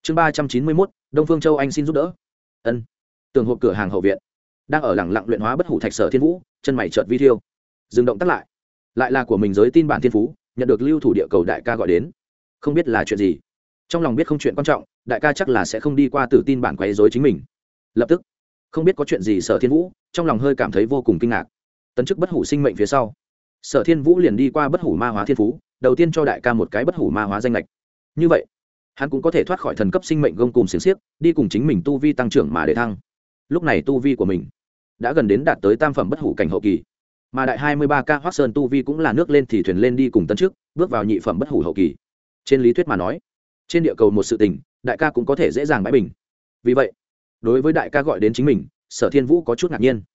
chương 391, đông phương châu anh xin giúp đỡ. Ân. Tường hộp cửa hàng hậu viện đang ở lẳng lặng luyện hóa bất hủ thạch Sở Thiên Vũ, chân mày chợt vi thiêu, dừng động tác lại là của mình giới tin bản thiên phú, nhận được lưu thủ địa cầu đại ca gọi đến, không biết là chuyện gì. Trong lòng biết không chuyện quan trọng, đại ca chắc là sẽ không đi qua tử tin bản quấy rối chính mình. Lập tức không biết có chuyện gì, Sở Thiên Vũ trong lòng hơi cảm thấy vô cùng kinh ngạc. Tấn chức bất hủ sinh mệnh phía sau, Sở Thiên Vũ liền đi qua bất hủ ma hóa thiên phú, đầu tiên cho đại ca một cái bất hủ ma hóa danh lệch. Như vậy hắn cũng có thể thoát khỏi thần cấp sinh mệnh gông cùng xiềng xiếc, đi cùng chính mình tu vi tăng trưởng mà để thăng. Lúc này tu vi của mình đã gần đến đạt tới tam phẩm bất hủ cảnh hậu kỳ, mà đại 23K Hoắc Sơn tu vi cũng là nước lên thì thuyền lên, đi cùng tấn trước bước vào nhị phẩm bất hủ hậu kỳ. Trên lý thuyết mà nói, trên địa cầu một sự tình, đại ca cũng có thể dễ dàng bãi bình. Vì vậy đối với đại ca gọi đến chính mình, Sở Thiên Vũ có chút ngạc nhiên.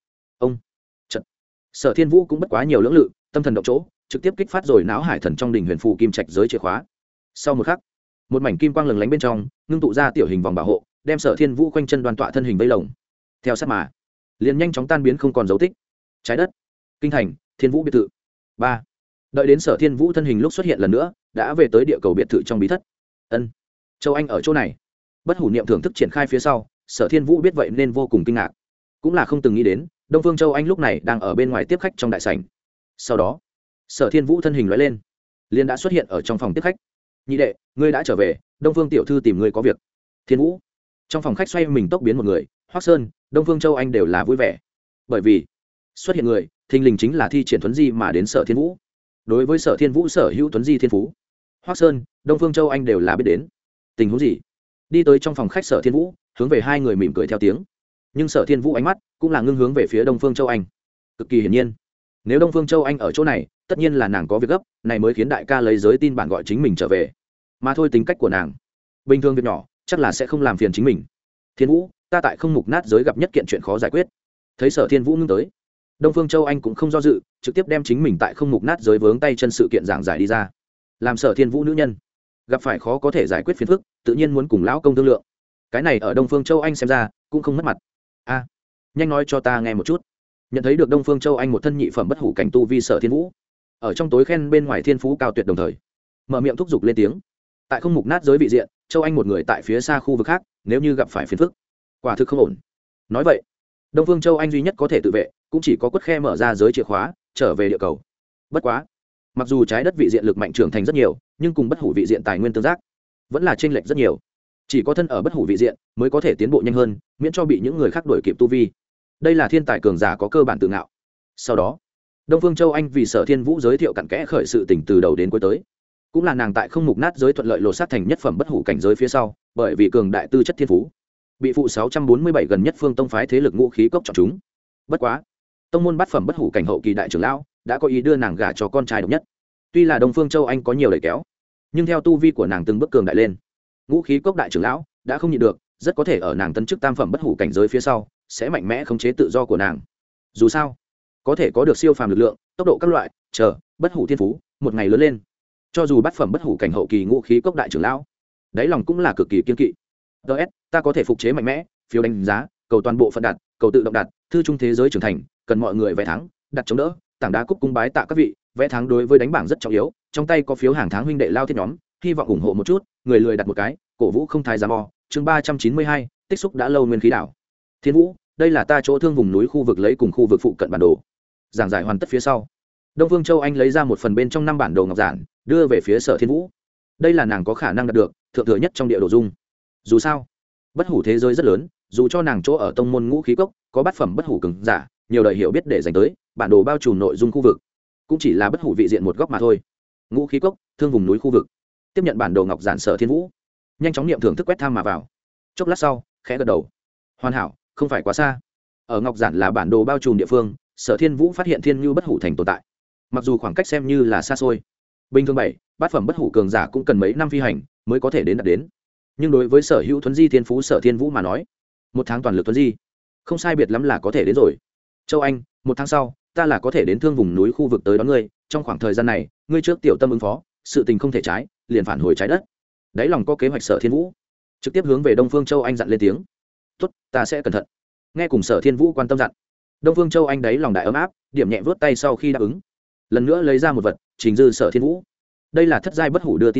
Sở Thiên Vũ cũng bất quá nhiều lưỡng lự, tâm thần động chỗ, trực tiếp kích phát rồi não hải thần trong đỉnh huyền phù kim trạch giới chìa khóa. Sau một khắc, một mảnh kim quang lừng lánh bên trong ngưng tụ ra tiểu hình vòng bảo hộ, đem Sở Thiên Vũ quanh chân đoàn tọa thân hình vây lồng. Theo sát mà liền nhanh chóng tan biến không còn dấu tích. Trái đất, kinh thành, Thiên Vũ biệt thự. 3. Đợi đến Sở Thiên Vũ thân hình lúc xuất hiện lần nữa, đã về tới địa cầu biệt thự trong bí thất. Ân, Châu Anh ở chỗ này. Bất hủ niệm thưởng thức triển khai phía sau, Sở Thiên Vũ biết vậy nên vô cùng kinh ngạc, cũng là không từng nghĩ đến Đông Phương Châu Anh lúc này đang ở bên ngoài tiếp khách trong đại sảnh. Sau đó Sở Thiên Vũ thân hình lóe lên, liền đã xuất hiện ở trong phòng tiếp khách. Nhị đệ, ngươi đã trở về, Đông Phương tiểu thư tìm ngươi có việc. Thiên Vũ trong phòng khách xoay mình tốc biến một người, Hoắc Sơn, Đông Phương Châu Anh đều là vui vẻ, bởi vì xuất hiện người thình lình chính là thi triển thuấn di mà đến Sở Thiên Vũ. Đối với Sở Thiên Vũ sở hữu thuấn di thiên phú, Hoắc Sơn, Đông Phương Châu Anh đều là biết đến. Tình huống gì? Đi tới trong phòng khách, Sở Thiên Vũ hướng về hai người mỉm cười theo tiếng, nhưng Sở Thiên Vũ ánh mắt cũng là ngưng hướng về phía Đông Phương Châu Anh. Cực kỳ hiển nhiên, nếu Đông Phương Châu Anh ở chỗ này, tất nhiên là nàng có việc gấp, này mới khiến đại ca lấy giới tin bản gọi chính mình trở về. Mà thôi, tính cách của nàng bình thường việc nhỏ chắc là sẽ không làm phiền chính mình. Thiên Vũ, ta tại không mục nát giới gặp nhất kiện chuyện khó giải quyết. Thấy Sở Thiên Vũ ngưng tới, Đông Phương Châu Anh cũng không do dự, trực tiếp đem chính mình tại không mục nát giới vướng tay chân sự kiện giảng giải đi ra. Làm Sở Thiên Vũ nữ nhân gặp phải khó có thể giải quyết phiền phức, tự nhiên muốn cùng lão công thương lượng. Cái này ở Đông Phương Châu Anh xem ra cũng không mất mặt. A, nhanh nói cho ta nghe một chút. Nhận thấy được Đông Phương Châu Anh một thân nhị phẩm bất hủ cảnh tu vi, Sở Thiên Vũ ở trong tối khen bên ngoài thiên phú cao tuyệt, đồng thời mở miệng thúc giục lên tiếng. Tại không mục nát giới vị diện, Châu Anh một người tại phía xa khu vực khác, nếu như gặp phải phiền phức, quả thực không ổn. Nói vậy, Đông Phương Châu Anh duy nhất có thể tự vệ, cũng chỉ có quất khe mở ra giới chìa khóa, trở về địa cầu. Bất quá, mặc dù trái đất vị diện lực mạnh trưởng thành rất nhiều, nhưng cùng bất hủ vị diện tài nguyên tương giác vẫn là chênh lệch rất nhiều. Chỉ có thân ở bất hủ vị diện mới có thể tiến bộ nhanh hơn, miễn cho bị những người khác đuổi kịp tu vi. Đây là thiên tài cường giả có cơ bản tự ngạo. Sau đó, Đông Phương Châu Anh vì Sở Thiên Vũ giới thiệu cặn kẽ khởi sự tình từ đầu đến cuối tới, cũng là nàng tại không mục nát giới thuận lợi lột xác thành nhất phẩm bất hủ cảnh giới phía sau, bởi vì cường đại tư chất thiên phú, bị phụ 647 gần nhất phương tông phái thế lực ngũ khí cốc chọn chúng. Bất quá, tông môn bát phẩm bất hủ cảnh hậu kỳ đại trưởng lão đã có ý đưa nàng gả cho con trai độc nhất. Tuy là Đông Phương Châu Anh có nhiều lời kéo, nhưng theo tu vi của nàng từng bước cường đại lên, ngũ khí cốc đại trưởng lão đã không nhịn được, rất có thể ở nàng tấn chức tam phẩm bất hủ cảnh giới phía sau sẽ mạnh mẽ khống chế tự do của nàng. Dù sao, có thể có được siêu phàm lực lượng, tốc độ các loại bất hủ thiên phú, một ngày lớn lên, cho dù bát phẩm bất hủ cảnh hậu kỳ ngũ khí cốc đại trưởng lão, đáy lòng cũng là cực kỳ kiên kỵ. DS, ta có thể phục chế mạnh mẽ, phiếu đánh giá, cầu toàn bộ phận đặt, cầu tự động đặt, thư trung thế giới trưởng thành, cần mọi người vé thắng, đặt chống đỡ, tảng đá cúc cung bái tạ các vị, vé thắng đối với đánh bảng rất trọng yếu, trong tay có phiếu hàng tháng huynh đệ lao thiết nhóm, hy vọng ủng hộ một chút, người lười đặt một cái, cổ vũ không thái giám o. Chương 392, tích xúc đã lâu nguyên khí đảo. Thiên Vũ, đây là ta chỗ thương vùng núi khu vực lấy cùng khu vực phụ cận bản đồ. Giảng giải hoàn tất phía sau, Đông Phương Châu Anh lấy ra một phần bên trong 5 bản đồ ngọc giản, đưa về phía Sở Thiên Vũ. Đây là nàng có khả năng đạt được thượng thừa nhất trong địa đồ dung. Dù sao, bất hủ thế giới rất lớn, dù cho nàng chỗ ở tông môn ngũ khí cốc có bát phẩm bất hủ cường giả, nhiều đời hiểu biết để dành tới, bản đồ bao trùm nội dung khu vực cũng chỉ là bất hủ vị diện một góc mà thôi. Ngũ khí cốc, thương vùng núi khu vực. Tiếp nhận bản đồ ngọc giản, Sở Thiên Vũ nhanh chóng niệm thưởng thức quét tham mà vào. Chốc lát sau, khẽ gật đầu. Hoàn hảo, không phải quá xa. Ở ngọc giản là bản đồ bao trùm địa phương, Sở Thiên Vũ phát hiện Thiên Nhu bất hủ thành tồn tại. Mặc dù khoảng cách xem như là xa xôi, bình thường bát phẩm bất hủ cường giả cũng cần mấy năm phi hành mới có thể đến đạt đến, nhưng đối với sở hữu thuấn di thiên phú Sở Thiên Vũ mà nói, 1 tháng toàn lực thuấn di không sai biệt lắm là có thể đến rồi. Châu Anh, 1 tháng sau ta là có thể đến thương vùng núi khu vực tới đón ngươi, trong khoảng thời gian này ngươi trước tiểu tâm ứng phó, sự tình không thể trái liền phản hồi trái đất. Đáy lòng có kế hoạch, Sở Thiên Vũ trực tiếp hướng về Đông Phương Châu Anh dặn lên tiếng. Tốt, ta sẽ cẩn thận. Nghe cùng Sở Thiên Vũ quan tâm dặn, Đông Phương Châu Anh đáy lòng đại ấm áp, điểm nhẹ vớt tay sau khi đáp ứng, lần nữa lấy ra một vật trình dư Sở Thiên Vũ. Đây là thất giai bất hủ đưa tin phủ,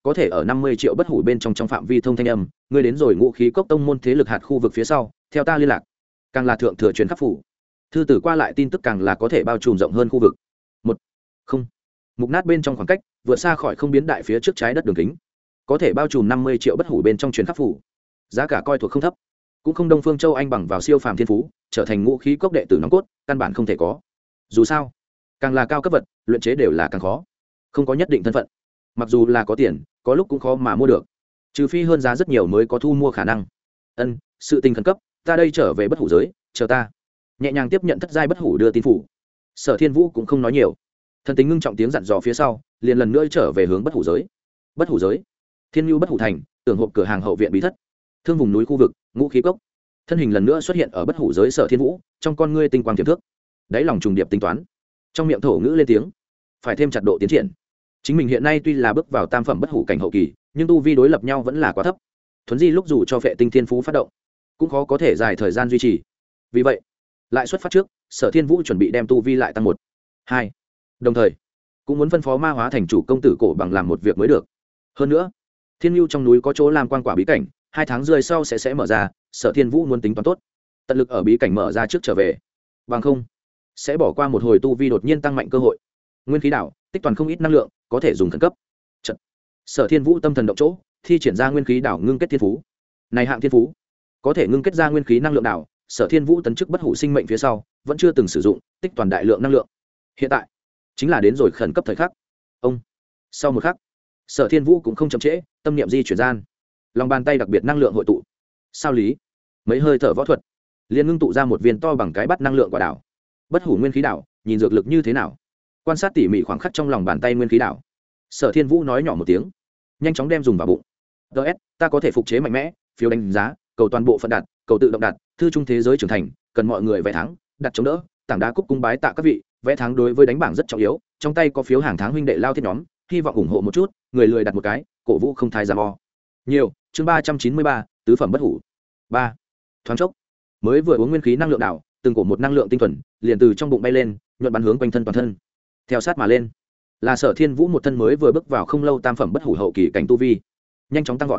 có thể ở 50 triệu bất hủ bên trong phạm vi thông thanh âm, ngươi đến rồi ngũ khí cốc tông môn thế lực hạt khu vực phía sau, theo ta liên lạc. Càng là thượng thừa truyền khắp phủ. Thư tử qua lại tin tức càng là có thể bao trùm rộng hơn khu vực. Một, không, mục nát bên trong khoảng cách, vượt xa khỏi không biến đại phía trước trái đất đường kính. Có thể bao trùm 50 triệu bất hủ bên trong truyền khắp phủ. Giá cả coi thuộc không thấp. Cũng không Đông Phương Châu Anh bằng vào siêu phàm thiên phú, trở thành ngũ khí cốc đệ tử nòng cốt, căn bản không thể có. Dù sao, càng là cao cấp vật, luyện chế đều là càng khó. Không có nhất định thân phận. Mặc dù là có tiền, có lúc cũng khó mà mua được, trừ phi hơn giá rất nhiều mới có thu mua khả năng. Sự tình khẩn cấp, ta đây trở về bất hủ giới, chờ ta. Nhẹ nhàng tiếp nhận thất giai bất hủ đưa tin phủ. Sở Thiên Vũ cũng không nói nhiều, thần tính ngưng trọng tiếng dặn dò phía sau, liền lần nữa trở về hướng bất hủ giới. Bất hủ giới, Thiên Nhu bất hủ thành, tưởng hộp cửa hàng hậu viện bí thất, thương vùng núi khu vực, ngũ khí cốc. Thân hình lần nữa xuất hiện ở bất hủ giới Sở Thiên Vũ, trong con ngươi tinh quang tiềm thức, đáy lòng trùng điệp tính toán, trong miệng thổ ngữ lên tiếng, phải thêm chặt độ tiến triển. Chính mình hiện nay tuy là bước vào tam phẩm bất hủ cảnh hậu kỳ, nhưng tu vi đối lập nhau vẫn là quá thấp. Thuấn di lúc dù cho Phệ Tinh Thiên Phú phát động, cũng khó có thể dài thời gian duy trì. Vì vậy, lại xuất phát trước, Sở Thiên Vũ chuẩn bị đem tu vi lại tăng 1, 2. Đồng thời, cũng muốn phân phó Ma Hóa thành chủ công tử Cổ Bằng làm một việc mới được. Hơn nữa, Thiên Nhu trong núi có chỗ làm quan quả bí cảnh, 2 tháng rưỡi sau sẽ mở ra, Sở Thiên Vũ muốn tính toán tốt, tận lực ở bí cảnh mở ra trước trở về. Bằng không, sẽ bỏ qua một hồi tu vi đột nhiên tăng mạnh cơ hội. Nguyên khí đảo, tích toàn không ít năng lượng, có thể dùng khẩn cấp. Chật. Sở Thiên Vũ tâm thần động chỗ, thi triển ra nguyên khí đảo ngưng kết thiên phú. Này hạng thiên phú, có thể ngưng kết ra nguyên khí năng lượng đảo, Sở Thiên Vũ tấn chức bất hủ sinh mệnh phía sau, vẫn chưa từng sử dụng, tích toàn đại lượng năng lượng. Hiện tại, chính là đến rồi khẩn cấp thời khắc. Ông. Sau một khắc, Sở Thiên Vũ cũng không chậm trễ, tâm niệm di chuyển gian. Lòng bàn tay đặc biệt năng lượng hội tụ. Sao lý? Mấy hơi thở võ thuật, liền ngưng tụ ra một viên to bằng cái bát năng lượng quả đảo. Bất hủ nguyên khí đảo, nhìn dược lực như thế nào? Quan sát tỉ mỉ khoảng khắc trong lòng bàn tay nguyên khí đảo, Sở Thiên Vũ nói nhỏ một tiếng, nhanh chóng đem dùng vào bụng. ts ta có thể phục chế mạnh mẽ, phiếu đánh giá, cầu toàn bộ phận đạt, cầu tự động đạt, thư trung thế giới trưởng thành, cần mọi người vẽ thắng đặt chống đỡ, tảng đá cúc cung bái tạ các vị, vẽ thắng đối với đánh bảng rất trọng yếu, trong tay có phiếu hàng tháng huynh đệ lao thiết nhóm, hy vọng ủng hộ một chút, người lười đặt một cái, cổ vũ không thai giam o. Nhiều, chương 393, tứ phẩm bất hủ. 3. Thoáng chốc, mới vừa uống nguyên khí năng lượng đảo, từng cổ một năng lượng tinh thuần, liền từ trong bụng bay lên, nhuận bắn hướng quanh thân toàn thân. Theo sát mà lên, là Sở Thiên Vũ một thân mới vừa bước vào không lâu tam phẩm bất hủ hậu kỳ cảnh tu vi, nhanh chóng tăng vọt.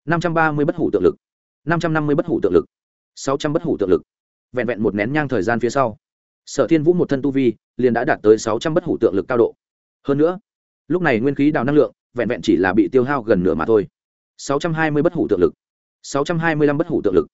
530 bất hủ tượng lực, 550 bất hủ tượng lực, 600 bất hủ tượng lực. Vẹn vẹn một nén nhang thời gian phía sau, Sở Thiên Vũ một thân tu vi liền đã đạt tới 600 bất hủ tượng lực cao độ. Hơn nữa, lúc này nguyên khí đào năng lượng vẹn vẹn chỉ là bị tiêu hao gần nửa mà thôi. 620 bất hủ tượng lực, 625 bất hủ tượng lực,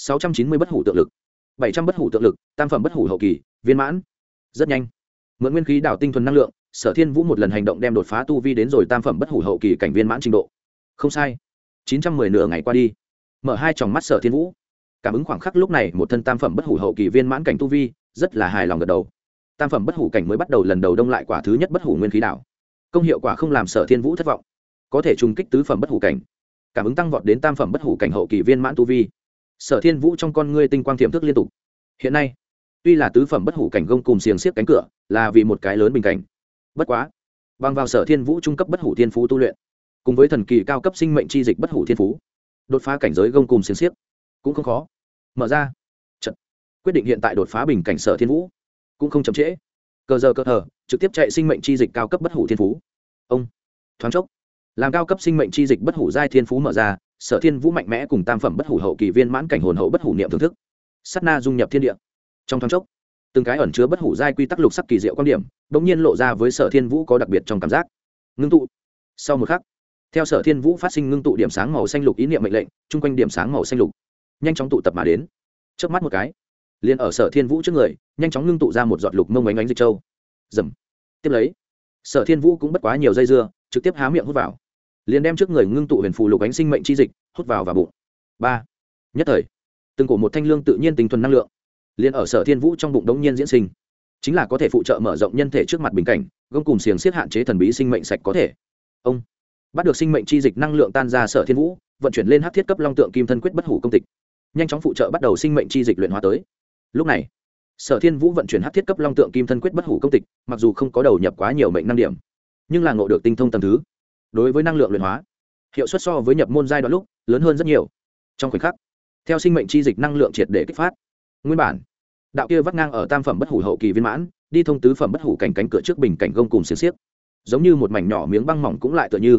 690 bất hủ tượng lực, 700 bất hủ tượng lực, tam phẩm bất hủ hậu kỳ, viên mãn. Rất nhanh, mượn nguyên khí đảo tinh thuần năng lượng, Sở Thiên Vũ một lần hành động đem đột phá tu vi đến rồi tam phẩm bất hủ hậu kỳ cảnh viên mãn trình độ. Không sai, 910 nửa ngày qua đi, mở hai tròng mắt Sở Thiên Vũ, cảm ứng khoảng khắc lúc này một thân tam phẩm bất hủ hậu kỳ viên mãn cảnh tu vi, rất là hài lòng gật đầu. Tam phẩm bất hủ cảnh mới bắt đầu lần đầu đông lại quả thứ nhất bất hủ nguyên khí đảo, công hiệu quả không làm Sở Thiên Vũ thất vọng, có thể trùng kích tứ phẩm bất hủ cảnh, cảm ứng tăng vọt đến tam phẩm bất hủ cảnh hậu kỳ viên mãn tu vi. Sở Thiên Vũ trong con ngươi tinh quang tiềm thức liên tục. Hiện nay, tuy là tứ phẩm bất hủ cảnh gông cùng xiềng xiếc cánh cửa, là vì một cái lớn bình cảnh. Bất quá, bằng vào Sở Thiên Vũ trung cấp bất hủ thiên phú tu luyện, cùng với thần kỳ cao cấp sinh mệnh chi dịch bất hủ thiên phú, đột phá cảnh giới gông cùng xiềng xiếc cũng không khó. Mở ra, trận quyết định hiện tại đột phá bình cảnh Sở Thiên Vũ cũng không chậm trễ. Cờ giờ cờ thờ, trực tiếp chạy sinh mệnh chi dịch cao cấp bất hủ thiên phú. Ông thoáng chốc, làm cao cấp sinh mệnh chi dịch bất hủ giai thiên phú mở ra, Sở Thiên Vũ mạnh mẽ cùng tam phẩm bất hủ hậu kỳ viên mãn cảnh hồn hậu bất hủ niệm thưởng thức, sát na dung nhập thiên địa. Trong thoáng chốc, từng cái ẩn chứa bất hủ giai quy tắc lục sắc kỳ diệu quan điểm, bỗng nhiên lộ ra với Sở Thiên Vũ có đặc biệt trong cảm giác. Ngưng tụ. Sau một khắc, theo Sở Thiên Vũ phát sinh ngưng tụ điểm sáng màu xanh lục ý niệm mệnh lệnh, chung quanh điểm sáng màu xanh lục nhanh chóng tụ tập mà đến. Chớp mắt một cái, liền ở Sở Thiên Vũ trước người, nhanh chóng ngưng tụ ra một giọt lục mông ánh ánh dịch châu. Rầm. Tiếp lấy, Sở Thiên Vũ cũng bất quá nhiều dây dưa, trực tiếp há miệng hút vào, liền đem trước người ngưng tụ huyền phù lục ánh sinh mệnh chi dịch hút vào bụng. 3. Nhất thời, từng cổ một thanh lương tự nhiên tinh thuần năng lượng, liền ở Sở Thiên Vũ trong bụng đống nhiên diễn sinh, chính là có thể phụ trợ mở rộng nhân thể trước mặt bình cảnh, gông cùng xiềng xiết hạn chế thần bí sinh mệnh sạch có thể. Ông bắt được sinh mệnh chi dịch năng lượng tan ra, Sở Thiên Vũ vận chuyển lên hắc thiết cấp long tượng kim thân quyết bất hủ công tịch, nhanh chóng phụ trợ bắt đầu sinh mệnh chi dịch luyện hóa tới. Lúc này, Sở Thiên Vũ vận chuyển hắc thiết cấp long tượng kim thân quyết bất hủ công tịch, mặc dù không có đầu nhập quá nhiều mệnh năng điểm, nhưng là ngộ được tinh thông tầng thứ, đối với năng lượng luyện hóa, hiệu suất so với nhập môn giai đoạn lúc lớn hơn rất nhiều. Trong khoảnh khắc, theo sinh mệnh chi dịch năng lượng triệt để kích phát, nguyên bản đạo kia vắt ngang ở tam phẩm bất hủ hậu kỳ viên mãn, đi thông tứ phẩm bất hủ cảnh cánh cửa trước bình cảnh gông cùng xiềng xiếc, giống như một mảnh nhỏ miếng băng mỏng cũng lại tựa như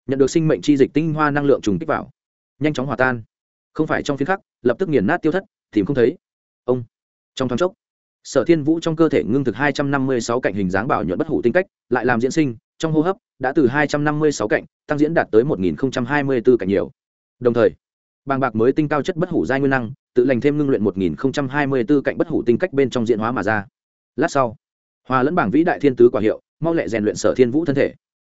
nhận được sinh mệnh chi dịch tinh hoa năng lượng trùng kích vào, nhanh chóng hòa tan, không phải trong phiên khắc lập tức nghiền nát tiêu thất, tìm không thấy. Ông trong thoáng chốc, Sở Thiên Vũ trong cơ thể ngưng thực 256 cạnh hình dáng bảo nhuận bất hủ tinh cách, lại làm diễn sinh, trong hô hấp đã từ 256 cạnh tăng diễn đạt tới 1024 cạnh nhiều. Đồng thời, bàng bạc mới tinh cao chất bất hủ giai nguyên năng, tự lành thêm ngưng luyện 1024 cạnh bất hủ tinh cách bên trong diễn hóa mà ra. Lát sau, hòa lẫn bảng vĩ đại thiên tứ quả hiệu, mau lẹ rèn luyện Sở Thiên Vũ thân thể.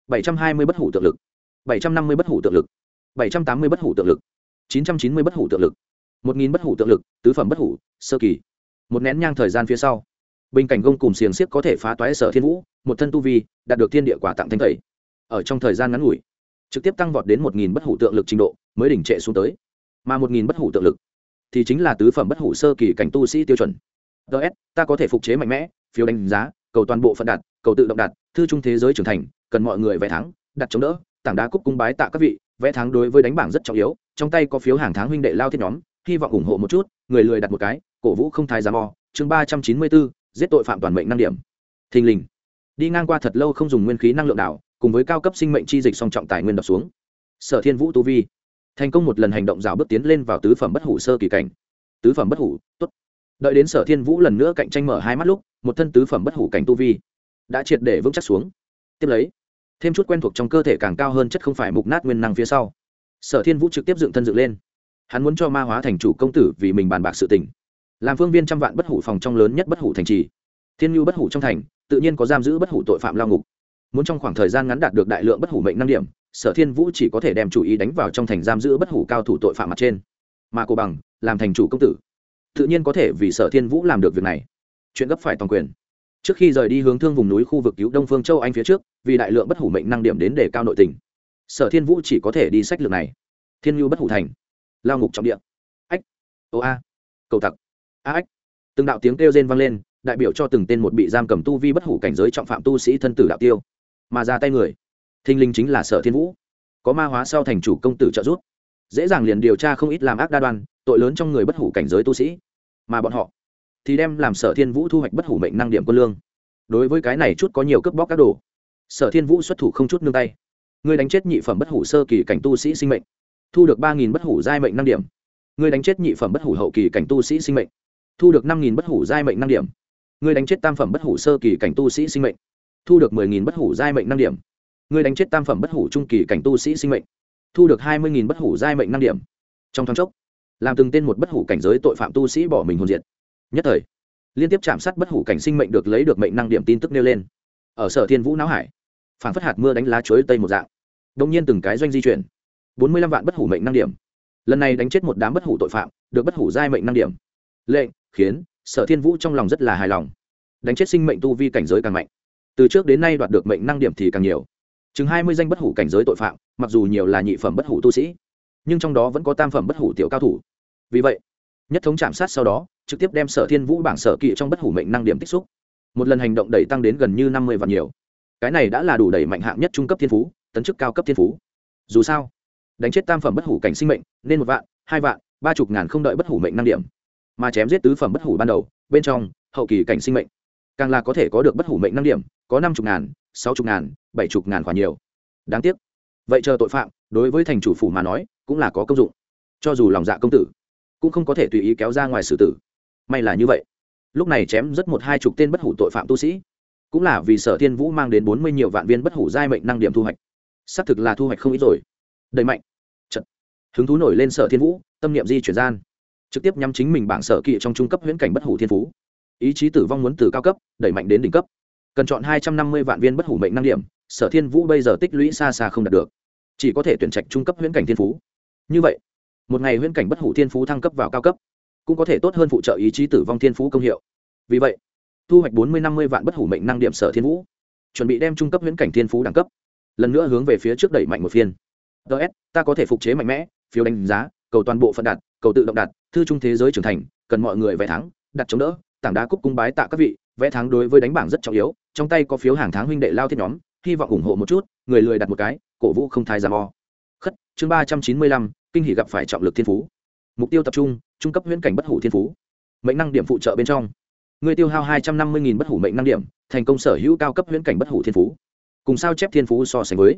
720 bất hủ tượng lực, 750 bất hủ tượng lực, 780 bất hủ tượng lực, 990 bất hủ tượng lực, 1000 bất hủ tượng lực, tứ phẩm bất hủ, sơ kỳ. Một nén nhang thời gian phía sau, bình cảnh gông cùng xiềng xiếc có thể phá toái Sở Thiên Vũ, một thân tu vi đạt được thiên địa quả tặng thanh tẩy. Ở trong thời gian ngắn ngủi, trực tiếp tăng vọt đến 1000 bất hủ tượng lực trình độ, mới đỉnh trệ xuống tới. Mà 1000 bất hủ tượng lực thì chính là tứ phẩm bất hủ sơ kỳ cảnh tu sĩ tiêu chuẩn. DS, ta có thể phục chế mạnh mẽ, phiếu đánh giá, cầu toàn bộ phân đạt, cầu tự động đạt, thư trung thế giới trưởng thành, cần mọi người vẽ thắng, đặt chống đỡ, tảng đá cúc cung bái tạ các vị, vẽ thắng đối với đánh bảng rất trọng yếu, trong tay có phiếu hàng tháng huynh đệ lao thiết nhóm, hy vọng ủng hộ một chút, người lười đặt một cái, cổ vũ không thái giám o. Chương 394, giết tội phạm toàn mệnh năng điểm. Thình lình, đi ngang qua thật lâu không dùng nguyên khí năng lượng đảo, cùng với cao cấp sinh mệnh chi dịch song trọng tài nguyên đập xuống. Sở Thiên Vũ tu vi thành công một lần hành động rào bước tiến lên vào tứ phẩm bất hủ sơ kỳ cảnh. Tứ phẩm bất hủ, tốt. Đợi đến Sở Thiên Vũ lần nữa cạnh tranh mở hai mắt lúc, một thân tứ phẩm bất hủ cảnh tu vi đã triệt để vững chắc xuống. Tiếp lấy, thêm chút quen thuộc trong cơ thể càng cao hơn chất không phải mục nát nguyên năng phía sau, Sở Thiên Vũ trực tiếp dựng thân dựng lên. Hắn muốn cho Ma Hóa thành chủ công tử vì mình bàn bạc sự tình, làm phương viên trăm vạn bất hủ phòng trong lớn nhất bất hủ thành trì. Thiên Nhu bất hủ trong thành, tự nhiên có giam giữ bất hủ tội phạm lao ngục. Muốn trong khoảng thời gian ngắn đạt được đại lượng bất hủ mệnh năng điểm, Sở Thiên Vũ chỉ có thể đem chủ ý đánh vào trong thành giam giữ bất hủ cao thủ tội phạm mặt trên. Mà Cô Bằng làm thành chủ công tử, tự nhiên có thể vì Sở Thiên Vũ làm được việc này. Chuyện gấp phải toàn quyền. Trước khi rời đi hướng thương vùng núi khu vực cứu Đông Phương Châu Anh phía trước, vì đại lượng bất hủ mệnh năng điểm đến để cao nội tình, Sở Thiên Vũ chỉ có thể đi sách lược này. Thiên Nhu bất hủ thành, lao ngục trọng địa. Ách, ô a, cầu tặc, a ách. Từng đạo tiếng kêu rên vang lên, đại biểu cho từng tên một bị giam cầm tu vi bất hủ cảnh giới trọng phạm tu sĩ thân tử đạo tiêu. Mà ra tay người, thinh linh chính là Sở Thiên Vũ. Có Ma Hóa sau thành chủ công tử trợ giúp, dễ dàng liền điều tra không ít làm ác đa đoan, tội lớn trong người bất hủ cảnh giới tu sĩ. Mà bọn họ thì đem làm Sở Thiên Vũ thu hoạch bất hủ mệnh năng điểm quân lương. Đối với cái này chút có nhiều cướp bóc các đồ, Sở Thiên Vũ xuất thủ không chút nương tay. Ngươi đánh chết nhị phẩm bất hủ sơ kỳ cảnh tu sĩ sinh mệnh, thu được 3000 bất hủ giai mệnh năng điểm. Ngươi đánh chết nhị phẩm bất hủ hậu kỳ cảnh tu sĩ sinh mệnh, thu được 5000 bất hủ giai mệnh năng điểm. Ngươi đánh chết tam phẩm bất hủ sơ kỳ cảnh tu sĩ sinh mệnh, thu được 10000 bất hủ giai mệnh năng điểm. Ngươi đánh chết tam phẩm bất hủ trung kỳ cảnh tu sĩ sinh mệnh, thu được 20000 bất hủ giai mệnh năng điểm. Trong thoáng chốc, làm từng tên một bất hủ cảnh giới tội phạm tu sĩ bỏ mình hồn diệt. Nhất thời, liên tiếp chạm sát bất hủ cảnh sinh mệnh được lấy được mệnh năng điểm tin tức nêu lên. Ở Sở Thiên Vũ não hải, phản phất hạt mưa đánh lá chuối tây một dạng. Đột nhiên từng cái doanh di chuyển, 45 vạn bất hủ mệnh năng điểm. Lần này đánh chết một đám bất hủ tội phạm, được bất hủ giai mệnh năng điểm. Lệnh khiến Sở Thiên Vũ trong lòng rất là hài lòng. Đánh chết sinh mệnh tu vi cảnh giới càng mạnh, từ trước đến nay đoạt được mệnh năng điểm thì càng nhiều. Chừng 20 danh bất hủ cảnh giới tội phạm, mặc dù nhiều là nhị phẩm bất hủ tu sĩ, nhưng trong đó vẫn có tam phẩm bất hủ tiểu cao thủ. Vì vậy, nhất thống chạm sát sau đó, trực tiếp đem Sở Thiên Vũ bảng sở kỵ trong bất hủ mệnh năng điểm tích xúc. Một lần hành động đẩy tăng đến gần như 50 vạn nhiều. Cái này đã là đủ đẩy mạnh hạng nhất trung cấp thiên phú, tấn chức cao cấp thiên phú. Dù sao, đánh chết tam phẩm bất hủ cảnh sinh mệnh, nên 1 vạn, 2 vạn, 30 ngàn không đợi bất hủ mệnh năng điểm. Mà chém giết tứ phẩm bất hủ ban đầu, bên trong hậu kỳ cảnh sinh mệnh, càng là có thể có được bất hủ mệnh năng điểm, có 50 ngàn, 60 ngàn, 70 ngàn khoản nhiều. Đáng tiếc, vậy chờ tội phạm, đối với thành chủ phủ mà nói, cũng là có công dụng. Cho dù lòng dạ công tử, cũng không có thể tùy ý kéo ra ngoài xử tử. May là như vậy, lúc này chém rất 1-20 tên bất hủ tội phạm tu sĩ, cũng là vì Sở Thiên Vũ mang đến 40 nhiều vạn viên bất hủ giai mệnh năng điểm thu hoạch. Xác thực là thu hoạch không ít rồi. Đẩy mạnh, chợt hứng thú nổi lên Sở Thiên Vũ, tâm niệm di chuyển gian, trực tiếp nhắm chính mình bảng sở kỵ trong trung cấp huyễn cảnh bất hủ thiên phú. Ý chí tử vong muốn từ cao cấp đẩy mạnh đến đỉnh cấp, cần chọn 250 vạn viên bất hủ mệnh năng điểm. Sở Thiên Vũ bây giờ tích lũy xa xa không đạt được, chỉ có thể tuyển trạch trung cấp huyễn cảnh thiên phú. Như vậy, một ngày huyễn cảnh bất hủ thiên phú thăng cấp vào cao cấp, cũng có thể tốt hơn phụ trợ ý chí tử vong thiên phú công hiệu. Vì vậy, thu hoạch 40-50 vạn bất hủ mệnh năng điểm, Sở Thiên Vũ chuẩn bị đem trung cấp huyễn cảnh thiên phú đẳng cấp lần nữa hướng về phía trước đẩy mạnh một phiên. DS, ta có thể phục chế mạnh mẽ, phiếu đánh giá, cầu toàn bộ phân đạt, cầu tự động đạt, thư trung thế giới trưởng thành, cần mọi người vẽ thắng, đặt chống đỡ, tảng đá cúc cung bái tạ các vị, vẽ thắng đối với đánh bảng rất trọng yếu, trong tay có phiếu hàng tháng huynh đệ lao thiết nhóm, hy vọng ủng hộ một chút, người lười đặt một cái, cổ vũ không thái giám o. Khất, chương 395, kinh hỉ gặp phải trọng lực thiên phú. Mục tiêu tập trung, trung cấp huyễn cảnh bất hủ thiên phú. Mệnh năng điểm phụ trợ bên trong, người tiêu hao 250.000 bất hủ mệnh năng điểm, thành công sở hữu cao cấp huyễn cảnh bất hủ thiên phú. Cùng sao chép thiên phú so sánh với,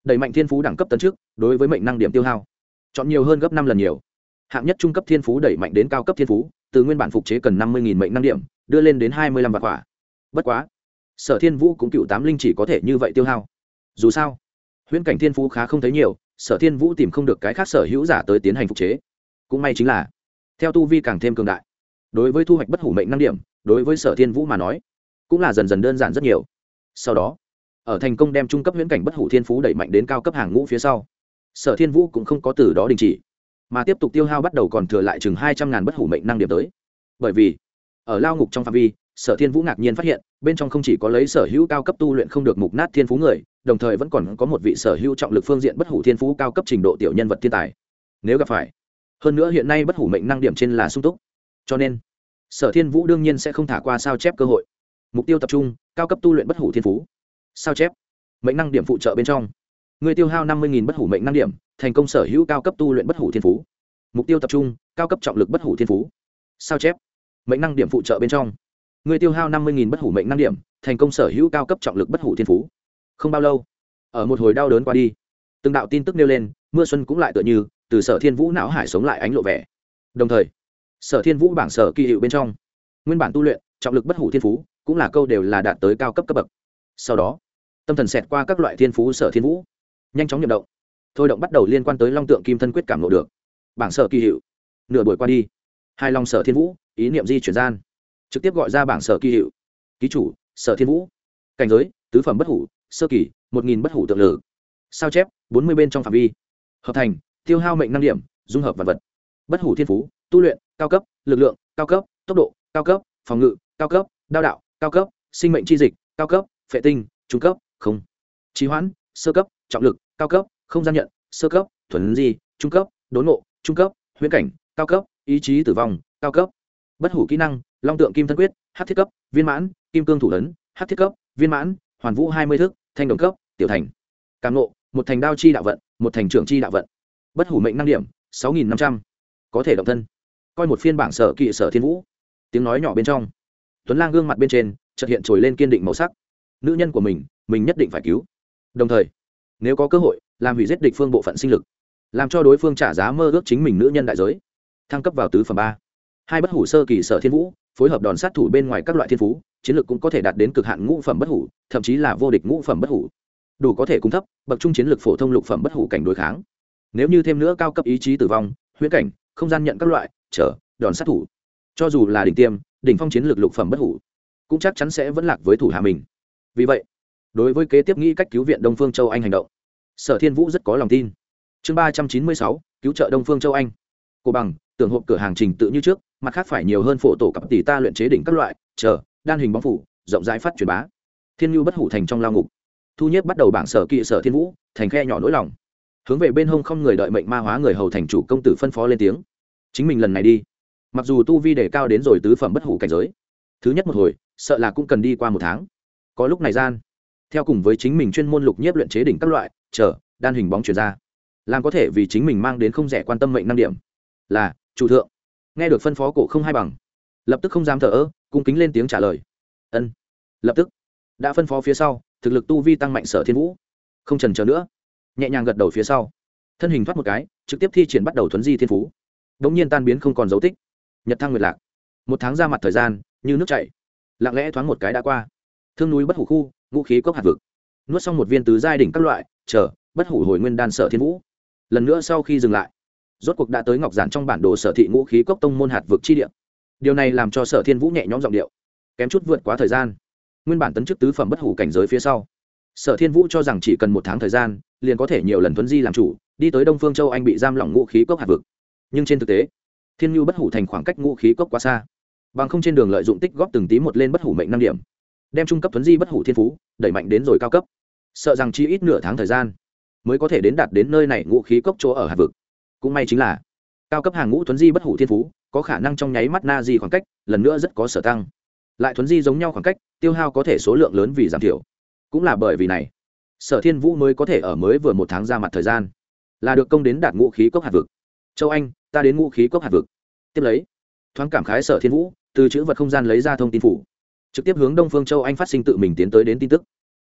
đẩy mạnh thiên phú đẳng cấp tấn trước đối với mệnh năng điểm tiêu hao chọn nhiều hơn gấp 5 lần nhiều. Hạng nhất trung cấp thiên phú đẩy mạnh đến cao cấp thiên phú, từ nguyên bản phục chế cần 50.000 mệnh năng điểm đưa lên đến 25 vạn quả. Bất quá Sở Thiên Vũ cũng cựu tám linh chỉ có thể như vậy tiêu hao. Dù sao huyễn cảnh thiên phú khá không thấy nhiều, Sở Thiên Vũ tìm không được cái khác sở hữu giả tới tiến hành phục chế. Cũng may chính là theo tu vi càng thêm cường đại, đối với thu hoạch bất hủ mệnh năng điểm, đối với Sở Thiên Vũ mà nói cũng là dần dần đơn giản rất nhiều. Sau đó ở thành công đem trung cấp huyễn cảnh bất hủ thiên phú đẩy mạnh đến cao cấp hàng ngũ phía sau, Sở Thiên Vũ cũng không có từ đó đình chỉ, mà tiếp tục tiêu hao bắt đầu còn thừa lại chừng 200.000 bất hủ mệnh năng điểm tới. Bởi vì ở lao ngục trong phạm vi, Sở Thiên Vũ ngạc nhiên phát hiện bên trong không chỉ có lấy sở hữu cao cấp tu luyện không được mục nát thiên phú người, đồng thời vẫn còn có một vị sở hữu trọng lực phương diện bất hủ thiên phú cao cấp trình độ tiểu nhân vật thiên tài. Nếu gặp phải, hơn nữa hiện nay bất hủ mệnh năng điểm trên là sung túc, cho nên Sở Thiên Vũ đương nhiên sẽ không thả qua sao chép cơ hội. Mục tiêu tập trung cao cấp tu luyện bất hủ thiên phú. Sao chép mệnh năng điểm phụ trợ bên trong, người tiêu hao 50.000 bất hủ mệnh năng điểm, thành công sở hữu cao cấp tu luyện bất hủ thiên phú. Mục tiêu tập trung cao cấp trọng lực bất hủ thiên phú. Sao chép mệnh năng điểm phụ trợ bên trong, người tiêu hao 50.000 bất hủ mệnh năng điểm, thành công sở hữu cao cấp trọng lực bất hủ thiên phú. Không bao lâu, ở một hồi đau đớn qua đi, từng đạo tin tức nêu lên, mưa xuân cũng lại tựa như từ Sở Thiên Vũ não hải sống lại ánh lộ vẻ. Đồng thời Sở Thiên Vũ bảng sở kỳ hiệu bên trong, nguyên bản tu luyện trọng lực bất hủ thiên phú cũng là câu đều là đạt tới cao cấp cấp bậc. Sau đó tâm thần xẹt qua các loại thiên phú Sở Thiên Vũ nhanh chóng nhập động, thôi động bắt đầu liên quan tới long tượng kim thân quyết cảm ngộ được bảng sở kỳ hiệu. Nửa buổi qua đi, hai long Sở Thiên Vũ ý niệm di chuyển gian trực tiếp gọi ra bảng sở kỳ hiệu. Ký chủ Sở Thiên Vũ, cảnh giới tứ phẩm bất hủ sơ kỳ, 1.000 bất hủ tượng lử. Sao chép 40 bên trong phạm vi. Hợp thành tiêu hao mệnh năng điểm, dung hợp vật vật. Bất hủ thiên phú tu luyện cao cấp, lực lượng cao cấp, tốc độ cao cấp, phòng ngự cao cấp, đao đạo cao cấp, sinh mệnh chi dịch cao cấp, phệ tinh trung cấp, không trì hoãn sơ cấp, trọng lực cao cấp, không gian nhận sơ cấp, thuần di trung cấp, đốn ngộ trung cấp, huyễn cảnh cao cấp, ý chí tử vong cao cấp. Bất hủ kỹ năng long tượng kim thân quyết hắc thiết cấp viên mãn, kim cương thủ ấn hắc thiết cấp viên mãn, hoàn vũ 20 thước thanh đồng cấp tiểu thành. Cảm ngộ một thành đao chi đạo vận, một thành trưởng chi đạo vận. Bất hủ mệnh năng điểm 6.500. Có thể động thân. Coi một phiên bảng sở kỵ Sở Thiên Vũ. Tiếng nói nhỏ bên trong, Tuấn Lang gương mặt bên trên chợt hiện trồi lên kiên định màu sắc. Nữ nhân của mình nhất định phải cứu. Đồng thời nếu có cơ hội làm hủy giết địch phương bộ phận sinh lực, làm cho đối phương trả giá mơ ước chính mình nữ nhân đại giới. Thăng cấp vào tứ phẩm 3. Hai bất hủ sơ kỳ Sở Thiên Vũ phối hợp đòn sát thủ bên ngoài các loại thiên phú, chiến lược cũng có thể đạt đến cực hạn ngũ phẩm bất hủ, thậm chí là vô địch ngũ phẩm bất hủ, đủ có thể cung thấp bậc trung chiến lược phổ thông lục phẩm bất hủ cảnh đối kháng. Nếu như thêm nữa cao cấp ý chí tử vong, huyễn cảnh, không gian nhận các loại trở đòn sát thủ, cho dù là đỉnh tiêm đỉnh phong chiến lược lục phẩm bất hủ, cũng chắc chắn sẽ vẫn lạc với thủ hạ mình. Vì vậy đối với kế tiếp nghĩ cách cứu viện Đông Phương Châu Anh hành động, Sở Thiên Vũ rất có lòng tin. Chương 396, cứu trợ Đông Phương Châu Anh. Cô bằng tưởng hộp cửa hàng trình tự như trước, mặt khác phải nhiều hơn phổ tổ cặp tỷ ta luyện chế đỉnh các loại chờ đan hình bóng phủ, rộng rãi phát truyền bá. Thiên Nhu bất hủ thành trong lao ngục, thu nhiếp bắt đầu bảng sở kỵ Sở Thiên Vũ thành khe nhỏ nỗi lòng, hướng về bên hông không người đợi mệnh ma hóa người hầu thành chủ công tử phân phó lên tiếng. Chính mình lần này đi, mặc dù tu vi đề cao đến rồi tứ phẩm bất hủ cảnh giới, thứ nhất một hồi sợ là cũng cần đi qua 1 tháng. Có lúc này gian, theo cùng với chính mình chuyên môn lục nhiếp luyện chế đỉnh các loại chờ đan hình bóng truyền ra, làm có thể vì chính mình mang đến không rẻ quan tâm mệnh năng điểm. Là chủ thượng. Nghe được phân phó cổ không hai bằng, lập tức không dám thở ơ, cung kính lên tiếng trả lời. Ân. Lập tức đã phân phó phía sau, thực lực tu vi tăng mạnh Sở Thiên Vũ không chần chờ nữa, nhẹ nhàng gật đầu phía sau, thân hình thoát một cái, trực tiếp thi triển bắt đầu thuấn di thiên phú, đống nhiên tan biến không còn dấu tích. Nhật thăng nguyệt lạc, 1 tháng ra mặt thời gian như nước chảy, lặng lẽ thoáng một cái đã qua. Thương núi bất hủ khu, ngũ khí cốc hạt vực, nuốt xong một viên tứ giai đỉnh các loại chờ bất hủ hồi nguyên đan Sở Thiên Vũ lần nữa sau khi dừng lại, rốt cuộc đã tới ngọc giản trong bản đồ Sở thị ngũ khí cốc tông môn hạt vực chi địa. Điều này làm cho Sở Thiên Vũ nhẹ nhõm giọng điệu, kém chút vượt quá thời gian. Nguyên bản tấn chức tứ phẩm bất hủ cảnh giới phía sau, Sở Thiên Vũ cho rằng chỉ cần 1 tháng thời gian liền có thể nhiều lần thuấn di làm chủ, đi tới Đông Phương Châu Anh bị giam lỏng ngũ khí cốc hạt vực. Nhưng trên thực tế, Thiên Nhu bất hủ thành khoảng cách ngũ khí cốc quá xa, bằng không trên đường lợi dụng tích góp từng tí một lên bất hủ mệnh năng điểm, đem trung cấp thuấn di bất hủ thiên phú đẩy mạnh đến rồi cao cấp, sợ rằng chỉ ít nửa tháng thời gian mới có thể đến đạt đến nơi này ngũ khí cốc chỗ ở hạt vực. Cũng may chính là cao cấp hàng ngũ thuấn di bất hủ thiên phú có khả năng trong nháy mắt na di khoảng cách, lần nữa rất có sở tăng. Lại thuấn di giống nhau khoảng cách, tiêu hao có thể số lượng lớn vì giảm thiểu. Cũng là bởi vì này, Sở Thiên Vũ mới có thể ở mới vừa 1 tháng ra mặt thời gian, là được công đến đạt ngũ khí cốc hạt vực. Châu Anh, ta đến ngũ khí cốc hạt vực. Tiếp lấy, thoáng cảm khái Sở Thiên Vũ từ chữ vật không gian lấy ra thông tin phủ, trực tiếp hướng Đông Phương Châu Anh phát sinh tự mình tiến tới đến tin tức.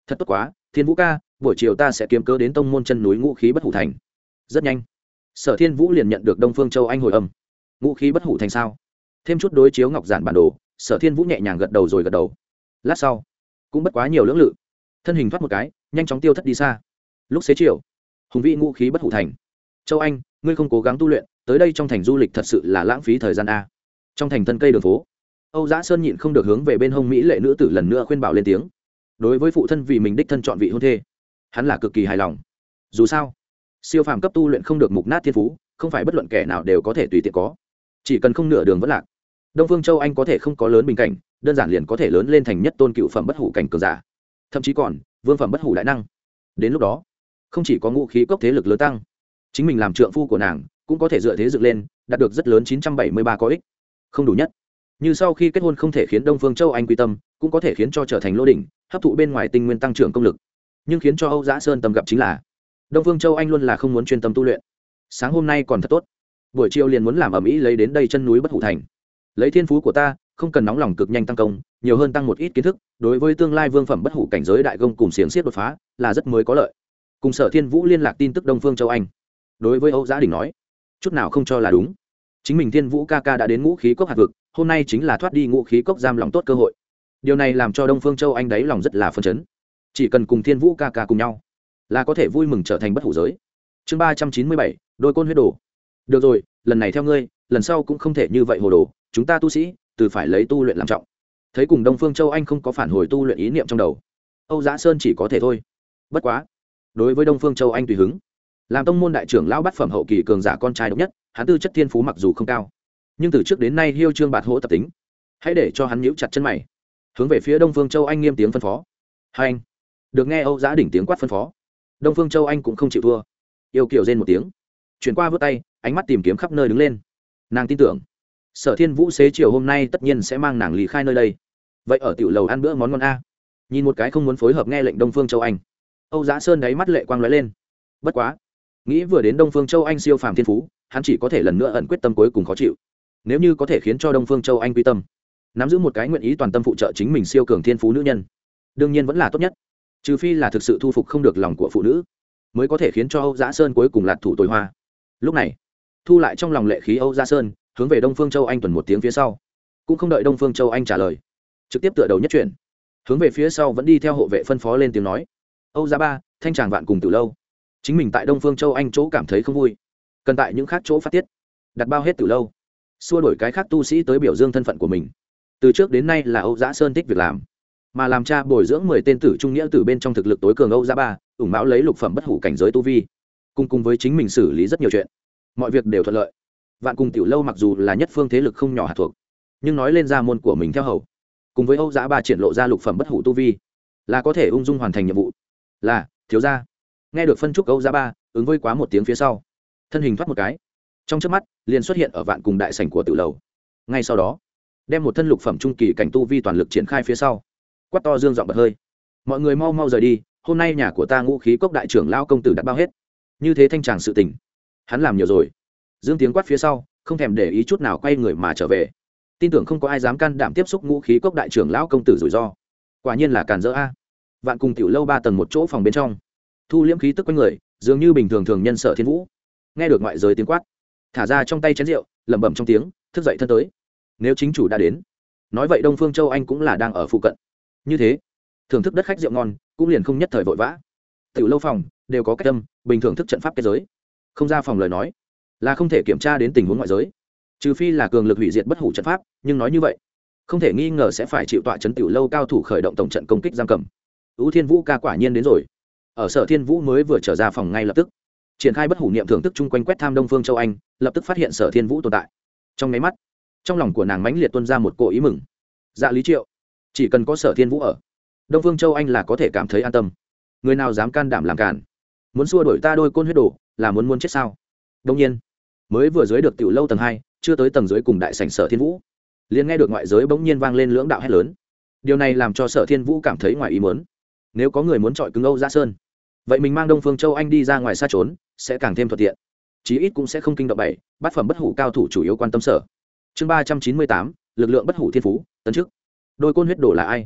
thật tốt quá, Thiên Vũ ca, buổi chiều ta sẽ kiếm cớ đến tông môn chân núi Ngũ Khí Bất Hủ Thành. Rất nhanh, Sở Thiên Vũ liền nhận được Đông Phương Châu Anh hồi âm. Ngũ Khí Bất Hủ Thành sao? Thêm chút đối chiếu ngọc giản bản đồ, Sở Thiên Vũ nhẹ nhàng gật đầu rồi gật đầu. Lát sau, cũng bất quá nhiều lưỡng lự, thân hình thoát một cái, nhanh chóng tiêu thất đi xa. Lúc xế chiều, hùng vĩ Ngũ Khí Bất Hủ Thành. Châu Anh, ngươi không cố gắng tu luyện, tới đây trong thành du lịch thật sự là lãng phí thời gian a. Trong thành thân cây đường phố, Âu Giá Sơn nhịn không được hướng về bên hông mỹ lệ nữ tử lần nữa khuyên bảo lên tiếng. Đối với phụ thân vì mình đích thân chọn vị hôn thê, hắn là cực kỳ hài lòng. Dù sao, siêu phàm cấp tu luyện không được mục nát thiên phú, không phải bất luận kẻ nào đều có thể tùy tiện có. Chỉ cần không nửa đường vẫn lạc, Đông Phương Châu Anh có thể không có lớn bình cảnh, đơn giản liền có thể lớn lên thành nhất tôn cựu phẩm bất hủ cảnh cường giả, thậm chí còn vương phẩm bất hủ đại năng. Đến lúc đó, không chỉ có ngũ khí cốc thế lực lớn tăng, chính mình làm trượng phu của nàng cũng có thể dựa thế dựng lên, đạt được rất lớn 973 có ích. Không đủ nhất, như sau khi kết hôn không thể khiến Đông Phương Châu Anh quy tâm, cũng có thể khiến cho trở thành lô đỉnh, hấp thụ bên ngoài tinh nguyên tăng trưởng công lực. Nhưng khiến cho Âu Giá Sơn tâm gặp chính là Đông Phương Châu Anh luôn là không muốn chuyên tâm tu luyện. Sáng hôm nay còn thật tốt, buổi chiều liền muốn làm ầm ĩ lấy đến đây chân núi Bất Hủ Thành. Lấy thiên phú của ta, không cần nóng lòng cực nhanh tăng công, nhiều hơn tăng một ít kiến thức, đối với tương lai vương phẩm bất hủ cảnh giới đại công cùng xiềng xiết đột phá là rất mới có lợi. Cùng Sở Thiên Vũ liên lạc tin tức Đông Phương Châu Anh. Đối với Âu Giá Đình nói, chút nào không cho là đúng. Chính mình Thiên Vũ ca ca đã đến Ngũ Khí Cốc hạt vực, hôm nay chính là thoát đi Ngũ Khí Cốc giam lòng tốt cơ hội. Điều này làm cho Đông Phương Châu Anh đáy lòng rất là phấn chấn. Chỉ cần cùng Thiên Vũ ca ca cùng nhau, là có thể vui mừng trở thành bất hủ giới. Chương 397, đôi côn huyết đồ. Được rồi, lần này theo ngươi, lần sau cũng không thể như vậy hồ đồ, chúng ta tu sĩ từ phải lấy tu luyện làm trọng. Thấy cùng Đông Phương Châu Anh không có phản hồi tu luyện ý niệm trong đầu, Âu Giá Sơn chỉ có thể thôi. Bất quá, đối với Đông Phương Châu Anh tùy hứng, làm tông môn đại trưởng lão bát phẩm hậu kỳ cường giả con trai độc nhất, hắn tư chất thiên phú mặc dù không cao, nhưng từ trước đến nay hiêu trương bạt hỗ tập tính, hãy để cho hắn nhíu chặt chân mày, hướng về phía Đông Phương Châu Anh nghiêm tiếng phân phó. Hai anh, được nghe Âu Giá đỉnh tiếng quát phân phó, Đông Phương Châu Anh cũng không chịu thua, yêu kiều rên một tiếng, chuyển qua vớt tay, ánh mắt tìm kiếm khắp nơi đứng lên. Nàng tin tưởng Sở Thiên Vũ xế chiều hôm nay tất nhiên sẽ mang nàng lý khai nơi đây. Vậy ở tiểu lầu ăn bữa món ngon a. Nhìn một cái không muốn phối hợp nghe lệnh Đông Phương Châu Anh, Âu Giá Sơn đáy mắt lệ quang lóe lên. Bất quá, nghĩ vừa đến Đông Phương Châu Anh siêu phàm thiên phú, hắn chỉ có thể lần nữa ẩn quyết tâm cuối cùng khó chịu. Nếu như có thể khiến cho Đông Phương Châu Anh quy tâm, nắm giữ một cái nguyện ý toàn tâm phụ trợ chính mình siêu cường thiên phú nữ nhân, đương nhiên vẫn là tốt nhất. Trừ phi là thực sự thu phục không được lòng của phụ nữ, mới có thể khiến cho Âu Giá Sơn cuối cùng lạc thủ tối hoa. Lúc này, thu lại trong lòng lệ khí Âu Giá Sơn, hướng về Đông Phương Châu Anh tuần một tiếng phía sau, cũng không đợi Đông Phương Châu Anh trả lời, trực tiếp tựa đầu nhất chuyển, hướng về phía sau vẫn đi theo hộ vệ phân phó lên tiếng nói. Âu Giá ba, Thanh Tràng Vạn cùng Từ lâu, chính mình tại Đông Phương Châu Anh chỗ cảm thấy không vui, cần tại những khác chỗ phát tiết, đặt bao hết Từ lâu, xua đổi cái khác tu sĩ tới biểu dương thân phận của mình. Từ trước đến nay là Âu Giá Sơn thích việc làm, mà làm cha bồi dưỡng 10 tên tử trung nghĩa từ bên trong thực lực tối cường Âu Giá ba, ủng mão lấy lục phẩm bất hủ cảnh giới tu vi, cùng với chính mình xử lý rất nhiều chuyện, mọi việc đều thuận lợi. Vạn cùng Tiểu lâu mặc dù là nhất phương thế lực không nhỏ hạt thuộc, nhưng nói lên gia môn của mình theo hầu, cùng với Âu Giá ba triển lộ ra lục phẩm bất hủ tu vi, là có thể ung dung hoàn thành nhiệm vụ. Là thiếu gia. Nghe được phân trúc Âu Giá ba, ứng với quá một tiếng phía sau, thân hình thoát một cái, trong chớp mắt liền xuất hiện ở vạn cùng đại sảnh của Tiểu lầu. Ngay sau đó, đem một thân lục phẩm trung kỳ cảnh tu vi toàn lực triển khai phía sau, quát to dương giọng bật hơi. Mọi người mau mau rời đi, hôm nay nhà của ta Ngũ Khí Cốc đại trưởng lão công tử đã bao hết. Như thế thanh tràng sự tình, hắn làm nhiều rồi. Dương tiếng quát phía sau, không thèm để ý chút nào quay người mà trở về. Tin tưởng không có ai dám can đảm tiếp xúc Ngũ Khí Cốc đại trưởng lão công tử rủi ro. Quả nhiên là càn rỡ a. Vạn cùng Tiểu lâu 3 tầng một chỗ phòng bên trong, thu liễm khí tức quanh người, dường như bình thường thường nhân Sở Thiên Vũ. Nghe được ngoại giới tiếng quát, thả ra trong tay chén rượu, lẩm bẩm trong tiếng, thức dậy thân tới. Nếu chính chủ đã đến, nói vậy Đông Phương Châu Anh cũng là đang ở phụ cận. Như thế, thưởng thức đất khách rượu ngon, cũng liền không nhất thời vội vã. Tiểu lâu phòng đều có cách âm, bình thường thức trận pháp kết giới. Không ra phòng lời nói, là không thể kiểm tra đến tình huống ngoại giới, trừ phi là cường lực hủy diệt bất hủ trận pháp, nhưng nói như vậy không thể nghi ngờ sẽ phải chịu tọa chấn Tiểu lâu cao thủ khởi động tổng trận công kích giam cầm. Ưu Thiên Vũ ca quả nhiên đến rồi. Ở Sở Thiên Vũ mới vừa trở ra phòng ngay lập tức triển khai bất hủ niệm thưởng thức chung quanh quét tham Đông Phương Châu Anh, lập tức phát hiện Sở Thiên Vũ tồn tại. Trong nháy mắt, trong lòng của nàng mãnh liệt tuôn ra một cỗ ý mừng. Dạ Lý Triệu, chỉ cần có Sở Thiên Vũ ở, Đông Phương Châu Anh là có thể cảm thấy an tâm. Người nào dám can đảm làm cản, muốn xua đuổi ta đôi côn huyết đồ, là muốn chết sao? Đông nhiên, mới vừa dưới được Tiểu lâu tầng 2, chưa tới tầng dưới cùng đại sảnh Sở Thiên Vũ, liền nghe được ngoại giới bỗng nhiên vang lên lưỡng đạo hét lớn. Điều này làm cho Sở Thiên Vũ cảm thấy ngoài ý muốn. Nếu có người muốn chọi cứng Âu Giá Sơn, vậy mình mang Đông Phương Châu Anh đi ra ngoài xa trốn sẽ càng thêm thuận tiện, chí ít cũng sẽ không kinh động bảy bát phẩm bất hủ cao thủ chủ yếu quan tâm sở. Chương 398, lực lượng bất hủ thiên phú tấn trước. Đôi côn huyết đồ là ai?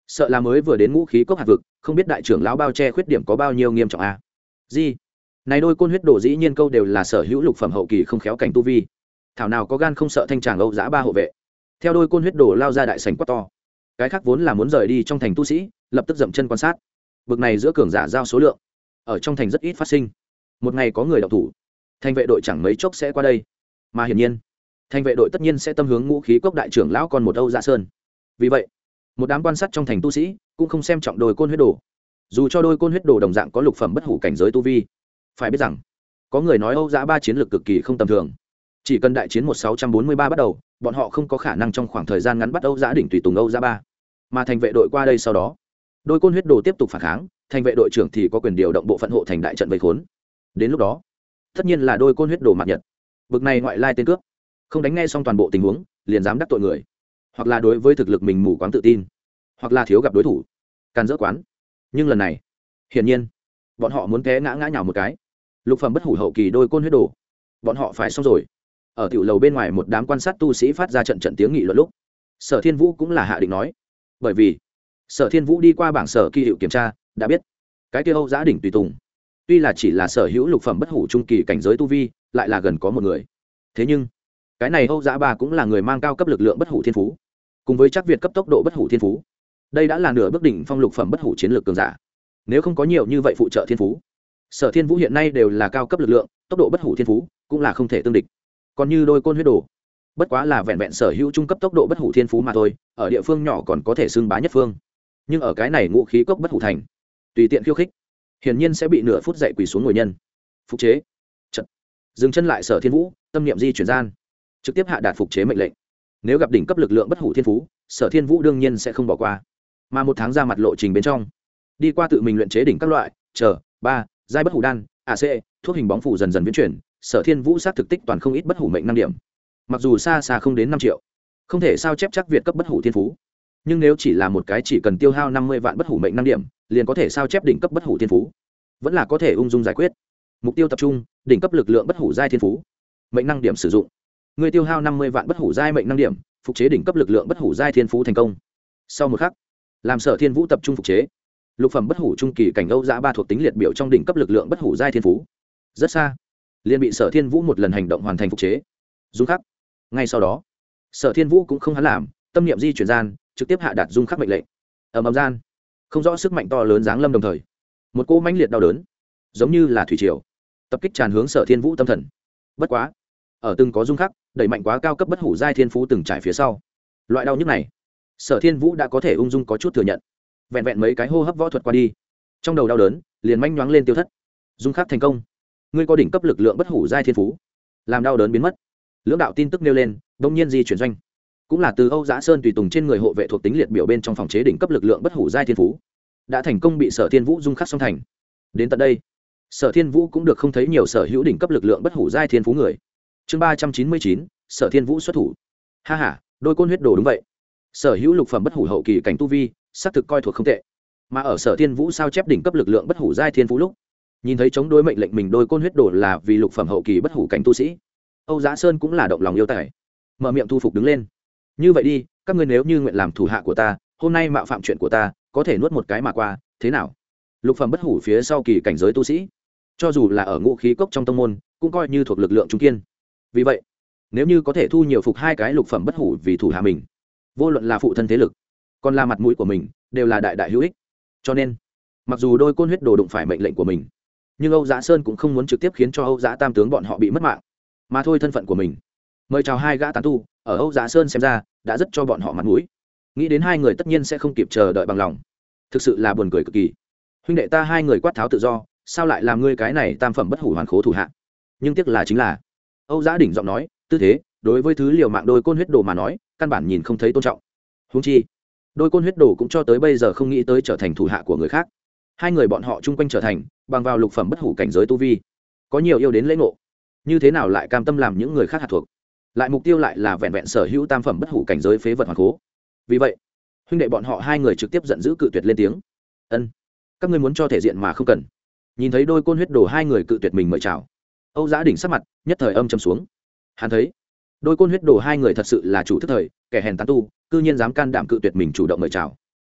sợ là mới vừa đến ngũ khí cốc hạt vực, không biết đại trưởng lão bao che khuyết điểm có bao nhiêu nghiêm trọng a. Gì? Này đôi côn huyết đồ dĩ nhiên câu đều là sở hữu lục phẩm hậu kỳ không khéo cảnh tu vi. Thảo nào có gan không sợ thanh tràng Âu Dã Ba hộ vệ. Theo đôi côn huyết đồ lao ra đại sảnh quát to. Cái khác vốn là muốn rời đi trong thành tu sĩ, lập tức dậm chân quan sát. Bực này giữa cường giả giao số lượng, ở trong thành rất ít phát sinh. Một ngày có người động thủ, thành vệ đội chẳng mấy chốc sẽ qua đây. Mà hiển nhiên, thành vệ đội tất nhiên sẽ tâm hướng ngũ khí cốc đại trưởng lão còn một Âu Dạ Sơn. Vì vậy, một đám quan sát trong thành tu sĩ cũng không xem trọng đôi côn huyết đồ. Dù cho đôi côn huyết đồ đồng dạng có lục phẩm bất hủ cảnh giới tu vi, phải biết rằng có người nói Âu Dã Ba chiến lược cực kỳ không tầm thường. Chỉ cần đại chiến 1643 bắt đầu, bọn họ không có khả năng trong khoảng thời gian ngắn bắt Âu Dã đỉnh tùy tùng Âu Dã Ba. Mà thành vệ đội qua đây sau đó, đôi côn huyết đồ tiếp tục phản kháng, thành vệ đội trưởng thì có quyền điều động bộ phận hộ thành đại trận vây khốn. Đến lúc đó, tất nhiên là đôi côn huyết đồ mạt nhật. Bực này ngoại lai tên cướp, không đánh nghe xong toàn bộ tình huống, liền dám đắc tội người, hoặc là đối với thực lực mình mù quáng tự tin, hoặc là thiếu gặp đối thủ, càn rỡ quán. Nhưng lần này, hiển nhiên, bọn họ muốn té ngã ngã nhào một cái. Lục phẩm bất hủ hậu kỳ đôi côn huyết đồ, bọn họ phải xong rồi. Ở tiểu lầu bên ngoài một đám quan sát tu sĩ phát ra trận trận tiếng nghị luận lúc, Sở Thiên Vũ cũng là hạ định nói, bởi vì Sở Thiên Vũ đi qua bảng sở kỳ hiệu kiểm tra, đã biết cái kia Âu Dã đỉnh tùy tùng, tuy là chỉ là sở hữu lục phẩm bất hủ trung kỳ cảnh giới tu vi, lại là gần có một người. Thế nhưng cái này Âu Dã Ba cũng là người mang cao cấp lực lượng bất hủ thiên phú, cùng với chắc Việt cấp tốc độ bất hủ thiên phú, đây đã là nửa bước đỉnh phong lục phẩm bất hủ chiến lược cường giả. Nếu không có nhiều như vậy phụ trợ thiên phú, Sở Thiên Vũ hiện nay đều là cao cấp lực lượng, tốc độ bất hủ thiên phú cũng là không thể tương địch. Còn như đôi côn huyết đồ, bất quá là vẹn vẹn sở hữu trung cấp tốc độ bất hủ thiên phú mà thôi, ở địa phương nhỏ còn có thể xưng bá nhất phương, nhưng ở cái này ngũ khí cốc bất hủ thành, tùy tiện khiêu khích, hiển nhiên sẽ bị nửa phút dậy quỳ xuống ngồi nhân. Phục chế. Chật. Dừng chân lại Sở Thiên Vũ, tâm niệm di chuyển gian, trực tiếp hạ đạt phục chế mệnh lệnh. Nếu gặp đỉnh cấp lực lượng bất hủ thiên phú, Sở Thiên Vũ đương nhiên sẽ không bỏ qua. Mà một tháng ra mặt lộ trình bên trong, đi qua tự mình luyện chế đỉnh các loại, giai bất hủ đan, AC, thuốc hình bóng phủ dần dần biến chuyển, Sở Thiên Vũ sát thực tích toàn không ít bất hủ mệnh năng điểm. Mặc dù xa xa không đến 5 triệu, không thể sao chép chắc Việt cấp bất hủ thiên phú, nhưng nếu chỉ là một cái chỉ cần tiêu hao 50 vạn bất hủ mệnh năng điểm, liền có thể sao chép đỉnh cấp bất hủ thiên phú, vẫn là có thể ung dung giải quyết. Mục tiêu tập trung, đỉnh cấp lực lượng bất hủ giai thiên phú. Mệnh năng điểm sử dụng, người tiêu hao 50 vạn bất hủ giai mệnh năng điểm, phục chế đỉnh cấp lực lượng bất hủ giai thiên phú thành công. Sau một khắc, làm Sở Thiên Vũ tập trung phục chế lục phẩm bất hủ trung kỳ cảnh Âu Dã Ba thuộc tính liệt biểu trong đỉnh cấp lực lượng bất hủ giai thiên phú, rất xa liền bị Sở Thiên Vũ một lần hành động hoàn thành phục chế. Dung khắc. Ngay sau đó, Sở Thiên Vũ cũng không hắn làm, tâm niệm di chuyển gian, trực tiếp hạ đạt dung khắc mệnh lệnh. Ầm gian, không rõ sức mạnh to lớn giáng lâm đồng thời, một cỗ mãnh liệt đau đớn, giống như là thủy triều, tập kích tràn hướng Sở Thiên Vũ tâm thần. Bất quá, ở từng có dung khắc, đẩy mạnh quá cao cấp bất hủ giai thiên phú từng trải phía sau, loại đau nhức này, Sở Thiên Vũ đã có thể ung dung có chút thừa nhận. Vẹn vẹn mấy cái hô hấp võ thuật qua đi, trong đầu đau đớn liền manh nhoáng lên tiêu thất. Dung khắc thành công, ngươi có đỉnh cấp lực lượng bất hủ giai thiên phú, làm đau đớn biến mất. Lưỡng đạo tin tức nêu lên, đông nhiên di chuyển doanh, cũng là từ Âu Dã Sơn tùy tùng trên người hộ vệ thuộc tính liệt biểu bên trong phòng chế đỉnh cấp lực lượng bất hủ giai thiên phú, đã thành công bị Sở Thiên Vũ dung khắc xong thành. Đến tận đây, Sở Thiên Vũ cũng được không thấy nhiều sở hữu đỉnh cấp lực lượng bất hủ giai thiên phú người. Chương 399, Sở Thiên Vũ xuất thủ. Ha ha, đôi côn huyết đồ đúng vậy. Sở hữu lục phẩm bất hủ hậu kỳ cảnh tu vi, xác thực coi thuộc không tệ. Mà ở Sở Thiên Vũ sao chép đỉnh cấp lực lượng bất hủ giai thiên phú lúc, nhìn thấy chống đối mệnh lệnh mình đôi côn huyết đồ là vì lục phẩm hậu kỳ bất hủ cảnh tu sĩ, Âu Dã Sơn cũng là động lòng yêu tài, mở miệng thu phục đứng lên. Như vậy đi, các ngươi nếu như nguyện làm thủ hạ của ta, hôm nay mạo phạm chuyện của ta, có thể nuốt một cái mà qua, thế nào? Lục phẩm bất hủ phía sau kỳ cảnh giới tu sĩ, cho dù là ở ngũ khí cốc trong tông môn, cũng coi như thuộc lực lượng trung kiên. Vì vậy, nếu như có thể thu nhiều phục hai cái lục phẩm bất hủ vì thủ hạ mình, vô luận là phụ thân thế lực, còn là mặt mũi của mình, đều là đại đại hữu ích. Cho nên, mặc dù đôi côn huyết đồ đụng phải mệnh lệnh của mình, nhưng Âu Dã Sơn cũng không muốn trực tiếp khiến cho Âu Dã Tam tướng bọn họ bị mất mạng, mà thôi thân phận của mình. Mời chào hai gã tán tu, ở Âu Dã Sơn xem ra đã rất cho bọn họ mặt mũi. Nghĩ đến hai người tất nhiên sẽ không kịp chờ đợi bằng lòng, thực sự là buồn cười cực kỳ. Huynh đệ ta hai người quát tháo tự do, sao lại làm ngươi cái này tam phẩm bất hủ hoàn khố thủ hạ? Nhưng tiếc là chính là, Âu Dã đỉnh giọng nói, tư thế, đối với thứ liều mạng đôi côn huyết đồ mà nói, căn bản nhìn không thấy tôn trọng. Huống chi, đôi côn huyết đồ cũng cho tới bây giờ không nghĩ tới trở thành thủ hạ của người khác. Hai người bọn họ chung quanh trở thành bằng vào lục phẩm bất hủ cảnh giới tu vi, có nhiều yêu đến lễ ngộ, như thế nào lại cam tâm làm những người khác hạt thuộc, lại mục tiêu lại là vẹn vẹn sở hữu tam phẩm bất hủ cảnh giới phế vật hoàn cố. Vì vậy, huynh đệ bọn họ hai người trực tiếp giận dữ cự tuyệt lên tiếng. Ân, các ngươi muốn cho thể diện mà không cần. Nhìn thấy đôi côn huyết đồ hai người cự tuyệt mình mời chào, Âu Dã đỉnh sắc mặt nhất thời âm trầm xuống. Hắn thấy đôi côn huyết đồ hai người thật sự là chủ thức thời, kẻ hèn tán tu, cư nhiên dám can đảm cự tuyệt mình chủ động mời chào.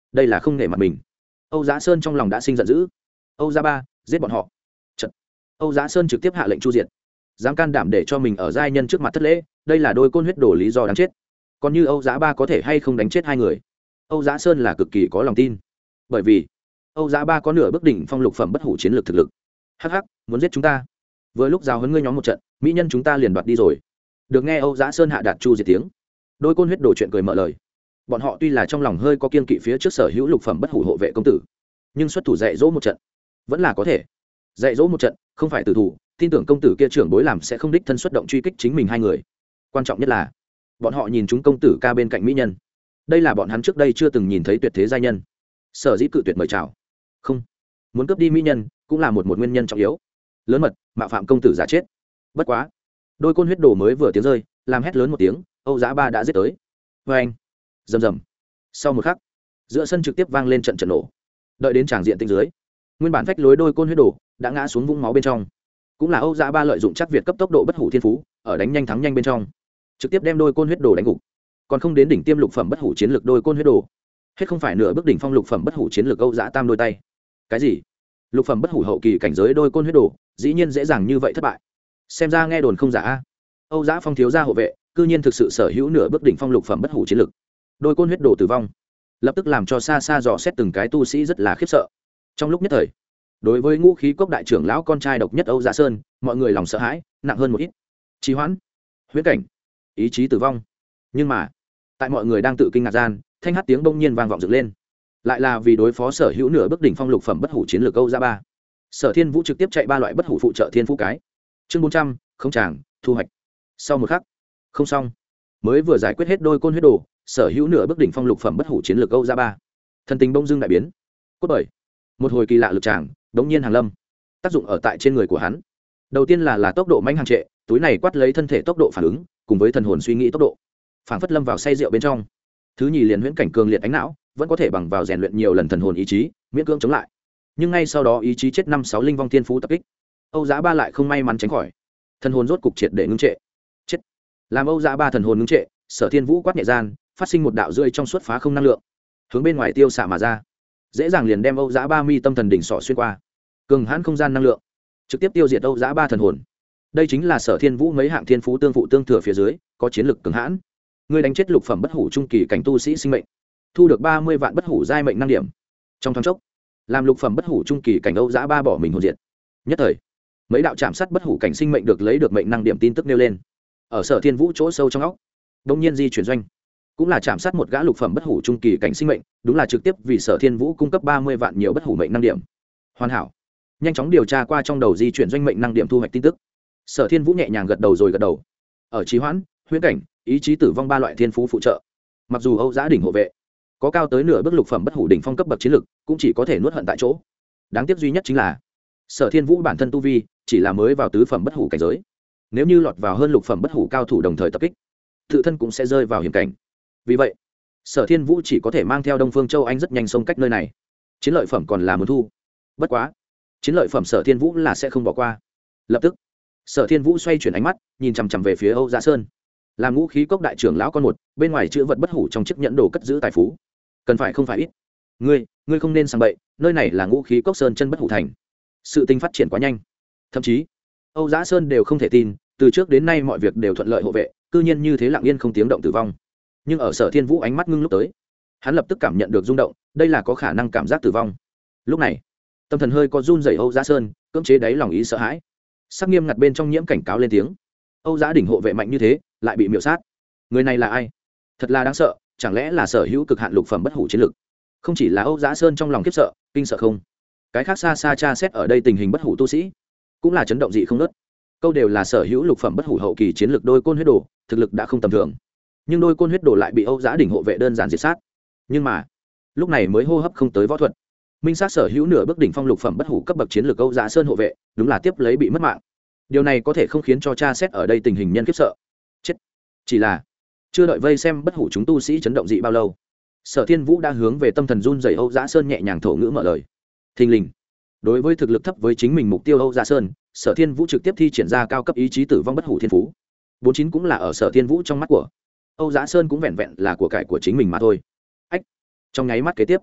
đây là không nể mặt mình. Âu Giá Sơn trong lòng đã sinh giận dữ. Âu Giá Ba, giết bọn họ. Chật. Âu Giá Sơn trực tiếp hạ lệnh chu diệt. Dám can đảm để cho mình ở giai nhân trước mặt thất lễ, đây là đôi côn huyết đồ lý do đáng chết. Còn như Âu Giá Ba có thể hay không đánh chết hai người, Âu Giá Sơn là cực kỳ có lòng tin. Bởi vì Âu Giá Ba có nửa bước đỉnh phong lục phẩm bất hủ chiến lược thực lực. Hắc hắc, muốn giết chúng ta. Vừa lúc giao huấn ngươi nhóm một trận, mỹ nhân chúng ta liền đoạt đi rồi. Được nghe Âu Giá Sơn hạ đạt chu diệt tiếng, đôi côn huyết đồ chuyện cười mở lời. Bọn họ tuy là trong lòng hơi có kiên kỵ phía trước sở hữu lục phẩm bất hủ hộ vệ công tử, nhưng xuất thủ dạy dỗ một trận vẫn là có thể. Dạy dỗ một trận không phải tử thủ, tin tưởng công tử kia trưởng bối làm sẽ không đích thân xuất động truy kích chính mình hai người. Quan trọng nhất là bọn họ nhìn chúng công tử ca bên cạnh mỹ nhân, đây là bọn hắn trước đây chưa từng nhìn thấy tuyệt thế giai nhân. Sở dĩ cự tuyệt mời chào, không muốn cướp đi mỹ nhân cũng là một nguyên nhân trọng yếu. Lớn mật mạo phạm công tử giả chết. Bất quá đôi côn huyết đồ mới vừa tiếng rơi, làm hét lớn một tiếng, Âu Giá Ba đã giết tới. Vê anh, rầm rầm. Sau một khắc, giữa sân trực tiếp vang lên trận trận nổ. Đợi đến tràng diện tinh dưới, nguyên bản phách lối đôi côn huyết đồ đã ngã xuống vũng máu bên trong. Cũng là Âu Giá Ba lợi dụng chắc việt cấp tốc độ bất hủ thiên phú, ở đánh nhanh thắng nhanh bên trong, trực tiếp đem đôi côn huyết đồ đánh gục. Còn không đến đỉnh tiêm lục phẩm bất hủ chiến lược đôi côn huyết đồ, hết không phải nửa bước đỉnh phong lục phẩm bất hủ chiến lược Âu Giá Tam đôi tay. Cái gì? Lục phẩm bất hủ hậu kỳ cảnh giới đôi côn huyết đồ, dĩ nhiên dễ dàng như vậy thất bại. Xem ra nghe đồn không giả a. Âu Giá Phong thiếu gia hộ vệ, cư nhiên thực sự sở hữu nửa bước đỉnh phong lục phẩm bất hủ chiến lược. Đôi côn huyết đồ tử vong, lập tức làm cho xa xa dò xét từng cái tu sĩ rất là khiếp sợ. Trong lúc nhất thời, đối với ngũ khí cốc đại trưởng lão con trai độc nhất Âu Giá Sơn, mọi người lòng sợ hãi nặng hơn một ít. Trì hoãn, huyễn cảnh, ý chí tử vong. Nhưng mà tại mọi người đang tự kinh ngạc gian, thanh hát tiếng bỗng nhiên vang vọng dựng lên. Lại là vì đối phó sở hữu nửa bước đỉnh phong lục phẩm bất hủ chiến lược Âu Giá Ba, Sở Thiên Vũ trực tiếp chạy ba loại bất hủ phụ trợ thiên phú cái. Chương 400, không tràng thu hoạch. Sau một khắc, không xong, mới vừa giải quyết hết đôi côn huyết đồ, sở hữu nửa bước đỉnh phong lục phẩm bất hủ chiến lược Âu Giá Ba, thần tình bông dưng đại biến. Cốt bởi một hồi kỳ lạ lực tràng đống nhiên hàng lâm, tác dụng ở tại trên người của hắn. Đầu tiên là tốc độ mãnh hàng trệ, túi này quát lấy thân thể tốc độ phản ứng, cùng với thần hồn suy nghĩ tốc độ, phảng phất lâm vào say rượu bên trong. Thứ nhì liền huyễn cảnh cường liệt ánh não, vẫn có thể bằng vào rèn luyện nhiều lần thần hồn ý chí, miễn cưỡng chống lại. Nhưng ngay sau đó ý chí chết 5-6 linh vong thiên phú tập kích, Âu Giá Ba lại không may mắn tránh khỏi, thần hồn rốt cục triệt để ngưng trệ. Chết. Làm Âu Giá Ba thần hồn ngưng trệ, Sở Thiên Vũ quát nhẹ gian, phát sinh một đạo rưỡi trong suốt phá không năng lượng, hướng bên ngoài tiêu xạ mà ra, dễ dàng liền đem Âu Giá Ba mi tâm thần đỉnh sọ xuyên qua, cường hãn không gian năng lượng, trực tiếp tiêu diệt Âu Giá Ba thần hồn. Đây chính là Sở Thiên Vũ mấy hạng thiên phú tương phụ tương thừa phía dưới, có chiến lực cường hãn. Người đánh chết lục phẩm bất hủ trung kỳ cảnh tu sĩ sinh mệnh, thu được 30 vạn bất hủ giai mệnh năng điểm. Trong thoáng chốc, làm lục phẩm bất hủ trung kỳ cảnh Âu Giá Ba bỏ mình hồn diệt. Nhất thời, mấy đạo chạm sát bất hủ cảnh sinh mệnh được lấy được mệnh năng điểm tin tức nêu lên. Ở Sở Thiên Vũ chỗ sâu trong óc, đông nhiên di chuyển doanh, cũng là chạm sát một gã lục phẩm bất hủ trung kỳ cảnh sinh mệnh, đúng là trực tiếp vì Sở Thiên Vũ cung cấp 30 vạn nhiều bất hủ mệnh năng điểm. Hoàn hảo. Nhanh chóng điều tra qua trong đầu di chuyển doanh mệnh năng điểm thu hoạch tin tức. Sở Thiên Vũ nhẹ nhàng gật đầu rồi gật đầu. Ở trì hoãn, huyễn cảnh, ý chí tử vong ba loại thiên phú phụ trợ, mặc dù Âu Giá đỉnh hộ vệ có cao tới nửa bước lục phẩm bất hủ đỉnh phong cấp bậc chiến lực, cũng chỉ có thể nuốt hận tại chỗ. Đáng tiếc duy nhất chính là Sở Thiên Vũ bản thân tu vi chỉ là mới vào tứ phẩm bất hủ cảnh giới, nếu như lọt vào hơn lục phẩm bất hủ cao thủ đồng thời tập kích, tự thân cũng sẽ rơi vào hiểm cảnh. Vì vậy, Sở Thiên Vũ chỉ có thể mang theo Đông Phương Châu Anh rất nhanh xông cách nơi này. Chiến lợi phẩm còn là muốn thu, bất quá chiến lợi phẩm Sở Thiên Vũ là sẽ không bỏ qua. Lập tức, Sở Thiên Vũ xoay chuyển ánh mắt, nhìn chằm chằm về phía Âu Giá Sơn. Làm ngũ khí cốc đại trưởng lão con một, bên ngoài chữ vật bất hủ trong chiếc nhẫn đồ cất giữ tài phú, cần phải không phải ít. Ngươi không nên sang bậy, nơi này là ngũ khí cốc sơn chân bất hủ thành. Sự tình phát triển quá nhanh, thậm chí Âu Giá Sơn đều không thể tin, từ trước đến nay mọi việc đều thuận lợi hộ vệ, cư nhiên như thế lặng yên không tiếng động tử vong. Nhưng ở Sở Thiên Vũ ánh mắt ngưng lúc tới, hắn lập tức cảm nhận được rung động, đây là có khả năng cảm giác tử vong. Lúc này, tâm thần hơi có run rẩy Âu Giá Sơn, cưỡng chế đáy lòng ý sợ hãi. Sắc nghiêm ngặt bên trong nhiễm cảnh cáo lên tiếng. Âu Giá đỉnh hộ vệ mạnh như thế, lại bị miểu sát. Người này là ai? Thật là đáng sợ, chẳng lẽ là sở hữu cực hạn lục phẩm bất hủ chiến lực? Không chỉ là Âu Giá Sơn trong lòng khiếp sợ, kinh sợ không, cái khác xa xa tra xét ở đây tình hình bất hủ tu sĩ, cũng là chấn động dị không nớt. Câu đều là sở hữu lục phẩm bất hủ hậu kỳ chiến lực đôi côn huyết đồ, thực lực đã không tầm thường. Nhưng đôi côn huyết đồ lại bị Âu Giá đỉnh hộ vệ đơn giản diệt sát. Nhưng mà, lúc này mới hô hấp không tới võ thuật, minh sát sở hữu nửa bước đỉnh phong lục phẩm bất hủ cấp bậc chiến lược Âu Giá Sơn hộ vệ, đúng là tiếp lấy bị mất mạng. Điều này có thể không khiến cho tra xét ở đây tình hình nhân khiếp sợ. Chết. Chỉ là chưa đợi vây xem bất hủ chúng tu sĩ chấn động dị bao lâu, Sở Thiên Vũ đã hướng về tâm thần run rẩy Âu Giá Sơn nhẹ nhàng thổ ngữ mở lời. Thình lình, đối với thực lực thấp với chính mình mục tiêu Âu Giá Sơn, Sở Thiên Vũ trực tiếp thi triển ra cao cấp ý chí tử vong bất hủ thiên phú. 49 cũng là ở Sở Thiên Vũ trong mắt của Âu Giá Sơn cũng vẹn vẹn là của cải của chính mình mà thôi. Ách. Trong nháy mắt kế tiếp,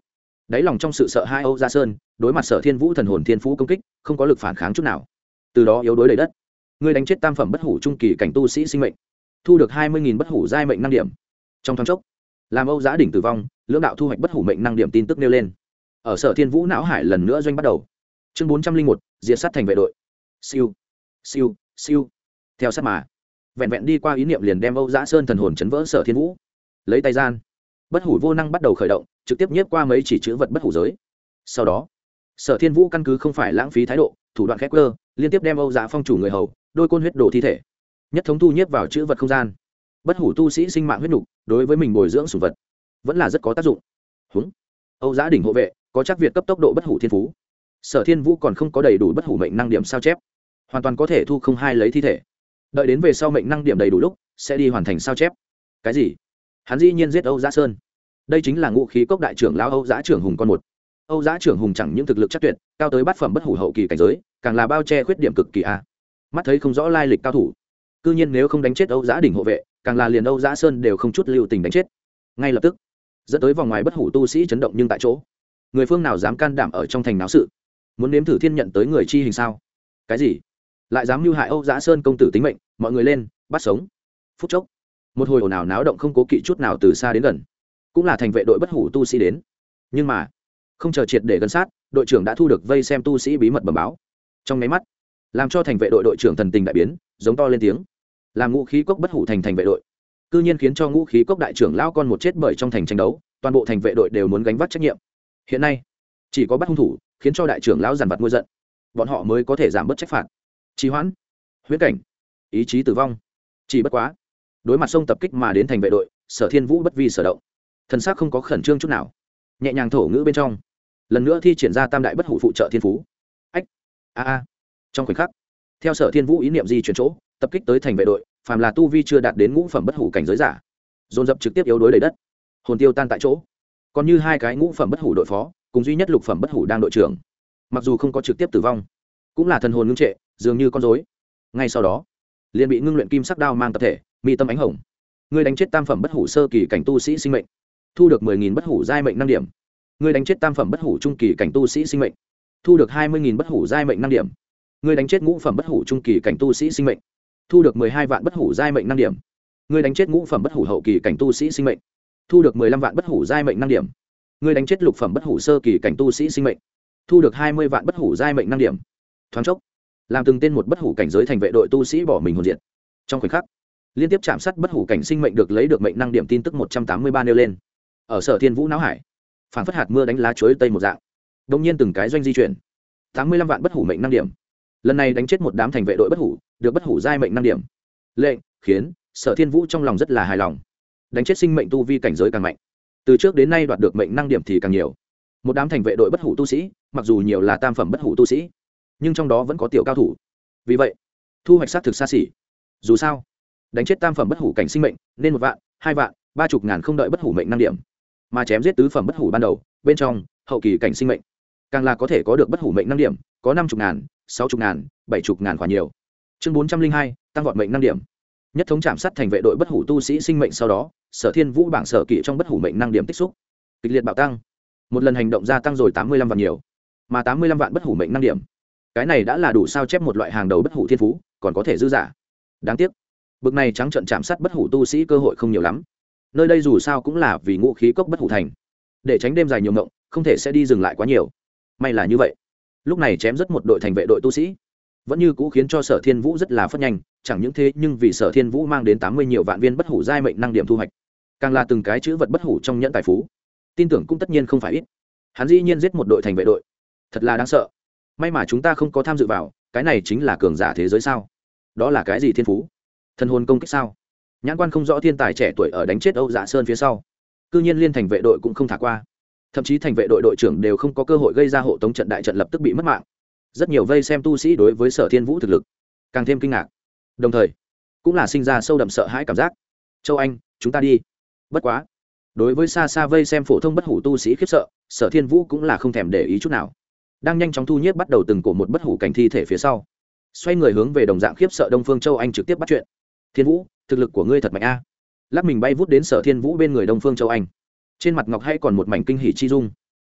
đáy lòng trong sự sợ hai Âu Giá Sơn đối mặt Sở Thiên Vũ thần hồn thiên phú công kích không có lực phản kháng chút nào, từ đó yếu đuối đầy đất. Ngươi đánh chết tam phẩm bất hủ trung kỳ cảnh tu sĩ sinh mệnh, thu được 20.000 bất hủ giai mệnh năng điểm. Trong thoáng chốc, làm Âu Giá đỉnh tử vong, lưỡng đạo thu hoạch bất hủ mệnh năng điểm tin tức nêu lên. Ở Sở Thiên Vũ não hải lần nữa doanh bắt đầu. Chương 401, diệt sát thành vệ đội. Siêu, siêu, siêu. Theo sát mà, vẹn vẹn đi qua ý niệm liền đem Âu Giá Sơn thần hồn chấn vỡ Sở Thiên Vũ. Lấy tay gian, bất hủ vô năng bắt đầu khởi động, trực tiếp nhiếp qua mấy chỉ chữ vật bất hủ giới. Sau đó, Sở Thiên Vũ căn cứ không phải lãng phí thái độ, thủ đoạn khép cơ, liên tiếp đem Âu Giá Phong chủ người hầu, đôi côn huyết đổ thi thể, nhất thống thu nhiếp vào chữ vật không gian. Bất hủ tu sĩ sinh mạng huyết nục, đối với mình bồi dưỡng sủng vật, vẫn là rất có tác dụng. Húng, Âu Giá đỉnh hộ vệ, có chắc việt cấp tốc độ bất hủ thiên phú. Sở Thiên Vũ còn không có đầy đủ bất hủ mệnh năng điểm sao chép, hoàn toàn có thể thu không hai lấy thi thể. Đợi đến về sau mệnh năng điểm đầy đủ lúc, sẽ đi hoàn thành sao chép. Cái gì? Hắn dĩ nhiên giết Âu Giá Sơn. Đây chính là ngũ khí cốc đại trưởng lão Âu Giá trưởng hùng con một. Âu Giá trưởng hùng chẳng những thực lực chắc tuyệt, cao tới bát phẩm bất hủ hậu kỳ cảnh giới, càng là bao che khuyết điểm cực kỳ a. Mắt thấy không rõ lai lịch cao thủ, cư nhiên nếu không đánh chết Âu Giá đỉnh hộ vệ, càng là liền Âu Giá Sơn đều không chút lưu tình đánh chết. Ngay lập tức, dẫn tới vòng ngoài bất hủ tu sĩ chấn động nhưng tại chỗ. Người phương nào dám can đảm ở trong thành náo sự? Muốn nếm thử thiên nhận tới người chi hình sao? Cái gì? Lại dám mưu hại Âu Giá Sơn công tử tính mệnh, mọi người lên, bắt sống. Phút chốc, một hồi ồn ào náo động không cố kỵ chút nào từ xa đến gần. Cũng là thành vệ đội bất hủ tu sĩ đến. Nhưng mà, không chờ triệt để gần sát, đội trưởng đã thu được vây xem tu sĩ bí mật bẩm báo. Trong nháy mắt, làm cho thành vệ đội đội trưởng thần tình đại biến, giống to lên tiếng. Làm ngũ khí cốc bất hủ thành vệ đội, cư nhiên khiến cho ngũ khí cốc đại trưởng lão con một chết bởi trong thành tranh đấu, toàn bộ thành vệ đội đều muốn gánh vác trách nhiệm. Hiện nay, chỉ có bắt hung thủ, khiến cho đại trưởng lão giàn vặt nguôi giận, bọn họ mới có thể giảm bớt trách phạt. Trì hoãn, huyễn cảnh, ý chí tử vong. Chỉ bất quá, đối mặt sông tập kích mà đến thành vệ đội, Sở Thiên Vũ bất vi sở động, thần sắc không có khẩn trương chút nào, nhẹ nhàng thổ ngữ bên trong, lần nữa thi triển ra tam đại bất hủ phụ trợ thiên phú. Ách, a. Trong khoảnh khắc, theo Sở Thiên Vũ ý niệm di chuyển chỗ, tập kích tới thành vệ đội, phàm là tu vi chưa đạt đến ngũ phẩm bất hủ cảnh giới giả, dồn dập trực tiếp yếu đuối đầy đất, hồn tiêu tan tại chỗ. Còn như hai cái ngũ phẩm bất hủ đội phó, cùng duy nhất lục phẩm bất hủ đang đội trưởng, mặc dù không có trực tiếp tử vong, cũng là thần hồn ngưng trệ, dường như con rối. Ngay sau đó, liền bị ngưng luyện kim sắc đao mang tập thể, mi tâm ánh hồng. Ngươi đánh chết tam phẩm bất hủ sơ kỳ cảnh tu sĩ sinh mệnh, thu được 10.000 bất hủ giai mệnh năng điểm. Ngươi đánh chết tam phẩm bất hủ trung kỳ cảnh tu sĩ sinh mệnh, thu được 20.000 bất hủ giai mệnh năng điểm. Ngươi đánh chết ngũ phẩm bất hủ trung kỳ cảnh tu sĩ sinh mệnh, thu được 12 vạn bất hủ giai mệnh năng điểm. Ngươi đánh chết ngũ phẩm bất hủ hậu kỳ cảnh tu sĩ sinh mệnh, thu được 15 vạn bất hủ giai mệnh năng điểm. Ngươi đánh chết lục phẩm bất hủ sơ kỳ cảnh tu sĩ sinh mệnh, thu được 20 vạn bất hủ giai mệnh năng điểm. Thoáng chốc, làm từng tên một bất hủ cảnh giới thành vệ đội tu sĩ bỏ mình hồn diệt. Trong khoảnh khắc, liên tiếp chạm sát bất hủ cảnh sinh mệnh được lấy được mệnh năng điểm tin tức 183 nêu lên. Ở Sở Thiên Vũ não hải, phảng phất hạt mưa đánh lá chuối tây một dạng. Đột nhiên từng cái doanh di chuyển. 85 vạn bất hủ mệnh năng điểm. Lần này đánh chết một đám thành vệ đội bất hủ, được bất hủ giai mệnh năng điểm. Lệnh khiến Sở Thiên Vũ trong lòng rất là hài lòng. Đánh chết sinh mệnh tu vi cảnh giới càng mạnh, từ trước đến nay đoạt được mệnh năng điểm thì càng nhiều. Một đám thành vệ đội bất hủ tu sĩ, mặc dù nhiều là tam phẩm bất hủ tu sĩ, nhưng trong đó vẫn có tiểu cao thủ. Vì vậy, thu hoạch sát thực xa xỉ. Dù sao, đánh chết tam phẩm bất hủ cảnh sinh mệnh, nên 1 vạn, 2 vạn, 30 ngàn không đợi bất hủ mệnh năng điểm. Mà chém giết tứ phẩm bất hủ ban đầu, bên trong hậu kỳ cảnh sinh mệnh, càng là có thể có được bất hủ mệnh năng điểm, có 50 ngàn, 60 ngàn, 70 ngàn khoản nhiều. Chương 402, tăng vọt mệnh năng điểm. Nhất thống chạm sát thành vệ đội bất hủ tu sĩ sinh mệnh sau đó, Sở Thiên Vũ bảng sở kỵ trong bất hủ mệnh năng điểm tích xúc kịch liệt bạo tăng. Một lần hành động gia tăng rồi 85 vạn nhiều, mà 85 vạn bất hủ mệnh năng điểm, cái này đã là đủ sao chép một loại hàng đầu bất hủ thiên phú, còn có thể dư giả. Đáng tiếc, bực này trắng trợn chạm sát bất hủ tu sĩ cơ hội không nhiều lắm. Nơi đây dù sao cũng là vì ngũ khí cốc bất hủ thành, để tránh đêm dài nhiều mộng, không thể sẽ đi dừng lại quá nhiều. May là như vậy, lúc này chém rất một đội thành vệ đội tu sĩ, vẫn như cũ khiến cho Sở Thiên Vũ rất là phất nhanh. Chẳng những thế, nhưng vì Sở Thiên Vũ mang đến 80 nhiều vạn viên bất hủ giai mệnh năng điểm thu hoạch, càng là từng cái chữ vật bất hủ trong nhẫn tài phú, tin tưởng cũng tất nhiên không phải ít. Hắn dĩ nhiên giết một đội thành vệ đội, thật là đáng sợ. May mà chúng ta không có tham dự vào, cái này chính là cường giả thế giới sao? Đó là cái gì thiên phú? Thần hồn công kích sao? Nhãn quan không rõ thiên tài trẻ tuổi ở đánh chết Âu Dạ Sơn phía sau, cư nhiên liên thành vệ đội cũng không thả qua, thậm chí thành vệ đội đội trưởng đều không có cơ hội gây ra hộ tống trận đại trận lập tức bị mất mạng. Rất nhiều vây xem tu sĩ đối với Sở Thiên Vũ thực lực càng thêm kinh ngạc, đồng thời cũng là sinh ra sâu đậm sợ hãi cảm giác. Châu Anh, chúng ta đi. Bất quá, đối với xa xa vây xem phổ thông bất hủ tu sĩ khiếp sợ, Sở Thiên Vũ cũng là không thèm để ý chút nào, đang nhanh chóng thu nhiếp bắt đầu từng cổ một bất hủ cảnh thi thể phía sau, xoay người hướng về đồng dạng khiếp sợ Đông Phương Châu Anh trực tiếp bắt chuyện. Thiên Vũ, thực lực của ngươi thật mạnh a. Lắc mình bay vút đến Sở Thiên Vũ bên người Đông Phương Châu Anh, trên mặt ngọc hay còn một mảnh kinh hỉ chi dung.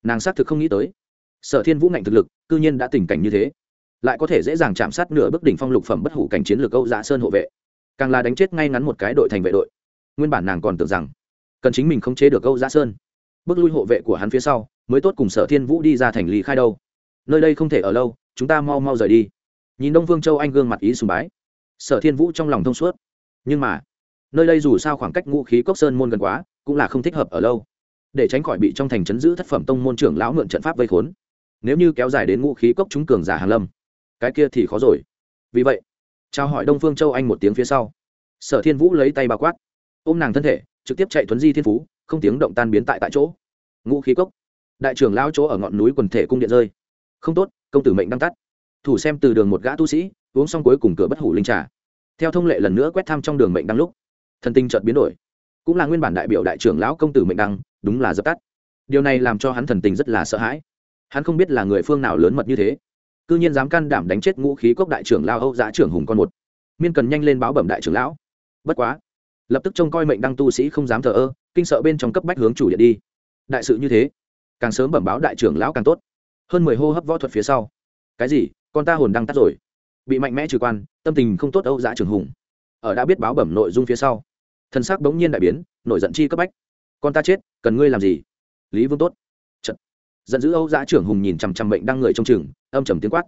nàng xác thực không nghĩ tới Sở Thiên Vũ ngạnh thực lực cư nhiên đã tình cảnh như thế, lại có thể dễ dàng chạm sát nửa bước đỉnh phong lục phẩm bất hủ cảnh chiến lược Âu Giá Sơn hộ vệ, càng là đánh chết ngay ngắn một cái đội thành vệ đội. Nguyên bản nàng còn tưởng rằng cần chính mình khống chế được Âu Giá Sơn, bước lui hộ vệ của hắn phía sau mới tốt cùng Sở Thiên Vũ đi ra thành lý khai đâu. Nơi đây không thể ở lâu, chúng ta mau mau rời đi. Nhìn Đông Phương Châu Anh gương mặt ý sùng bái, Sở Thiên Vũ trong lòng thông suốt. Nhưng mà nơi đây dù sao khoảng cách Ngũ Khí Cốc Sơn môn gần quá, cũng là không thích hợp ở lâu, để tránh khỏi bị trong thành trấn giữ thất phẩm tông môn trưởng lão mượn trận pháp vây khốn. Nếu như kéo dài đến Ngũ Khí Cốc chúng cường giả hàng lâm, cái kia thì khó rồi. Vì vậy chào hỏi Đông Phương Châu Anh một tiếng phía sau, Sở Thiên Vũ lấy tay bao quát, ôm nàng thân thể trực tiếp chạy thuấn di thiên phú, không tiếng động tan biến tại chỗ. Ngũ Khí Cốc đại trưởng lão chỗ ở ngọn núi quần thể cung điện rơi. Không tốt, công tử mệnh đang tắt. Thủ xem từ đường một gã tu sĩ uống xong cuối cùng cửa bất hủ linh trà, theo thông lệ lần nữa quét thăm trong đường mệnh đăng lúc thần tinh chợt biến đổi, cũng là nguyên bản đại biểu đại trưởng lão công tử mệnh đăng đúng là dập tắt. Điều này làm cho hắn thần tình rất là sợ hãi. Hắn không biết là người phương nào lớn mật như thế, cư nhiên dám can đảm đánh chết Ngũ Khí Cốc đại trưởng lão Âu Giá trưởng hùng con một. Miên cần nhanh lên báo bẩm đại trưởng lão. Bất quá lập tức trông coi mệnh đăng tu sĩ không dám thờ ơ, kinh sợ bên trong cấp bách hướng chủ điện đi. Đại sự như thế, càng sớm bẩm báo đại trưởng lão càng tốt. Hơn 10 hô hấp võ thuật phía sau, cái gì con ta hồn đang tắt rồi, bị mạnh mẽ trừ quan, tâm tình không tốt Âu Giá trưởng hùng ở đã biết báo bẩm nội dung phía sau, thân xác bỗng nhiên đại biến, nổi giận chi cấp bách. Con ta chết, cần ngươi làm gì? Lý Vương tốt. Trận giận dữ Âu Giá trưởng hùng nhìn chằm chằm mệnh đăng người trong chừng, âm trầm tiếng quát.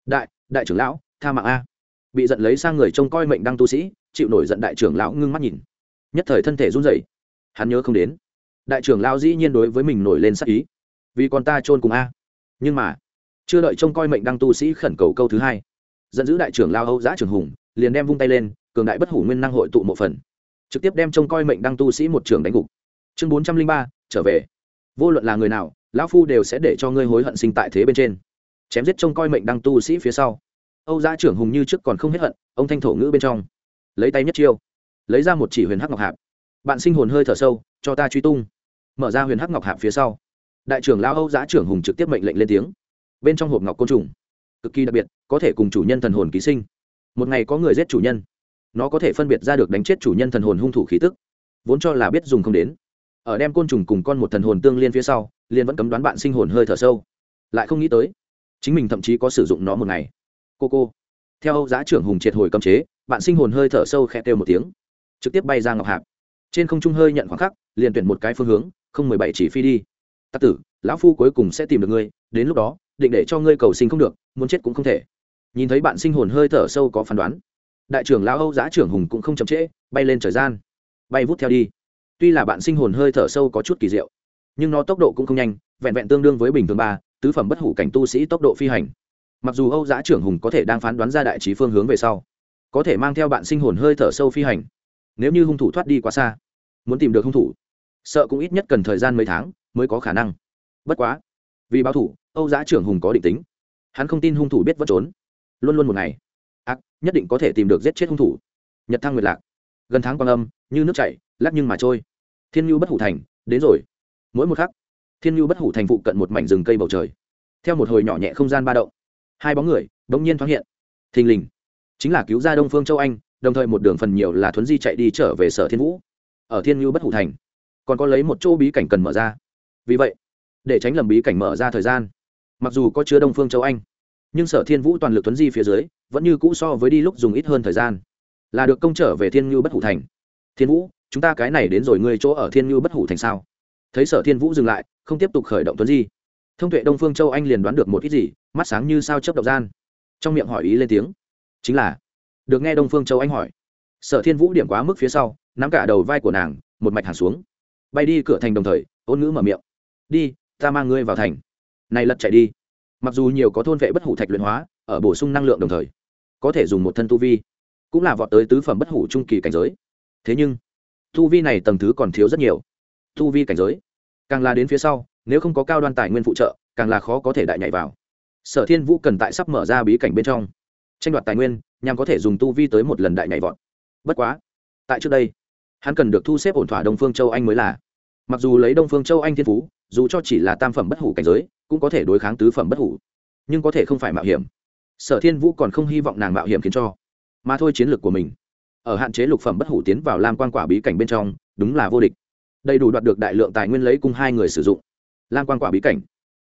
Đại trưởng lão tha mạng a. Bị giận lấy sang người trông coi mệnh đăng tu sĩ chịu nổi giận đại trưởng lão ngưng mắt nhìn, nhất thời thân thể run rẩy. Hắn nhớ không đến đại trưởng lão dĩ nhiên đối với mình nổi lên sát ý, vì con ta chôn cùng a. Nhưng mà chưa đợi trông coi mệnh đăng tu sĩ khẩn cầu câu thứ hai, giận dữ đại trưởng lão Âu Giá trưởng hùng liền đem vung tay lên, cường đại bất hủ nguyên năng hội tụ một phần, trực tiếp đem trông coi mệnh đăng tu sĩ một trường đánh gục. Chương 403, trở về. Vô luận là người nào, lão phu đều sẽ để cho ngươi hối hận sinh tại thế bên trên. Chém giết trông coi mệnh đăng tu sĩ phía sau, Âu Giá trưởng hùng như trước còn không hết hận, ông thanh thổ ngữ bên trong lấy tay nhất chiêu, lấy ra một chỉ huyền hắc ngọc hạp. Bạn sinh hồn hơi thở sâu, cho ta truy tung. Mở ra huyền hắc ngọc hạp phía sau, đại trưởng lão Âu Giá trưởng hùng trực tiếp mệnh lệnh lên tiếng. Bên trong hộp ngọc côn trùng cực kỳ đặc biệt, có thể cùng chủ nhân thần hồn ký sinh. Một ngày có người giết chủ nhân, nó có thể phân biệt ra được đánh chết chủ nhân thần hồn hung thủ khí tức, vốn cho là biết dùng không đến. Ở đem côn trùng cùng con một thần hồn tương liên phía sau, liền vẫn cấm đoán bạn sinh hồn hơi thở sâu, lại không nghĩ tới chính mình thậm chí có sử dụng nó một ngày. Cô theo Âu Giá trưởng hùng triệt hồi cấm chế, bạn sinh hồn hơi thở sâu khẽ kêu một tiếng, trực tiếp bay ra ngọc hạp. Trên không trung hơi nhận khoảng khắc, liền tuyển một cái phương hướng, không 17 chỉ phi đi. Tắc tử, lão phu cuối cùng sẽ tìm được ngươi, đến lúc đó định để cho ngươi cầu sinh không được, muốn chết cũng không thể. Nhìn thấy bạn sinh hồn hơi thở sâu có phán đoán, đại trưởng lão Âu Giá trưởng hùng cũng không chậm trễ, bay lên trời gian, bay vút theo đi. Tuy là bạn sinh hồn hơi thở sâu có chút kỳ diệu, nhưng nó tốc độ cũng không nhanh, vẹn vẹn tương đương với bình thường 3, tứ phẩm bất hủ cảnh tu sĩ tốc độ phi hành. Mặc dù Âu Giá trưởng hùng có thể đang phán đoán ra đại trí phương hướng về sau, có thể mang theo bạn sinh hồn hơi thở sâu phi hành. Nếu như hung thủ thoát đi quá xa, muốn tìm được hung thủ, sợ cũng ít nhất cần thời gian mấy tháng mới có khả năng. Bất quá, vì báo thủ, Âu Giá trưởng hùng có định tính. Hắn không tin hung thủ biết vẫn trốn, luôn luôn một ngày nhất định có thể tìm được giết chết hung thủ. Nhật thăng nguyệt lạc, gần tháng quang âm như nước chảy, lắc nhưng mà trôi. Thiên Nhu bất hủ thành đến rồi. Mỗi một khắc, Thiên Nhu bất hủ thành phụ cận một mảnh rừng cây bầu trời, theo một hồi nhỏ nhẹ không gian ba động, hai bóng người bỗng nhiên thoáng hiện. Thình lình chính là cứu ra Đông Phương Châu Anh, đồng thời một đường phần nhiều là thuấn di chạy đi trở về Sở Thiên Vũ. Ở Thiên Nhu bất hủ thành còn có lấy một chỗ bí cảnh cần mở ra, vì vậy để tránh lầm bí cảnh mở ra thời gian, mặc dù có chứa Đông Phương Châu Anh, nhưng Sở Thiên Vũ toàn lực thuấn di phía dưới vẫn như cũ so với đi lúc dùng ít hơn thời gian, là được công trở về Thiên Nhu bất hủ thành. Thiên Vũ, chúng ta cái này đến rồi, ngươi chỗ ở Thiên Nhu bất hủ thành sao? Thấy Sở Thiên Vũ dừng lại, không tiếp tục khởi động thuấn di, thông tuệ Đông Phương Châu Anh liền đoán được một ít gì, mắt sáng như sao chớp động gian, trong miệng hỏi ý lên tiếng. Chính là được nghe Đông Phương Châu Anh hỏi, Sở Thiên Vũ điểm quá mức phía sau, nắm cả đầu vai của nàng một mạch hàng xuống, bay đi cửa thành, đồng thời ôn ngữ mở miệng. Đi, ta mang ngươi vào thành. Này lật chạy đi. Mặc dù nhiều có thôn vệ bất hủ thạch luyện hóa, ở bổ sung năng lượng đồng thời có thể dùng một thân tu vi, cũng là vọt tới tứ phẩm bất hủ trung kỳ cảnh giới. Thế nhưng tu vi này tầng thứ còn thiếu rất nhiều. Tu vi cảnh giới càng là đến phía sau, nếu không có cao đoan tài nguyên phụ trợ, càng là khó có thể đại nhảy vào. Sở Thiên Vũ cần tại sắp mở ra bí cảnh bên trong tranh đoạt tài nguyên, nhằm có thể dùng tu vi tới một lần đại nhảy vọt. Bất quá tại trước đây, hắn cần được thu xếp ổn thỏa Đông Phương Châu Anh mới là. Mặc dù lấy Đông Phương Châu Anh thiên phú, dù cho chỉ là tam phẩm bất hủ cảnh giới, cũng có thể đối kháng tứ phẩm bất hủ, nhưng có thể không phải mạo hiểm. Sở Thiên Vũ còn không hy vọng nàng mạo hiểm khiến cho mà thôi. Chiến lược của mình ở hạn chế lục phẩm bất hủ tiến vào Lam Quang Quả bí cảnh bên trong đúng là vô địch, đầy đủ đoạt được đại lượng tài nguyên lấy cung hai người sử dụng. Lam Quang Quả bí cảnh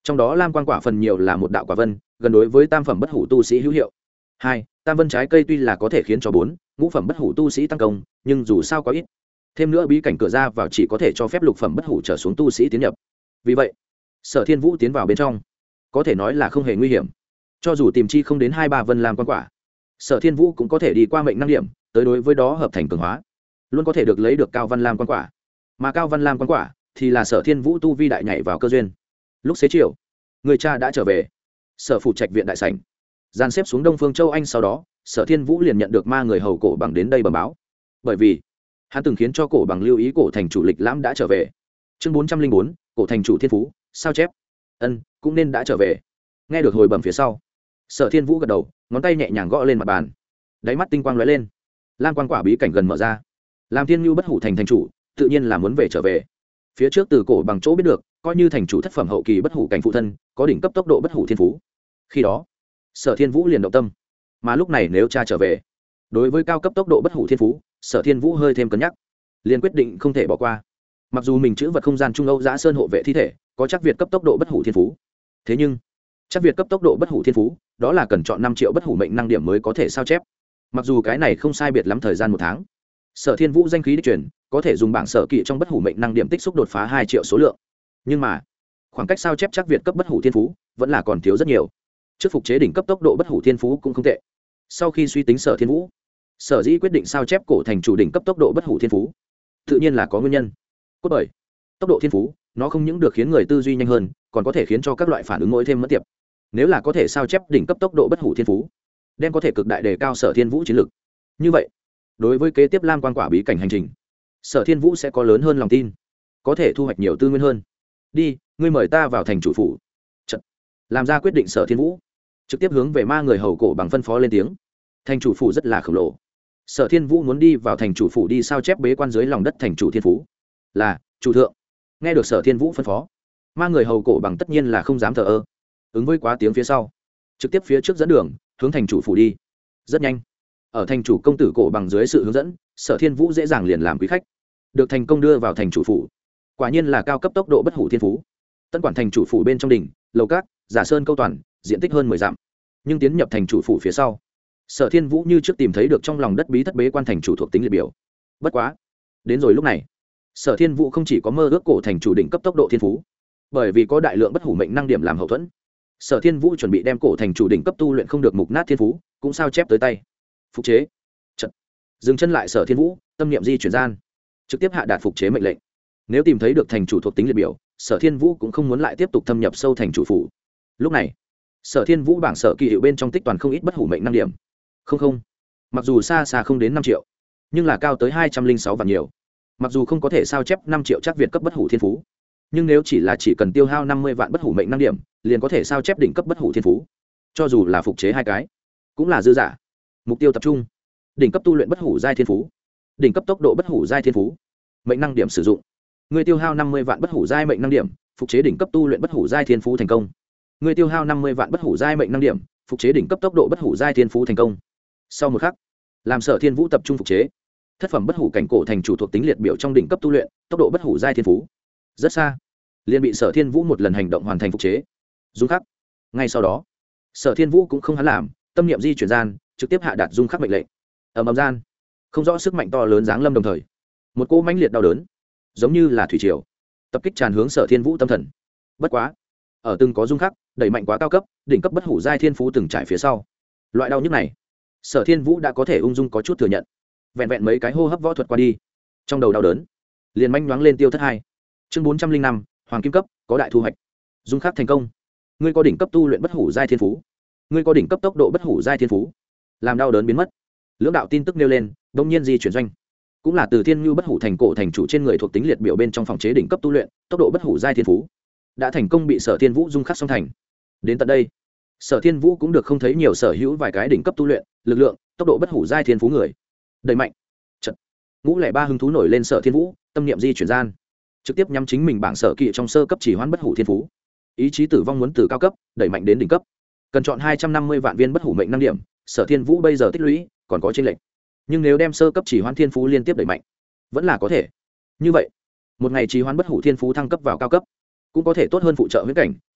trong đó lam quan quả phần nhiều là một đạo quả vân, gần đối với tam phẩm bất hủ tu sĩ hữu hiệu. 2. Tam vân trái cây tuy là có thể khiến cho 4, ngũ phẩm bất hủ tu sĩ tăng công, nhưng dù sao có ít. Thêm nữa bí cảnh cửa ra vào chỉ có thể cho phép lục phẩm bất hủ trở xuống tu sĩ tiến nhập. Vì vậy, Sở Thiên Vũ tiến vào bên trong, có thể nói là không hề nguy hiểm. Cho dù tìm chi không đến 2-3 vân lam quan quả, Sở Thiên Vũ cũng có thể đi qua mệnh năng điểm, tới đối với đó hợp thành cường hóa, luôn có thể được lấy được cao văn lam quan quả. Mà cao văn lam quan quả thì là Sở Thiên Vũ tu vi đại nhảy vào cơ duyên. Lúc xế chiều, người cha đã trở về. Sở phủ trạch viện đại sảnh, dàn xếp xuống Đông Phương Châu Anh, sau đó Sở Thiên Vũ liền nhận được ma người hầu cổ bằng đến đây bẩm báo, bởi vì hắn từng khiến cho cổ bằng lưu ý cổ thành chủ Lịch Lãm đã trở về. Chương 404, cổ thành chủ thiên phú sao chép. Cũng nên đã trở về. Nghe được hồi bẩm phía sau, Sở Thiên Vũ gật đầu, ngón tay nhẹ nhàng gõ lên mặt bàn, đáy mắt tinh quang lóe lên. Lam quan quả bí cảnh gần mở ra, làm Thiên Nhu bất hủ thành chủ tự nhiên là muốn về trở về. Phía trước từ cổ bằng chỗ biết được, coi như thành chủ thất phẩm hậu kỳ bất hủ cảnh phụ thân, có đỉnh cấp tốc độ bất hủ thiên phú. Khi đó Sở Thiên Vũ liền động tâm, mà lúc này nếu cha trở về, đối với cao cấp tốc độ bất hủ thiên phú, Sở Thiên Vũ hơi thêm cân nhắc, liền quyết định không thể bỏ qua. Mặc dù mình chữ vật không gian trung âu giã sơn hộ vệ thi thể có chắc việt cấp tốc độ bất hủ thiên phú, thế nhưng chắc việt cấp tốc độ bất hủ thiên phú đó là cần chọn 5 triệu bất hủ mệnh năng điểm mới có thể sao chép. Mặc dù cái này không sai biệt lắm thời gian 1 tháng, Sở Thiên Vũ danh khí đích truyền, có thể dùng bảng sở kỵ trong bất hủ mệnh năng điểm tích xúc đột phá 2 triệu số lượng, nhưng mà khoảng cách sao chép chắc việt cấp bất hủ thiên phú vẫn là còn thiếu rất nhiều. Trước phục chế đỉnh cấp tốc độ bất hủ thiên phú cũng không tệ. Sau khi suy tính, Sở Thiên Vũ sở dĩ quyết định sao chép cổ thành chủ đỉnh cấp tốc độ bất hủ thiên phú, tự nhiên là có nguyên nhân. Cốt bởi tốc độ thiên phú, nó không những được khiến người tư duy nhanh hơn, còn có thể khiến cho các loại phản ứng mỗi thêm mất tiệp. Nếu là có thể sao chép đỉnh cấp tốc độ bất hủ thiên phú, đem có thể cực đại đề cao Sở Thiên Vũ chiến lực. Như vậy, đối với kế tiếp lam quan quả bí cảnh hành trình, Sở Thiên Vũ sẽ có lớn hơn lòng tin, có thể thu hoạch nhiều tư nguyên hơn. Đi, ngươi mời ta vào thành chủ phủ. Chật, làm ra quyết định, Sở Thiên Vũ trực tiếp hướng về ma người hầu cổ bằng phân phó lên tiếng. Thành chủ phủ rất là khổng lồ, Sở Thiên Vũ muốn đi vào thành chủ phủ đi sao chép bế quan dưới lòng đất thành chủ thiên phú. Là chủ thượng. Nghe được Sở Thiên Vũ phân phó, ma người hầu cổ bằng tất nhiên là không dám thờ ơ, ứng với quá tiếng phía sau, trực tiếp phía trước dẫn đường hướng thành chủ phủ đi. Rất nhanh, ở thành chủ công tử cổ bằng dưới sự hướng dẫn, Sở Thiên Vũ dễ dàng liền làm quý khách, được thành công đưa vào thành chủ phủ. Quả nhiên là cao cấp tốc độ bất hủ thiên phú. Tân quản thành chủ phủ bên trong đỉnh lầu cát, giả sơn câu toàn, diện tích hơn 10 dặm. Nhưng tiến nhập thành chủ phủ phía sau, Sở Thiên Vũ như trước tìm thấy được trong lòng đất bí thất bế quan thành chủ thuộc tính liệt biểu. Bất quá, đến rồi lúc này, Sở Thiên Vũ không chỉ có mơ ước cổ thành chủ đỉnh cấp tốc độ thiên phú, bởi vì có đại lượng bất hủ mệnh năng điểm làm hậu thuẫn, Sở Thiên Vũ chuẩn bị đem cổ thành chủ đỉnh cấp tu luyện không được mục nát thiên phú cũng sao chép tới tay. Phục chế. Chật. Dừng chân lại, Sở Thiên Vũ tâm niệm di chuyển gian, trực tiếp hạ đạt phục chế mệnh lệnh. Nếu tìm thấy được thành chủ thuộc tính liệt biểu, Sở Thiên Vũ cũng không muốn lại tiếp tục thâm nhập sâu thành chủ phủ. Lúc này, Sở Thiên Vũ bảng sở kỳ hiệu bên trong tích toàn không ít bất hủ mệnh năng điểm. Không, mặc dù xa xa không đến 5 triệu, nhưng là cao tới 206 vạn nhiều. Mặc dù không có thể sao chép 5 triệu chắc việt cấp bất hủ thiên phú, nhưng nếu chỉ cần tiêu hao 50 vạn bất hủ mệnh năng điểm, liền có thể sao chép đỉnh cấp bất hủ thiên phú. Cho dù là phục chế 2 cái, cũng là dư giả. Mục tiêu tập trung: đỉnh cấp tu luyện bất hủ giai thiên phú, đỉnh cấp tốc độ bất hủ giai thiên phú. Mệnh năng điểm sử dụng: người tiêu hao 50 vạn bất hủ giai mệnh năng điểm, phục chế đỉnh cấp tu luyện bất hủ giai thiên phú thành công. Người tiêu hao 50 vạn bất hủ giai mệnh năng điểm, phục chế đỉnh cấp tốc độ bất hủ giai thiên phú thành công. Sau một khắc, làm Sở Thiên Vũ tập trung phục chế thất phẩm bất hủ cảnh cổ thành chủ thuộc tính liệt biểu trong đỉnh cấp tu luyện tốc độ bất hủ giai thiên phú, rất xa liền bị Sở Thiên Vũ một lần hành động hoàn thành phục chế. Dung khắc. Ngay sau đó, Sở Thiên Vũ cũng không hắn làm, tâm niệm di chuyển gian, trực tiếp hạ đạt dung khắc mệnh lệnh. Ầm gian, không rõ sức mạnh to lớn giáng lâm đồng thời, một cỗ mãnh liệt đau đớn, giống như là thủy triều, tập kích tràn hướng Sở Thiên Vũ tâm thần. Bất quá, ở từng có dung khắc đẩy mạnh quá cao cấp, đỉnh cấp bất hủ giai thiên phú từng trải phía sau, loại đau nhức này, Sở Thiên Vũ đã có thể ung dung có chút thừa nhận. Vẹn vẹn mấy cái hô hấp võ thuật qua đi, trong đầu đau đớn liền manh nhoáng lên tiêu thất 2. Chương 405, hoàng kim cấp có đại thu hoạch. Dung khắc thành công. Ngươi có đỉnh cấp tu luyện bất hủ giai thiên phú, ngươi có đỉnh cấp tốc độ bất hủ giai thiên phú. Làm đau đớn biến mất, lưỡng đạo tin tức nêu lên, đột nhiên di chuyển doanh, cũng là từ Thiên Nhu bất hủ thành cổ thành chủ trên người thuộc tính liệt biểu bên trong phòng chế đỉnh cấp tu luyện tốc độ bất hủ giai thiên phú đã thành công bị Sở Thiên Vũ dung khắc song thành. Đến tận đây, Sở Thiên Vũ cũng được không thấy nhiều sở hữu vài cái đỉnh cấp tu luyện lực lượng tốc độ bất hủ giai thiên phú người. Đẩy mạnh. Chật. Ngũ lẻ ba hứng thú nổi lên, Sở Thiên Vũ tâm niệm di chuyển gian, trực tiếp nhắm chính mình bảng sở kỵ trong sơ cấp chỉ hoãn bất hủ thiên phú. Ý chí tử vong muốn từ cao cấp đẩy mạnh đến đỉnh cấp, cần chọn 250 vạn viên bất hủ mệnh năng điểm. Sở Thiên Vũ bây giờ tích lũy còn có chênh lệch, nhưng nếu đem sơ cấp chỉ hoãn thiên phú liên tiếp đẩy mạnh, vẫn là có thể. Như vậy, một ngày chỉ hoãn bất hủ thiên phú thăng cấp vào cao cấp, cũng có thể tốt hơn phụ trợ huyễn cảnh,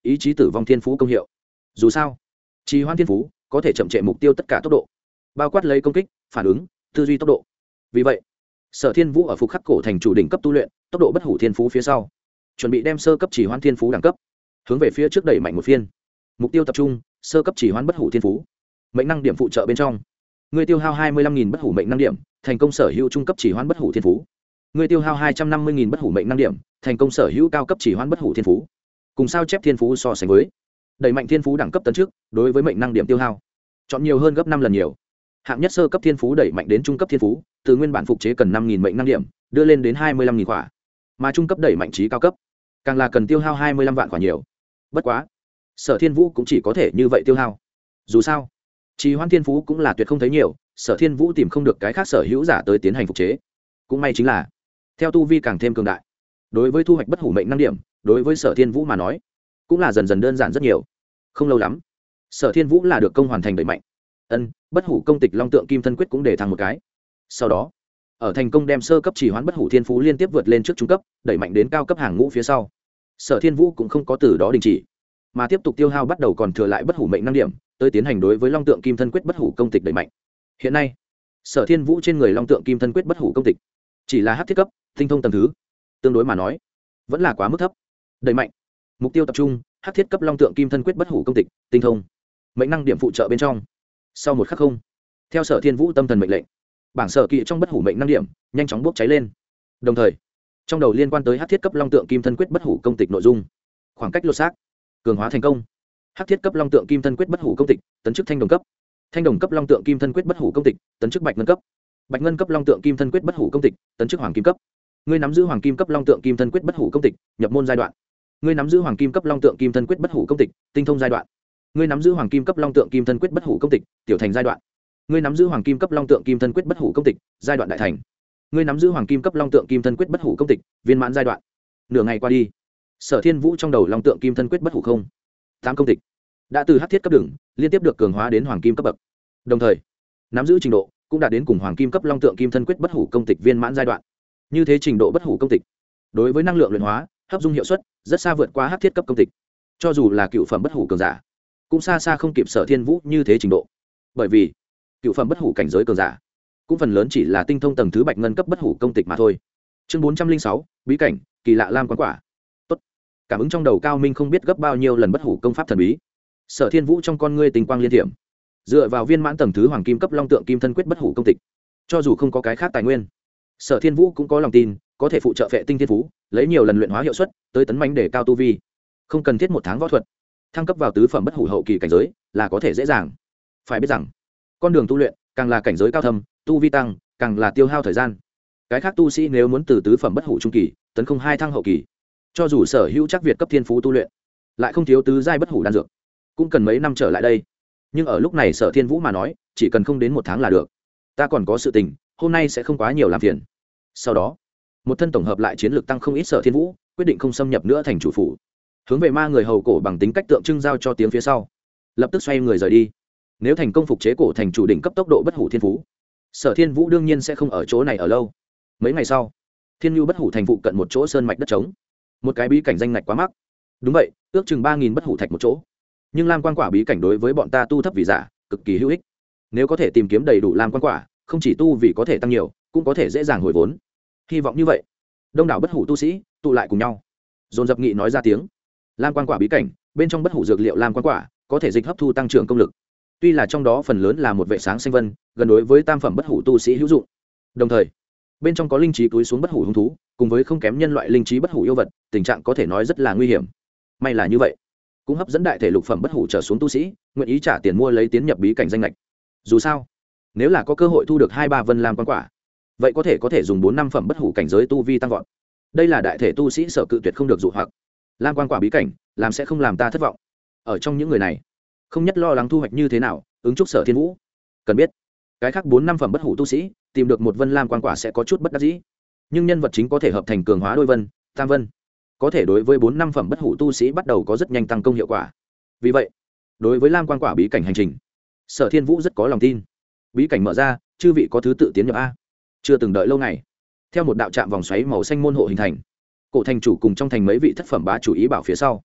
ý chí tử vong thiên phú công hiệu. Dù sao trì hoãn thiên phú có thể chậm trễ mục tiêu tất cả tốc độ, bao quát lấy công kích, phản ứng, tư duy tốc độ. Vì vậy Sở Thiên Vũ ở Phục Khắc Cổ Thành chủ đỉnh cấp tu luyện tốc độ bất hủ thiên phú phía sau, chuẩn bị đem sơ cấp trì hoãn thiên phú đẳng cấp hướng về phía trước đẩy mạnh một phiên. Mục tiêu tập trung sơ cấp trì hoãn bất hủ thiên phú. Mệnh năng điểm phụ trợ bên trong, người tiêu hao 25.000 bất hủ mệnh năng điểm, thành công sở hữu trung cấp trì hoãn bất hủ thiên phú. Người tiêu hao 250.000 bất hủ mệnh năng điểm, thành công sở hữu cao cấp trì hoãn bất hủ thiên phú. Cùng sao chép thiên phú so sánh với, đẩy mạnh thiên phú đẳng cấp tấn trước, đối với mệnh năng điểm tiêu hao chọn nhiều hơn gấp 5 lần nhiều. Hạng nhất sơ cấp thiên phú đẩy mạnh đến trung cấp thiên phú, từ nguyên bản phục chế cần 5.000 mệnh năng điểm, đưa lên đến 25.000 khỏa. Mà trung cấp đẩy mạnh trí cao cấp, càng là cần tiêu hao 25 vạn khỏa nhiều. Bất quá, Sở Thiên Vũ cũng chỉ có thể như vậy tiêu hao. Dù sao, trì hoãn thiên phú cũng là tuyệt không thấy nhiều, Sở Thiên Vũ tìm không được cái khác sở hữu giả tới tiến hành phục chế. Cũng may chính là, theo tu vi càng thêm cường đại, đối với thu hoạch bất hủ mệnh năng điểm, đối với Sở Thiên Vũ mà nói, cũng là dần dần đơn giản rất nhiều. Không lâu lắm, Sở Thiên Vũ là được công hoàn thành đẩy mạnh. Bất hủ công tịch long tượng kim thân quyết cũng để thăng một cái. Sau đó, ở thành công đem sơ cấp trì hoãn bất hủ thiên phú liên tiếp vượt lên trước trung cấp, đẩy mạnh đến cao cấp hàng ngũ phía sau, Sở Thiên Vũ cũng không có từ đó đình chỉ, mà tiếp tục tiêu hao bắt đầu còn thừa lại bất hủ mệnh năng điểm, tới tiến hành đối với long tượng kim thân quyết bất hủ công tịch đẩy mạnh. Hiện nay, Sở Thiên Vũ trên người long tượng kim thân quyết bất hủ công tịch chỉ là hắc thiết cấp, tinh thông tầng thứ, tương đối mà nói, vẫn là quá mức thấp. Đẩy mạnh, mục tiêu tập trung, hắc thiết cấp long tượng kim thân quyết bất hủ công tịch, tinh thông, mệnh năng điểm phụ trợ bên trong. Sau một khắc không, theo Sở Thiên Vũ tâm thần mệnh lệnh, bảng sở kỵ trong bất hủ mệnh năng điểm nhanh chóng bốc cháy lên. Đồng thời, trong đầu liên quan tới hắc thiết cấp long tượng kim thân quyết bất hủ công tịch nội dung, khoảng cách lột xác, cường hóa thành công. Hắc thiết cấp long tượng kim thân quyết bất hủ công tịch, tấn chức thanh đồng cấp. Thanh đồng cấp long tượng kim thân quyết bất hủ công tịch, tấn chức bạch ngân cấp. Bạch ngân cấp long tượng kim thân quyết bất hủ công tịch, tấn chức hoàng kim cấp. Ngươi nắm giữ hoàng kim cấp long tượng kim thân quyết bất hủ công tịch, nhập môn giai đoạn. Ngươi nắm giữ hoàng kim cấp long tượng kim thân quyết bất hủ công tịch, tinh thông giai đoạn. Ngươi nắm giữ hoàng kim cấp long tượng kim thân quyết bất hủ công tịch, tiểu thành giai đoạn. Ngươi nắm giữ hoàng kim cấp long tượng kim thân quyết bất hủ công tịch, giai đoạn đại thành. Ngươi nắm giữ hoàng kim cấp long tượng kim thân quyết bất hủ công tịch, viên mãn giai đoạn. Nửa ngày qua đi, Sở Thiên Vũ trong đầu long tượng kim thân quyết bất hủ không 8 công tịch đã từ hắc thiết cấp đường liên tiếp được cường hóa đến hoàng kim cấp bậc, đồng thời nắm giữ trình độ cũng đạt đến cùng hoàng kim cấp long tượng kim thân quyết bất hủ công tịch viên mãn giai đoạn. Như thế trình độ bất hủ công tịch đối với năng lượng luyện hóa hấp dung hiệu suất rất xa vượt qua hắc thiết cấp công tịch, cho dù là cựu phẩm bất hủ cường giả cũng xa xa không kịp Sở Thiên Vũ như thế trình độ, bởi vì cựu phẩm bất hủ cảnh giới cường giả cũng phần lớn chỉ là tinh thông tầng thứ bạch ngân cấp bất hủ công tịch mà thôi. Chương 406, bí cảnh kỳ lạ lam quán quả. Tốt, cảm ứng trong đầu cao minh không biết gấp bao nhiêu lần bất hủ công pháp thần bí. Sở Thiên Vũ trong con ngươi tình quang liên thiểm, dựa vào viên mãn tầng thứ hoàng kim cấp long tượng kim thân quyết bất hủ công tịch, cho dù không có cái khác tài nguyên, Sở Thiên Vũ cũng có lòng tin có thể phụ trợ phệ tinh thiên phú, lấy nhiều lần luyện hóa hiệu suất tới tấn mãnh để cao tu vi, không cần thiết một tháng võ thuật thăng cấp vào tứ phẩm bất hủ hậu kỳ cảnh giới là có thể dễ dàng. Phải biết rằng con đường tu luyện càng là cảnh giới cao thâm, tu vi tăng càng là tiêu hao thời gian. Cái khác tu sĩ nếu muốn từ tứ phẩm bất hủ trung kỳ tấn không hai thăng hậu kỳ, cho dù sở hữu chắc việt cấp thiên phú tu luyện lại không thiếu tứ giai bất hủ đan dược, cũng cần mấy năm trở lại đây. Nhưng ở lúc này Sở Thiên Vũ mà nói chỉ cần không đến một tháng là được. Ta còn có sự tình, hôm nay sẽ không quá nhiều làm phiền. Sau đó một thân tổng hợp lại chiến lược tăng không ít, Sở Thiên Vũ quyết định không xâm nhập nữa thành chủ phủ, hướng về ma người hầu cổ bằng tính cách tượng trưng giao cho tiếng phía sau, lập tức xoay người rời đi. Nếu thành công phục chế cổ thành chủ đỉnh cấp tốc độ bất hủ thiên phú, Sở Thiên Vũ đương nhiên sẽ không ở chỗ này ở lâu. Mấy ngày sau, Thiên Nhu bất hủ thành phụ cận một chỗ sơn mạch đất trống, một cái bí cảnh danh ngạch quá mắc. Đúng vậy, ước chừng 3.000 bất hủ thạch một chỗ. Nhưng lam quan quả bí cảnh đối với bọn ta tu thấp vì giả, cực kỳ hữu ích. Nếu có thể tìm kiếm đầy đủ lam quan quả, không chỉ tu vì có thể tăng nhiều, cũng có thể dễ dàng hồi vốn. Hy vọng như vậy, đông đảo bất hủ tu sĩ tụ lại cùng nhau, dồn dập nghị nói ra tiếng. Lam quan quả bí cảnh bên trong bất hủ dược liệu lam quan quả có thể dịch hấp thu tăng trưởng công lực. Tuy là trong đó phần lớn là một vệ sáng xanh vân, gần đối với tam phẩm bất hủ tu sĩ hữu dụng. Đồng thời, bên trong có linh trí túi xuống bất hủ hung thú, cùng với không kém nhân loại linh trí bất hủ yêu vật, tình trạng có thể nói rất là nguy hiểm. May là như vậy, cũng hấp dẫn đại thể lục phẩm bất hủ trở xuống tu sĩ nguyện ý trả tiền mua lấy tiến nhập bí cảnh danh lệch. Dù sao, nếu là có cơ hội thu được 2-3 vân lam quan quả, vậy có thể dùng 4-5 phẩm bất hủ cảnh giới tu vi tăng vọt. Đây là đại thể tu sĩ sở cự tuyệt không được dụ hoặc. Lam quan quả bí cảnh làm sẽ không làm ta thất vọng. Ở trong những người này, không nhất lo lắng thu hoạch như thế nào, ứng chúc Sở Thiên Vũ. Cần biết, cái khác 4-5 phẩm bất hủ tu sĩ tìm được một vân lam quan quả sẽ có chút bất đắc dĩ, nhưng nhân vật chính có thể hợp thành cường hóa đôi vân, tam vân, có thể đối với 4-5 phẩm bất hủ tu sĩ bắt đầu có rất nhanh tăng công hiệu quả. Vì vậy, đối với lam quan quả bí cảnh hành trình, Sở Thiên Vũ rất có lòng tin. Bí cảnh mở ra, chư vị có thứ tự tiến nhập a. Chưa từng đợi lâu ngày, theo một đạo trạm vòng xoáy màu xanh môn hộ hình thành, cổ thành chủ cùng trong thành mấy vị thất phẩm bá chủ ý bảo phía sau,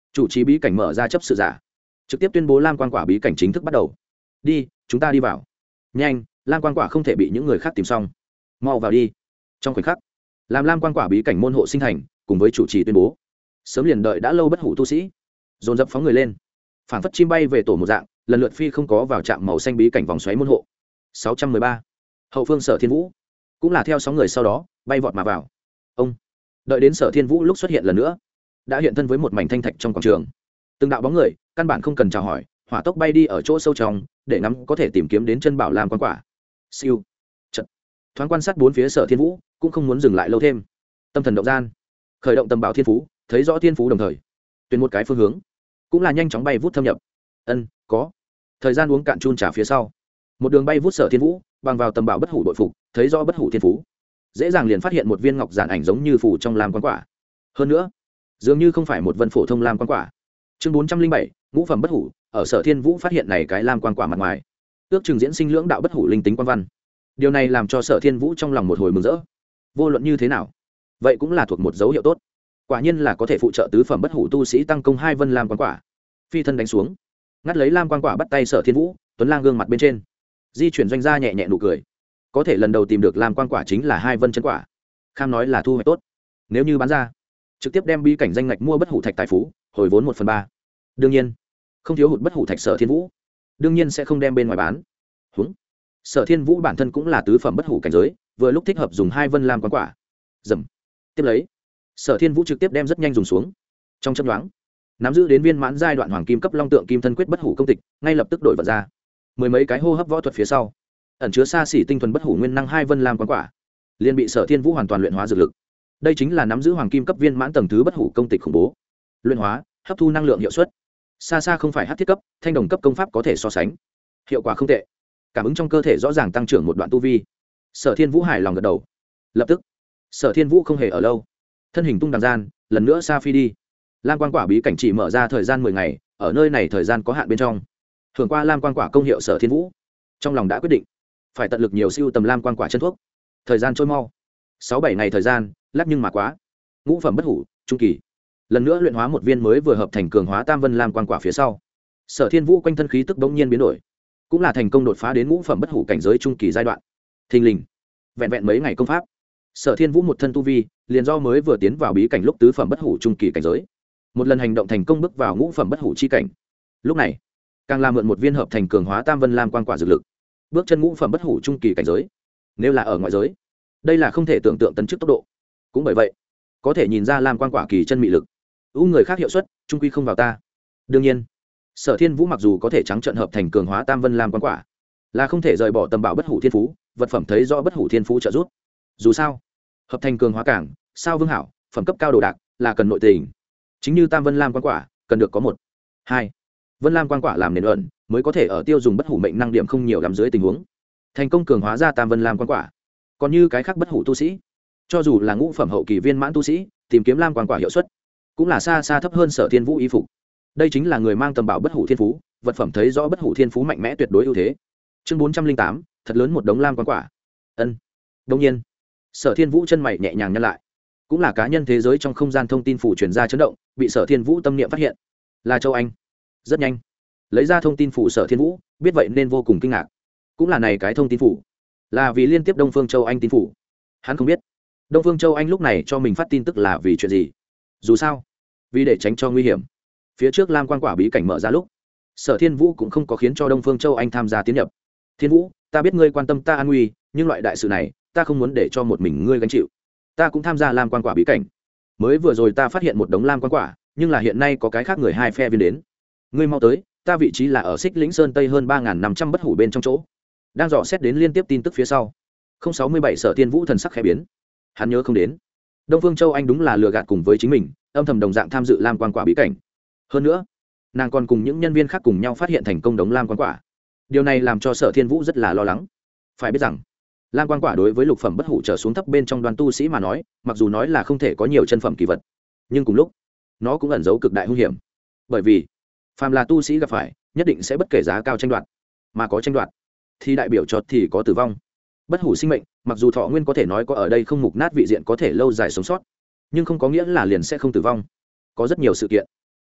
chủ trì bí cảnh mở ra chấp sự giả, trực tiếp tuyên bố lam quan quả bí cảnh chính thức bắt đầu. Đi, chúng ta đi vào. Nhanh, lam quan quả không thể bị những người khác tìm xong. Mau vào đi. Trong khoảnh khắc, làm lam quan quả bí cảnh môn hộ sinh thành, cùng với chủ trì tuyên bố, sớm liền đợi đã lâu bất hủ tu sĩ dồn dập phóng người lên, phảng phất chim bay về tổ một dạng, lần lượt phi không có vào trạm màu xanh bí cảnh vòng xoáy môn hộ 613. Hậu phương Sở Thiên Vũ cũng là theo sóng người sau đó bay vọt mà vào. Ông đợi đến Sở Thiên Vũ lúc xuất hiện lần nữa, đã hiện thân với một mảnh thanh thạch trong quảng trường. Từng đạo bóng người căn bản không cần chào hỏi, hỏa tốc bay đi ở chỗ sâu trong, để ngắm có thể tìm kiếm đến chân bảo lam quan quả. Siêu trận thoáng quan sát bốn phía Sở Thiên Vũ, cũng không muốn dừng lại lâu thêm. Tâm thần động gian, khởi động tầm bảo thiên phú, thấy rõ thiên phú đồng thời tuyển một cái phương hướng, cũng là nhanh chóng bay vút thâm nhập. Có thời gian uống cạn chun trà phía sau, một đường bay vút Sở Thiên Vũ bằng vào tầm bảo bất hủ đội phục, thấy rõ bất hủ thiên phú, dễ dàng liền phát hiện một viên ngọc giản ảnh giống như phủ trong lam quan quả. Hơn nữa dường như không phải một vân phổ thông lam quan quả. Chương 407, ngũ phẩm bất hủ. Ở Sở Thiên Vũ phát hiện này cái lam quan quả mặt ngoài, ước chừng diễn sinh lưỡng đạo bất hủ linh tính quan văn. Điều này làm cho Sở Thiên Vũ trong lòng một hồi mừng rỡ. Vô luận như thế nào, vậy cũng là thuộc một dấu hiệu tốt. Quả nhiên là có thể phụ trợ tứ phẩm bất hủ tu sĩ tăng công 2 vân lam quan quả. Phi thân đánh xuống, ngắt lấy lam quan quả bắt tay Sở Thiên Vũ, tuấn lang gương mặt bên trên di chuyển doanh ra nhẹ nhẹ nụ cười. Có thể lần đầu tìm được lam quan quả chính là 2 vân chân quả, kham nói là thu hoạch tốt. Nếu như bán ra, trực tiếp đem bí cảnh danh ngạch mua bất hủ thạch tài phú, hồi vốn 1/3. Đương nhiên không thiếu hụt bất hủ thạch. Sở Thiên Vũ đương nhiên sẽ không đem bên ngoài bán. Húng Sở Thiên Vũ bản thân cũng là tứ phẩm bất hủ cảnh giới, vừa lúc thích hợp dùng 2 vân lam quan quả. Dầm tiếp lấy, Sở Thiên Vũ trực tiếp đem rất nhanh dùng xuống. Trong chớp nhoáng, nắm giữ đến viên mãn giai đoạn hoàng kim cấp long tượng kim thân quyết bất hủ công tịch, ngay lập tức đổi vật ra. Mười mấy cái hô hấp võ thuật phía sau, ẩn chứa xa xỉ tinh thuần bất hủ nguyên năng 2 vân lam quan quả liền bị Sở Thiên Vũ hoàn toàn luyện hóa dược lực. Đây chính là nắm giữ hoàng kim cấp viên mãn tầng thứ bất hủ công tịch khủng bố. Luyện hóa, hấp thu năng lượng hiệu suất xa xa không phải hắc thiết cấp, thanh đồng cấp công pháp có thể so sánh. Hiệu quả không tệ, cảm ứng trong cơ thể rõ ràng tăng trưởng một đoạn tu vi. Sở Thiên Vũ hài lòng gật đầu. Lập tức, Sở Thiên Vũ không hề ở lâu, thân hình tung đằng gian, lần nữa xa phi đi. Lam quan quả bí cảnh chỉ mở ra thời gian 10 ngày, ở nơi này thời gian có hạn bên trong, thường qua lam quan quả công hiệu Sở Thiên Vũ trong lòng đã quyết định, phải tận lực nhiều siêu tầm lam quan quả chân thuốc. Thời gian trôi mau, 6-7 ngày thời gian, lắc nhưng mà quá. Ngũ phẩm bất hủ trung kỳ, lần nữa luyện hóa một viên mới vừa hợp thành cường hóa tam vân lam quan quả phía sau, Sở Thiên Vũ quanh thân khí tức bỗng nhiên biến đổi, cũng là thành công đột phá đến ngũ phẩm bất hủ cảnh giới trung kỳ giai đoạn. Thình lình, vẹn vẹn mấy ngày công pháp, Sở Thiên Vũ một thân tu vi liền do mới vừa tiến vào bí cảnh lúc tứ phẩm bất hủ trung kỳ cảnh giới, một lần hành động thành công bước vào ngũ phẩm bất hủ chi cảnh. Lúc này càng là mượn một viên hợp thành cường hóa tam vân lam quan quả dược lực, bước chân ngũ phẩm bất hủ trung kỳ cảnh giới. Nếu là ở ngoại giới, đây là không thể tưởng tượng tấn chức tốc độ. Cũng bởi vậy, có thể nhìn ra lam quan quả kỳ chân mị lực. Người khác hiệu suất, trung quy không vào ta. Đương nhiên, Sở Thiên Vũ mặc dù có thể trắng trợn hợp thành cường hóa tam vân lam quan quả, là không thể rời bỏ tầm bảo bất hủ thiên phú, vật phẩm thấy rõ bất hủ thiên phú trợ giúp. Dù sao, hợp thành cường hóa cảng, sao vương hảo, phẩm cấp cao đồ đạc là cần nội tình. Chính như tam vân lam quan quả, cần được có 1-2 vân lam quan quả làm nền ẩn, mới có thể ở tiêu dùng bất hủ mệnh năng điểm không nhiều lắm dưới tình huống, thành công cường hóa ra tam vân lam quan quả. Còn như cái khác bất hủ tu sĩ, cho dù là ngũ phẩm hậu kỳ viên mãn tu sĩ, tìm kiếm lam quan quả hiệu suất cũng là xa xa thấp hơn Sở Thiên Vũ y phục. Đây chính là người mang tầm bảo bất hủ thiên phú, vật phẩm thấy rõ bất hủ thiên phú mạnh mẽ tuyệt đối ưu thế. Chương 408, thật lớn một đống lam quan quả. Đương nhiên, Sở Thiên Vũ chân mày nhẹ nhàng nhăn lại, cũng là cá nhân thế giới trong không gian thông tin phủ truyền ra chấn động, bị Sở Thiên Vũ tâm niệm phát hiện, là Châu Anh. Rất nhanh, lấy ra thông tin phủ Sở Thiên Vũ, biết vậy nên vô cùng kinh ngạc. Cũng là này cái thông tin phủ, là vì liên tiếp Đông Phương Châu Anh tin phủ. Hắn không biết, Đông Phương Châu Anh lúc này cho mình phát tin tức là vì chuyện gì. Dù sao, vì để tránh cho nguy hiểm, phía trước lam quan quả bí cảnh mở ra lúc, Sở Thiên Vũ cũng không có khiến cho Đông Phương Châu Anh tham gia tiến nhập. Thiên Vũ, ta biết ngươi quan tâm ta an nguy, nhưng loại đại sự này, ta không muốn để cho một mình ngươi gánh chịu. Ta cũng tham gia lam quan quả bí cảnh. Mới vừa rồi ta phát hiện một đống lam quan quả, nhưng là hiện nay có cái khác người hai phe viên đến. Ngươi mau tới, ta vị trí là ở Xích Lĩnh Sơn Tây hơn 3.500 bất hủ bên trong chỗ. Đang dò xét đến liên tiếp tin tức phía sau. 067 Sở Thiên Vũ thần sắc khẽ biến. Hắn nhớ không đến, Đông Phương Châu Anh đúng là lừa gạt cùng với chính mình, âm thầm đồng dạng tham dự lam quan quả bí cảnh. Hơn nữa, nàng còn cùng những nhân viên khác cùng nhau phát hiện thành công đống lam quan quả. Điều này làm cho Sở Thiên Vũ rất là lo lắng. Phải biết rằng, lam quan quả đối với lục phẩm bất hủ trở xuống thấp bên trong đoàn tu sĩ mà nói, mặc dù nói là không thể có nhiều chân phẩm kỳ vật, nhưng cùng lúc nó cũng ẩn giấu cực đại hung hiểm. Bởi vì phàm là tu sĩ gặp phải, nhất định sẽ bất kể giá cao tranh đoạt, mà có tranh đoạt thì đại biểu cho thì có tử vong. Bất hủ sinh mệnh, mặc dù thọ nguyên có thể nói có ở đây không mục nát vị diện có thể lâu dài sống sót, nhưng không có nghĩa là liền sẽ không tử vong. Có rất nhiều sự kiện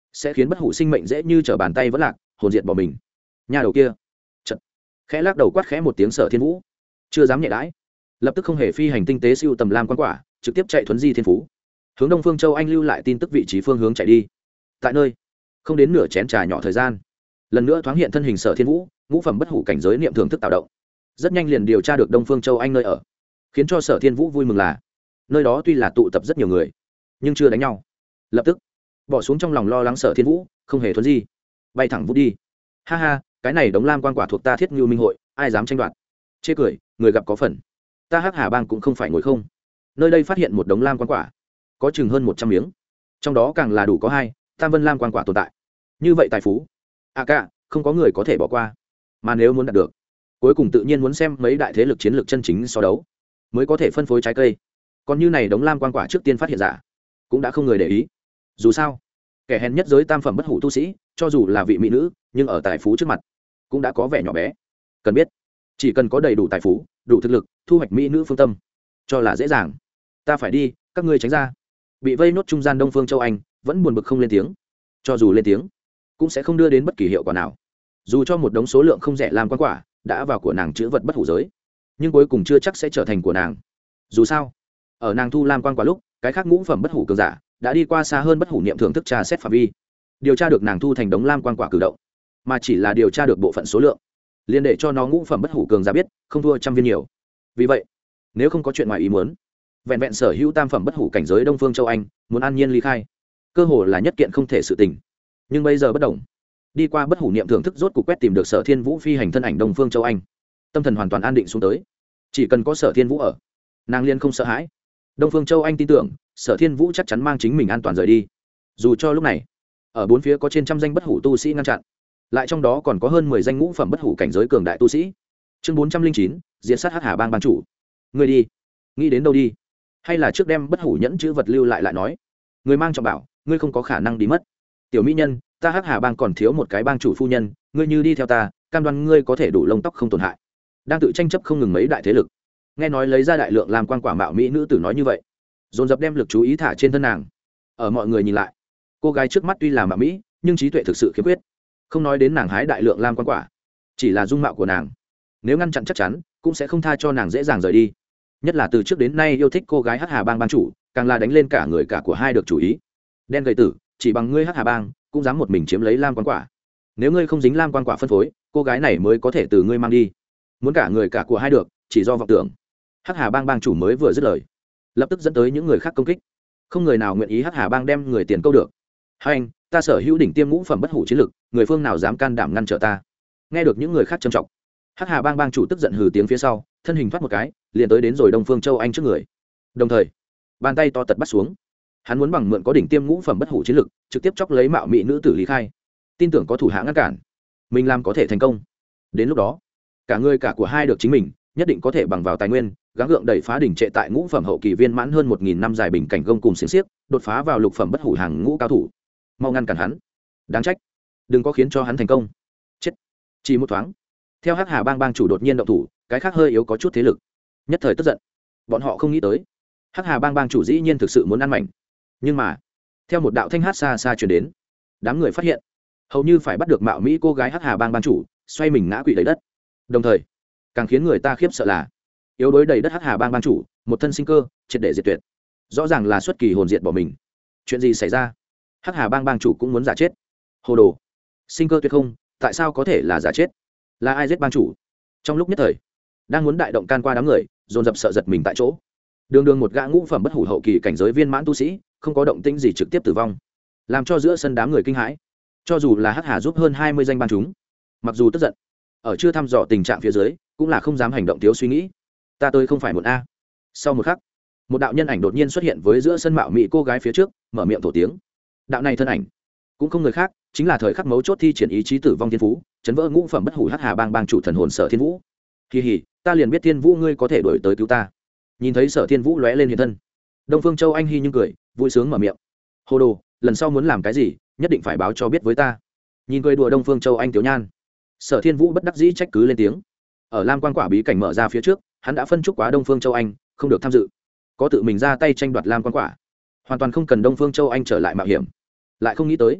sẽ khiến bất hủ sinh mệnh dễ như trở bàn tay vẫn lạc, hồn diệt bỏ mình. Nhà đầu kia chật khẽ lắc đầu quát khẽ một tiếng, Sở Thiên Vũ chưa dám nhẹ đãi, lập tức không hề phi hành tinh tế siêu tầm lam quan quả, trực tiếp chạy thuấn di thiên phú, hướng Đông Phương Châu Anh lưu lại tin tức vị trí phương hướng chạy đi. Tại nơi không đến nửa chén trà nhỏ thời gian, lần nữa thoáng hiện thân hình Sở Thiên Vũ, ngũ phẩm bất hủ cảnh giới niệm thưởng thức tạo động, rất nhanh liền điều tra được Đông Phương Châu Anh nơi ở. Khiến cho Sở Thiên Vũ vui mừng là nơi đó tuy là tụ tập rất nhiều người, nhưng chưa đánh nhau. Lập tức bỏ xuống trong lòng lo lắng Sở Thiên Vũ, không hề thuấn di, bay thẳng vút đi. Ha ha, cái này đống lam quan quả thuộc ta Thiết Ngưu Minh hội, ai dám tranh đoạt? Chê cười, người gặp có phần. Ta Hắc Hà Bang cũng không phải ngồi không. Nơi đây phát hiện một đống lam quan quả, có chừng hơn 100 miếng, trong đó càng là đủ có 2, tam vân lam quan quả tồn tại. Như vậy tài phú, cả không có người có thể bỏ qua. Mà nếu muốn đạt được, cuối cùng tự nhiên muốn xem mấy đại thế lực chiến lược chân chính so đấu, mới có thể phân phối trái cây. Còn như này đống lam quan quả trước tiên phát hiện giả, cũng đã không người để ý. Dù sao, kẻ hèn nhất giới tam phẩm bất hủ tu sĩ, cho dù là vị mỹ nữ, nhưng ở tài phú trước mặt cũng đã có vẻ nhỏ bé. Cần biết, chỉ cần có đầy đủ tài phú, đủ thực lực, thu hoạch mỹ nữ phương tâm, cho là dễ dàng. Ta phải đi, các ngươi tránh ra. Bị vây nốt trung gian Đông Phương Châu Anh vẫn buồn bực không lên tiếng. Cho dù lên tiếng, cũng sẽ không đưa đến bất kỳ hiệu quả nào. Dù cho một đống số lượng không rẻ lam quan quả đã vào của nàng chữ vật bất hủ giới, nhưng cuối cùng chưa chắc sẽ trở thành của nàng. Dù sao, ở nàng thu lam quan quả lúc, cái khác ngũ phẩm bất hủ cường giả đã đi qua xa hơn bất hủ niệm thưởng thức tra xét phạm vi, điều tra được nàng thu thành đống lam quan quả cử động, mà chỉ là điều tra được bộ phận số lượng, liền để cho nó ngũ phẩm bất hủ cường giả biết không thua trăm viên nhiều. Vì vậy, nếu không có chuyện ngoài ý muốn, vẹn vẹn sở hữu tam phẩm bất hủ cảnh giới Đông Phương Châu Anh muốn an nhiên ly khai, cơ hồ là nhất kiện không thể sự tình. Nhưng bây giờ bất đồng, đi qua bất hủ niệm thưởng thức rốt cục quét tìm được Sở Thiên Vũ phi hành thân ảnh Đông Phương Châu Anh, tâm thần hoàn toàn an định xuống tới. Chỉ cần có Sở Thiên Vũ ở, nàng liên không sợ hãi. Đông Phương Châu Anh tin tưởng Sở Thiên Vũ chắc chắn mang chính mình an toàn rời đi. Dù cho lúc này ở bốn phía có trên trăm danh bất hủ tu sĩ ngăn chặn, lại trong đó còn có hơn 10 danh ngũ phẩm bất hủ cảnh giới cường đại tu sĩ. Chương 409, diễn sát Hắc Hà Bang bang chủ. Ngươi đi, nghĩ đến đâu đi? Hay là trước đem bất hủ nhẫn chữ vật lưu lại nói? Người mang trọng bảo, ngươi không có khả năng đi mất. Tiểu mỹ nhân, ta Hắc Hà Bang còn thiếu một cái bang chủ phu nhân, ngươi như đi theo ta, cam đoan ngươi có thể đủ lông tóc không tổn hại. Đang tự tranh chấp không ngừng mấy đại thế lực, nghe nói lấy ra đại lượng làm quan quả mạo mỹ nữ tử nói như vậy, dồn dập đem lực chú ý thả trên thân nàng. Ở mọi người nhìn lại, cô gái trước mắt tuy là mạo mỹ, nhưng trí tuệ thực sự khiếm khuyết. Không nói đến nàng hái đại lượng lam quan quả, chỉ là dung mạo của nàng, nếu ngăn chặn chắc chắn cũng sẽ không tha cho nàng dễ dàng rời đi. Nhất là từ trước đến nay yêu thích cô gái Hắc Hà Bang bang chủ, càng là đánh lên cả người cả của hai được chủ ý. Đen gầy tử, chỉ bằng ngươi Hắc Hà Bang cũng dám một mình chiếm lấy lam quan quả. Nếu ngươi không dính lam quan quả phân phối, cô gái này mới có thể từ ngươi mang đi. Muốn cả người cả của hai được, chỉ do vọng tưởng. Hắc Hà Bang bang chủ mới vừa dứt lời, lập tức dẫn tới những người khác công kích. Không người nào nguyện ý Hắc Hà Bang đem người tiền câu được. Hai anh, ta sở hữu đỉnh tiêm ngũ phẩm bất hủ chiến lực, người phương nào dám can đảm ngăn trở ta? Nghe được những người khác trầm trọng, Hắc Hà Bang bang chủ tức giận hừ tiếng phía sau, thân hình thoát một cái, liền tới đến rồi Đông Phương Châu Anh trước người. Đồng thời, bàn tay to tật bắt xuống. Hắn muốn bằng mượn có đỉnh tiêm ngũ phẩm bất hủ chiến lực, trực tiếp chọc lấy mạo mỹ nữ tử lý khai. Tin tưởng có thủ hạ ngăn cản, mình làm có thể thành công. Đến lúc đó, cả người cả của hai được chính mình, nhất định có thể bằng vào tài nguyên, gắng gượng đẩy phá đỉnh trệ tại ngũ phẩm hậu kỳ viên mãn hơn 1000 năm dài bình cảnh gông cùng xiển xiếc, đột phá vào lục phẩm bất hủ hàng ngũ cao thủ. Mau ngăn cản hắn. Đáng trách, đừng có khiến cho hắn thành công. Chết. Chỉ một thoáng, theo Hắc Hà Bang bang chủ đột nhiên động thủ, cái khác hơi yếu có chút thế lực nhất thời tức giận. Bọn họ không nghĩ tới Hắc Hà Bang bang chủ dĩ nhiên thực sự muốn ăn mảnh. Nhưng mà theo một đạo thanh hát xa xa truyền đến, đám người phát hiện hầu như phải bắt được mạo mỹ cô gái Hắc Hà Bang bang chủ xoay mình ngã quỵ đầy đất. Đồng thời càng khiến người ta khiếp sợ là yếu đuối đầy đất Hắc Hà Bang bang chủ một thân sinh cơ triệt để diệt tuyệt, rõ ràng là xuất kỳ hồn diệt bỏ mình. Chuyện gì xảy ra? Hắc Hà Bang bang chủ cũng muốn giả chết? Hồ đồ, sinh cơ tuyệt không, tại sao có thể là giả chết? Là ai giết bang chủ? Trong lúc nhất thời, đang muốn đại động can qua đám người dồn dập sợ giật mình tại chỗ. Đường một gã ngũ phẩm bất hủ hậu kỳ cảnh giới viên mãn tu sĩ không có động tĩnh gì trực tiếp tử vong, làm cho giữa sân đám người kinh hãi. Cho dù là Hắc Hà giúp hơn 20 danh bang chúng, mặc dù tức giận, ở chưa thăm dò tình trạng phía dưới cũng là không dám hành động thiếu suy nghĩ. Ta tới không phải một a. Sau một khắc, một đạo nhân ảnh đột nhiên xuất hiện với giữa sân mạo mỹ cô gái phía trước, mở miệng thổ tiếng. Đạo này thân ảnh cũng không người khác, chính là thời khắc mấu chốt thi triển ý chí tử vong thiên phú, chấn vỡ ngũ phẩm bất hủ Hắc Hà Bang bang chủ thần hồn Sở Thiên Vũ. Kỳ hỉ, ta liền biết Thiên Vũ ngươi có thể đổi tới cứu ta. Nhìn thấy Sở Thiên Vũ lóe lên hiện thân, Đông Phương Châu Anh hi nhưng cười, vui sướng mở miệng. Hồ đồ, lần sau muốn làm cái gì, nhất định phải báo cho biết với ta. Nhìn cười đùa Đông Phương Châu Anh tiểu nhan, Sở Thiên Vũ bất đắc dĩ trách cứ lên tiếng. Ở Lam Quan quả bí cảnh mở ra phía trước, hắn đã phân chúc quá Đông Phương Châu Anh không được tham dự, có tự mình ra tay tranh đoạt Lam Quan quả, hoàn toàn không cần Đông Phương Châu Anh trở lại mạo hiểm. Lại không nghĩ tới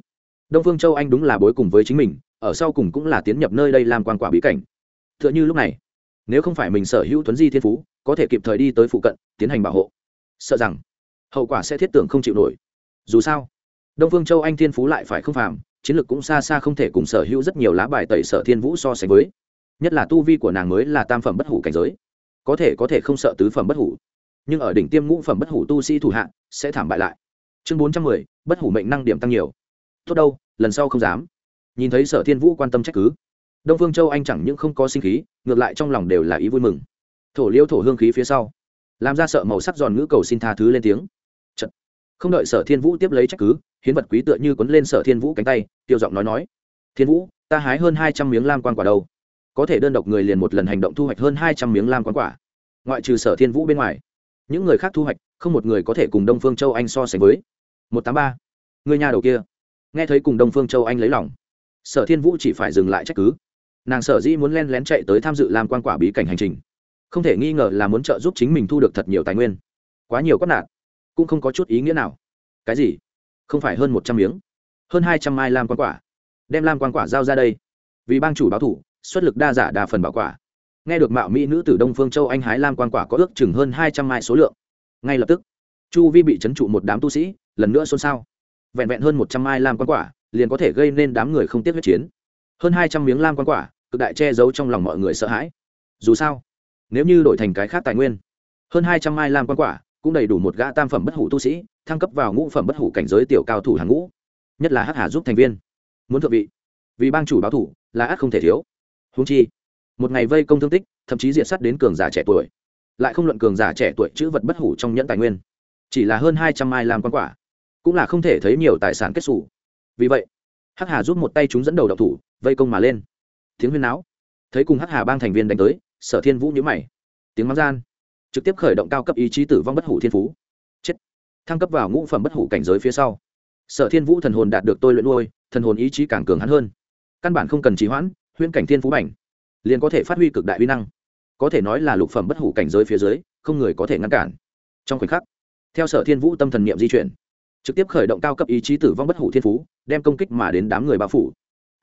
Đông Phương Châu Anh đúng là bối cùng với chính mình, ở sau cùng cũng là tiến nhập nơi đây làm quan quả bí cảnh. Tựa như lúc này, nếu không phải mình sở hữu tuấn di thiên phú, có thể kịp thời đi tới phụ cận, tiến hành bảo hộ, sợ rằng hậu quả sẽ thiết tưởng không chịu nổi. Dù sao, Đông Phương Châu Anh thiên phú lại phải không phàm, chiến lược cũng xa xa không thể cùng sở hữu rất nhiều lá bài tẩy Sở Thiên Vũ so sánh với. Nhất là tu vi của nàng mới là tam phẩm bất hủ cảnh giới, có thể không sợ tứ phẩm bất hủ, nhưng ở đỉnh tiêm ngũ phẩm bất hủ tu sĩ thủ hạ sẽ thảm bại lại. Chương 410, bất hủ mệnh năng điểm tăng nhiều. Tốt đâu, lần sau không dám. Nhìn thấy Sở Thiên Vũ quan tâm trách cứ, Đông Phương Châu Anh chẳng những không có sinh khí, ngược lại trong lòng đều là ý vui mừng. Thổ liêu thổ hương khí phía sau, làm ra sợ màu sắc giòn ngữ cầu xin tha thứ lên tiếng. Chật, không đợi Sở Thiên Vũ tiếp lấy trách cứ, hiến vật quý tựa như quấn lên Sở Thiên Vũ cánh tay, tiêu giọng nói: Thiên Vũ, ta hái hơn 200 miếng lam quan quả đâu, có thể đơn độc người liền một lần hành động thu hoạch hơn 200 miếng lam quan quả, ngoại trừ Sở Thiên Vũ bên ngoài, những người khác thu hoạch không một người có thể cùng Đông Phương Châu Anh so sánh với. 183, người nhà đầu kia. Nghe thấy cùng Đông Phương Châu Anh lấy lòng, Sở Thiên Vũ chỉ phải dừng lại trách cứ. Nàng sở dĩ muốn len lén chạy tới tham dự lam quan quả bí cảnh hành trình, không thể nghi ngờ là muốn trợ giúp chính mình thu được thật nhiều tài nguyên. Quá nhiều quát nạt cũng không có chút ý nghĩa nào. Cái gì? Không phải hơn 100 miếng, hơn 200 mai lam quan quả. Đem lam quan quả giao ra đây, vì bang chủ báo thủ, xuất lực đa giả đa phần bảo quả. Nghe được mạo mỹ nữ tử Đông Phương Châu Anh hái lam quan quả có ước chừng hơn 200 mai số lượng, ngay lập tức chu vi bị trấn trụ một đám tu sĩ, lần nữa xôn xao. Vẹn vẹn hơn 100 mai lam quan quả liền có thể gây nên đám người không tiếc huyết chiến. Hơn 200 miếng lam quan quả cực đại che giấu trong lòng mọi người sợ hãi. Dù sao, nếu như đổi thành cái khác tài nguyên, hơn 200 mai lam quan quả cũng đầy đủ một gã tam phẩm bất hủ tu sĩ thăng cấp vào ngũ phẩm bất hủ cảnh giới tiểu cao thủ hàng ngũ. Nhất là Hắc Hà giúp thành viên muốn thượng vị, vì bang chủ báo thủ là ắt không thể thiếu. Huống chi, một ngày vây công thương tích, thậm chí diệt sát đến cường giả trẻ tuổi, lại không luận cường giả trẻ tuổi chữ vật bất hủ trong nhẫn tài nguyên, chỉ là hơn 200 mai lam quan quả, cũng là không thể thấy nhiều tài sản kết xù. Vì vậy, Hắc Hà giúp một tay chúng dẫn đầu động thủ, vây công mà lên. Tiếng huyên náo, thấy cùng Hắc Hà bang thành viên đánh tới, Sở Thiên Vũ nhíu mày, tiếng mắng gian, trực tiếp khởi động cao cấp ý chí tử vong bất hủ thiên phú. Chết. Thăng cấp vào ngũ phẩm bất hủ cảnh giới phía sau, Sở Thiên Vũ thần hồn đạt được tôi luyện nuôi, thần hồn ý chí càng cường hắn hơn. Căn bản không cần trì hoãn, huyễn cảnh thiên phú bảnh liền có thể phát huy cực đại uy năng, có thể nói là lục phẩm bất hủ cảnh giới phía dưới không người có thể ngăn cản. Trong khoảnh khắc, theo Sở Thiên Vũ tâm thần niệm di chuyển, trực tiếp khởi động cao cấp ý chí tử vong bất hủ thiên phú, đem công kích mà đến đám người bao phủ.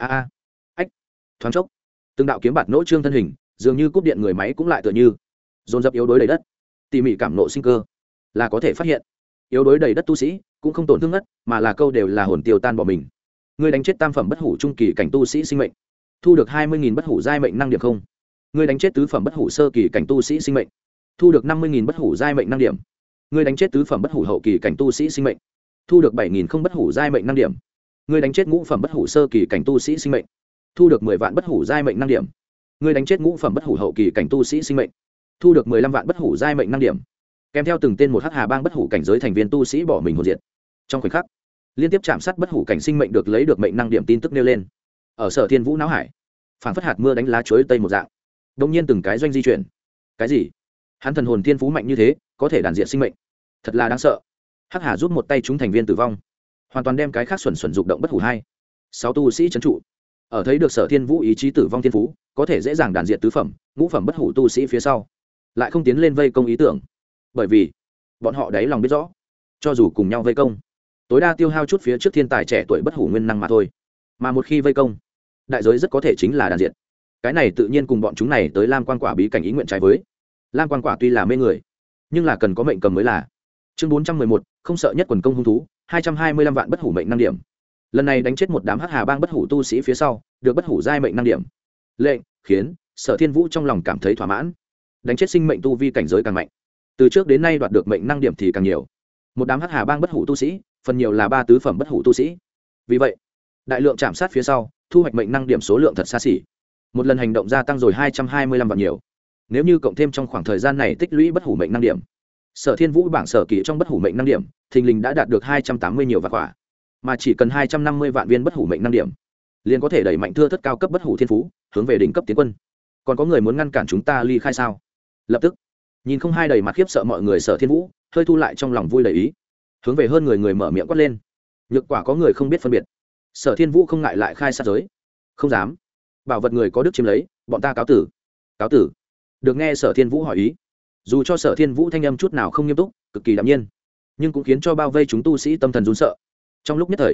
Ách, thoáng chốc, từng đạo kiếm bạt nỗ trương thân hình, dường như cúp điện người máy cũng lại tựa như dồn dập yếu đối đầy đất. Tỉ mỉ cảm nộ sinh cơ, là có thể phát hiện, yếu đối đầy đất tu sĩ cũng không tổn thương ngất, mà là câu đều là hồn tiêu tan bỏ mình. Người đánh chết tam phẩm bất hủ trung kỳ cảnh tu sĩ sinh mệnh, thu được 20.000 bất hủ giai mệnh năng điểm không. Người đánh chết tứ phẩm bất hủ sơ kỳ cảnh tu sĩ sinh mệnh, thu được 50.000 bất hủ giai mệnh năng điểm. Người đánh chết tứ phẩm bất hủ hậu kỳ cảnh tu sĩ sinh mệnh, thu được 7.000 không bất hủ giai mệnh năng điểm. Người đánh chết ngũ phẩm bất hủ sơ kỳ cảnh tu sĩ sinh mệnh, thu được 10 vạn bất hủ giai mệnh năng điểm. Người đánh chết ngũ phẩm bất hủ hậu kỳ cảnh tu sĩ sinh mệnh, thu được 15 vạn bất hủ giai mệnh năng điểm. Kèm theo từng tên một Hắc Hà bang bất hủ cảnh giới thành viên tu sĩ bỏ mình hồn diệt. Trong khoảnh khắc, liên tiếp chạm sát bất hủ cảnh sinh mệnh được lấy được mệnh năng điểm tin tức nêu lên. Ở Sở Thiên Vũ não hải, phảng phất hạt mưa đánh lá chuối tây một dạng. Đột nhiên từng cái doanh di chuyển. Cái gì? Hắn thần hồn thiên phú mạnh như thế, có thể đàn diện sinh mệnh, thật là đáng sợ. Hắc Hà giúp một tay chúng thành viên tử vong, hoàn toàn đem cái khác xuẩn dục động bất hủ 6 tu sĩ trấn trụ. Ở thấy được Sở Thiên Vũ ý chí tử vong thiên phú, có thể dễ dàng đàn diện tứ phẩm, ngũ phẩm bất hủ tu sĩ phía sau, lại không tiến lên vây công ý tưởng. Bởi vì, bọn họ đáy lòng biết rõ, cho dù cùng nhau vây công, tối đa tiêu hao chút phía trước thiên tài trẻ tuổi bất hủ nguyên năng mà thôi. Mà một khi vây công, đại giới rất có thể chính là đàn diện. Cái này tự nhiên cùng bọn chúng này tới lam quan quả bí cảnh ý nguyện trái với. Lam quan quả tuy là mê người, nhưng là cần có mệnh cầm mới là. Chương 411, không sợ nhất quần công hung thú, 225 vạn bất hủ mệnh năng điểm. Lần này đánh chết một đám Hắc Hà bang bất hủ tu sĩ phía sau, được bất hủ giai mệnh năng điểm. Lệnh khiến Sở Thiên Vũ trong lòng cảm thấy thỏa mãn. Đánh chết sinh mệnh tu vi cảnh giới càng mạnh, từ trước đến nay đoạt được mệnh năng điểm thì càng nhiều. Một đám Hắc Hà bang bất hủ tu sĩ, phần nhiều là 3 tứ phẩm bất hủ tu sĩ. Vì vậy, đại lượng chạm sát phía sau, thu hoạch mệnh năng điểm số lượng thật xa xỉ. Một lần hành động gia tăng rồi 225 vạn nhiều. Nếu như cộng thêm trong khoảng thời gian này tích lũy bất hủ mệnh năng điểm, Sở Thiên Vũ bảng sở kỳ trong bất hủ mệnh năng điểm, thình lình đã đạt được 280 nhiều vạn quả, mà chỉ cần 250 vạn viên bất hủ mệnh năng điểm, liền có thể đẩy mạnh thưa thất cao cấp bất hủ thiên phú, hướng về đỉnh cấp tiến quân. Còn có người muốn ngăn cản chúng ta ly khai sao? Lập tức, nhìn không hai đầy mặt khiếp sợ mọi người, Sở Thiên Vũ hơi thu lại trong lòng vui đầy ý, hướng về hơn người mở miệng quát lên. Nhược quả có người không biết phân biệt, Sở Thiên Vũ không ngại lại khai sát giới. Không dám, bảo vật người có đức chiếm lấy, bọn ta cáo tử. Cáo tử. Được nghe Sở Thiên Vũ hỏi ý, dù cho Sở Thiên Vũ thanh âm chút nào không nghiêm túc, cực kỳ đạm nhiên, nhưng cũng khiến cho bao vây chúng tu sĩ tâm thần run sợ. Trong lúc nhất thời,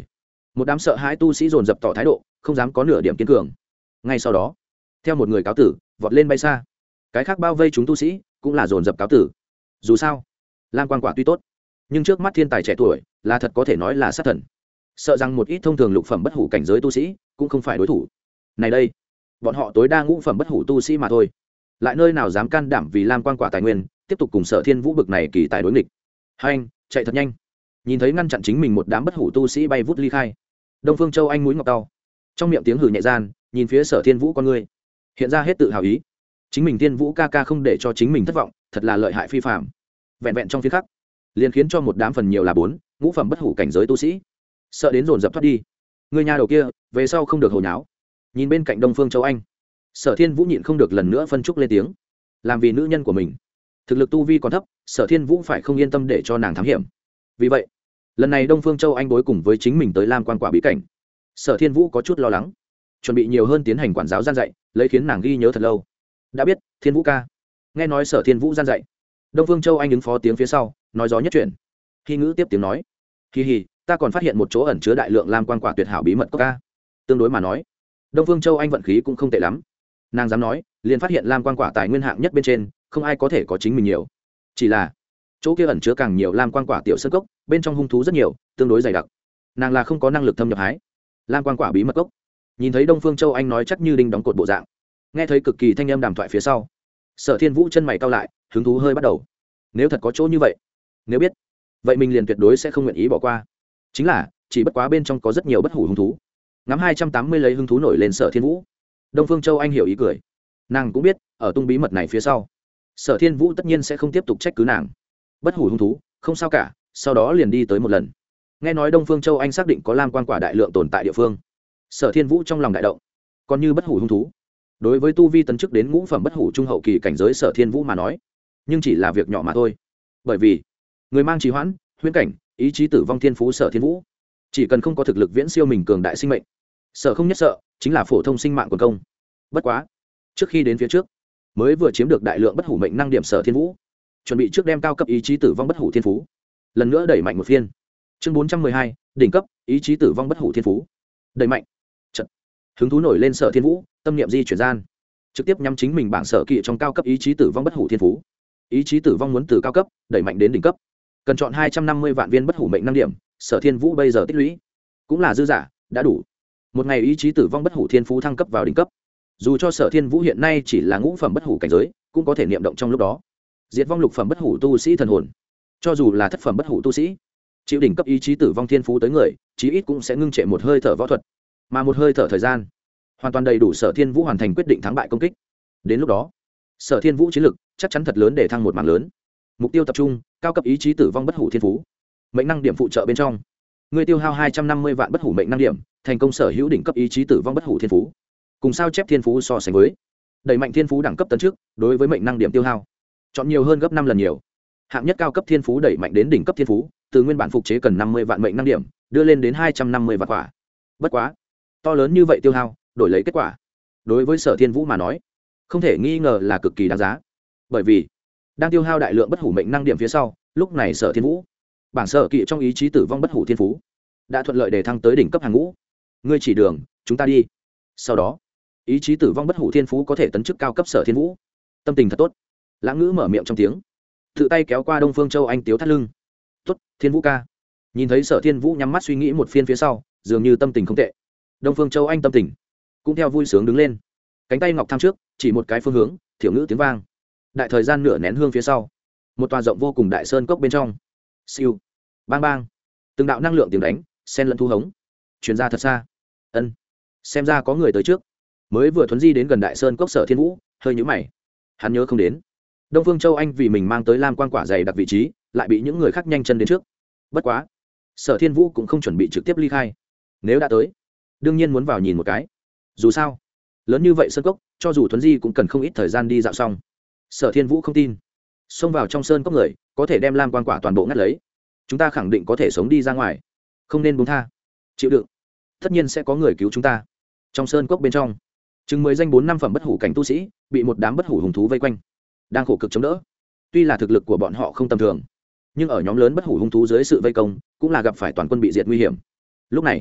một đám sợ hãi tu sĩ dồn dập tỏ thái độ không dám có nửa điểm kiên cường. Ngay sau đó theo một người cáo tử vọt lên bay xa, cái khác bao vây chúng tu sĩ cũng là dồn dập cáo tử. Dù sao lam quan quả tuy tốt, nhưng trước mắt thiên tài trẻ tuổi là thật có thể nói là sát thần, sợ rằng một ít thông thường lục phẩm bất hủ cảnh giới tu sĩ cũng không phải đối thủ. Này đây bọn họ tối đa ngũ phẩm bất hủ tu sĩ mà thôi, lại nơi nào dám can đảm vì lam quan quả tài nguyên tiếp tục cùng Sở Thiên Vũ bực này kỳ tài đối nghịch. Hai anh chạy thật nhanh, nhìn thấy ngăn chặn chính mình một đám bất hủ tu sĩ bay vút ly khai. Đông Phương Châu Anh mũi ngọc tao, trong miệng tiếng hừ nhẹ gian, nhìn phía Sở Thiên Vũ con người hiện ra hết tự hào ý. Chính mình Thiên Vũ ca ca không để cho chính mình thất vọng, thật là lợi hại phi phàm. Vẹn vẹn trong phiên khắc liền khiến cho một đám phần nhiều là 4, ngũ phẩm bất hủ cảnh giới tu sĩ sợ đến dồn dập thoát đi. Người nhà đầu kia về sau không được hồ nháo. Nhìn bên cạnh Đông Phương Châu Anh, Sở Thiên Vũ nhịn không được lần nữa phân trúc lên tiếng. Làm vì nữ nhân của mình, thực lực tu vi còn thấp, Sở Thiên Vũ phải không yên tâm để cho nàng thám hiểm. Vì vậy lần này Đông Phương Châu Anh đối cùng với chính mình tới lam quan quả bí cảnh, Sở Thiên Vũ có chút lo lắng, chuẩn bị nhiều hơn tiến hành quản giáo gian dạy, lấy khiến nàng ghi nhớ thật lâu. Đã biết Thiên Vũ ca. Nghe nói Sở Thiên Vũ gian dạy, Đông Phương Châu Anh ứng phó tiếng phía sau nói gió nhất chuyển. Khi ngữ tiếp tiếng nói, hì hì, ta còn phát hiện một chỗ ẩn chứa đại lượng lam quan quả tuyệt hảo bí mật cốc ca. Tương đối mà nói, Đông Phương Châu Anh vận khí cũng không tệ lắm. Nàng dám nói liền phát hiện lam quan quả tài nguyên hạng nhất bên trên không ai có thể có chính mình nhiều. Chỉ là chỗ kia ẩn chứa càng nhiều lam quan quả tiểu sơn cốc, bên trong hung thú rất nhiều, tương đối dày đặc, nàng là không có năng lực thâm nhập hái lam quan quả bí mật cốc. Nhìn thấy Đông Phương Châu Anh nói chắc như đinh đóng cột bộ dạng, nghe thấy cực kỳ thanh âm đàm thoại phía sau, Sở Thiên Vũ chân mày cau lại, hứng thú hơi bắt đầu. Nếu thật có chỗ như vậy, nếu biết, vậy mình liền tuyệt đối sẽ không nguyện ý bỏ qua. Chính là chỉ bất quá bên trong có rất nhiều bất hủ hung thú. Ngắm 280 lấy hứng thú nổi lên Sở Thiên Vũ. Đông Phương Châu Anh hiểu ý cười, nàng cũng biết ở tung bí mật này phía sau, Sở Thiên Vũ tất nhiên sẽ không tiếp tục trách cứ nàng. Bất hủ hung thú không sao cả, sau đó liền đi tới một lần. Nghe nói Đông Phương Châu Anh xác định có lam quan quả đại lượng tồn tại địa phương, Sở Thiên Vũ trong lòng đại động. Còn như bất hủ hung thú, đối với tu vi tấn chức đến ngũ phẩm bất hủ trung hậu kỳ cảnh giới Sở Thiên Vũ mà nói, nhưng chỉ là việc nhỏ mà thôi. Bởi vì người mang trì hoãn, huyễn cảnh, ý chí tử vong thiên phú Sở Thiên Vũ, chỉ cần không có thực lực viễn siêu mình cường đại sinh mệnh, sợ không nhất sợ chính là phổ thông sinh mạng quần công. Bất quá trước khi đến phía trước, mới vừa chiếm được đại lượng bất hủ mệnh năng điểm Sở Thiên Vũ, chuẩn bị trước đem cao cấp ý chí tử vong bất hủ thiên phú lần nữa đẩy mạnh một phiên. Chương 412, đỉnh cấp ý chí tử vong bất hủ thiên phú đẩy mạnh. Chật, hứng thú nổi lên Sở Thiên Vũ, tâm niệm di chuyển gian, trực tiếp nhắm chính mình bảng sở kỵ trong cao cấp ý chí tử vong bất hủ thiên phú. Ý chí tử vong muốn từ cao cấp đẩy mạnh đến đỉnh cấp, cần chọn 250 vạn viên bất hủ mệnh năng điểm. Sở Thiên Vũ bây giờ tích lũy cũng là dư giả, đã đủ một ngày ý chí tử vong bất hủ thiên phú thăng cấp vào đỉnh cấp. Dù cho Sở Thiên Vũ hiện nay chỉ là ngũ phẩm bất hủ cảnh giới, cũng có thể niệm động trong lúc đó diệt vong lục phẩm bất hủ tu sĩ thần hồn. Cho dù là thất phẩm bất hủ tu sĩ, chịu đỉnh cấp ý chí tử vong thiên phú tới người, chí ít cũng sẽ ngưng trệ một hơi thở võ thuật, mà một hơi thở thời gian hoàn toàn đầy đủ Sở Thiên Vũ hoàn thành quyết định thắng bại công kích. Đến lúc đó Sở Thiên Vũ chiến lực chắc chắn thật lớn để thăng một mảng lớn. Mục tiêu tập trung cao cấp ý chí tử vong bất hủ thiên phú. Mệnh năng điểm phụ trợ bên trong, người tiêu hao 250 vạn bất hủ mệnh năng điểm, thành công sở hữu đỉnh cấp ý chí tử vong bất hủ thiên phú. Cùng sao chép thiên phú so sánh với, đẩy mạnh thiên phú đẳng cấp tấn trước, đối với mệnh năng điểm tiêu hao chọn nhiều hơn gấp 5 lần nhiều. Hạng nhất cao cấp thiên phú đẩy mạnh đến đỉnh cấp thiên phú, từ nguyên bản phục chế cần 50 vạn mệnh năng điểm, đưa lên đến 250 vạn quả. Bất quá, to lớn như vậy tiêu hao, đổi lấy kết quả, đối với Sở Thiên Vũ mà nói, không thể nghi ngờ là cực kỳ đáng giá. Bởi vì, đang tiêu hao đại lượng bất hủ mệnh năng điểm phía sau, lúc này Sở Thiên Vũ, bảng sở kỵ trong ý chí tử vong bất hủ thiên phú, đã thuận lợi để thăng tới đỉnh cấp hàng ngũ. Ngươi chỉ đường, chúng ta đi. Sau đó, ý chí tử vong bất hủ thiên phú có thể tấn chức cao cấp Sở Thiên Vũ. Tâm tình thật tốt. Lãng Ngữ mở miệng trong tiếng, tự tay kéo qua Đông Phương Châu Anh tiếu thắt lưng. "Tốt, Thiên Vũ ca." Nhìn thấy Sở Thiên Vũ nhắm mắt suy nghĩ một phiên phía sau, dường như tâm tình không tệ. Đông Phương Châu Anh tâm tình cũng theo vui sướng đứng lên, cánh tay ngọc tham trước, chỉ một cái phương hướng, thiểu ngữ tiếng vang. Đại thời gian nửa nén hương phía sau, một tòa rộng vô cùng đại sơn cốc bên trong, siêu, bang bang, từng đạo năng lượng tiếng đánh, xen lẫn thu hống, truyền ra thật xa. Ân, xem ra có người tới trước. Mới vừa thuấn di đến gần đại sơn cốc Sở Thiên Vũ, hơi nhíu mày. Hắn nhớ không đến, Đông Phương Châu Anh vì mình mang tới lam quan quả dày đặc vị trí, lại bị những người khác nhanh chân đến trước. Bất quá, Sở Thiên Vũ cũng không chuẩn bị trực tiếp ly khai. Nếu đã tới, đương nhiên muốn vào nhìn một cái. Dù sao, lớn như vậy sơn cốc, cho dù thuấn di cũng cần không ít thời gian đi dạo xong. Sở Thiên Vũ không tin, xông vào trong sơn cốc người có thể đem lam quan quả toàn bộ ngắt lấy. Chúng ta khẳng định có thể sống đi ra ngoài, không nên buông tha, chịu đựng. Tất nhiên sẽ có người cứu chúng ta. Trong sơn cốc bên trong, chừng 10 danh 4-5 phẩm bất hủ cảnh tu sĩ bị một đám bất hủ hùng thú vây quanh, đang khổ cực chống đỡ. Tuy là thực lực của bọn họ không tầm thường, nhưng ở nhóm lớn bất hủ hung thú dưới sự vây công, cũng là gặp phải toàn quân bị diệt nguy hiểm. Lúc này,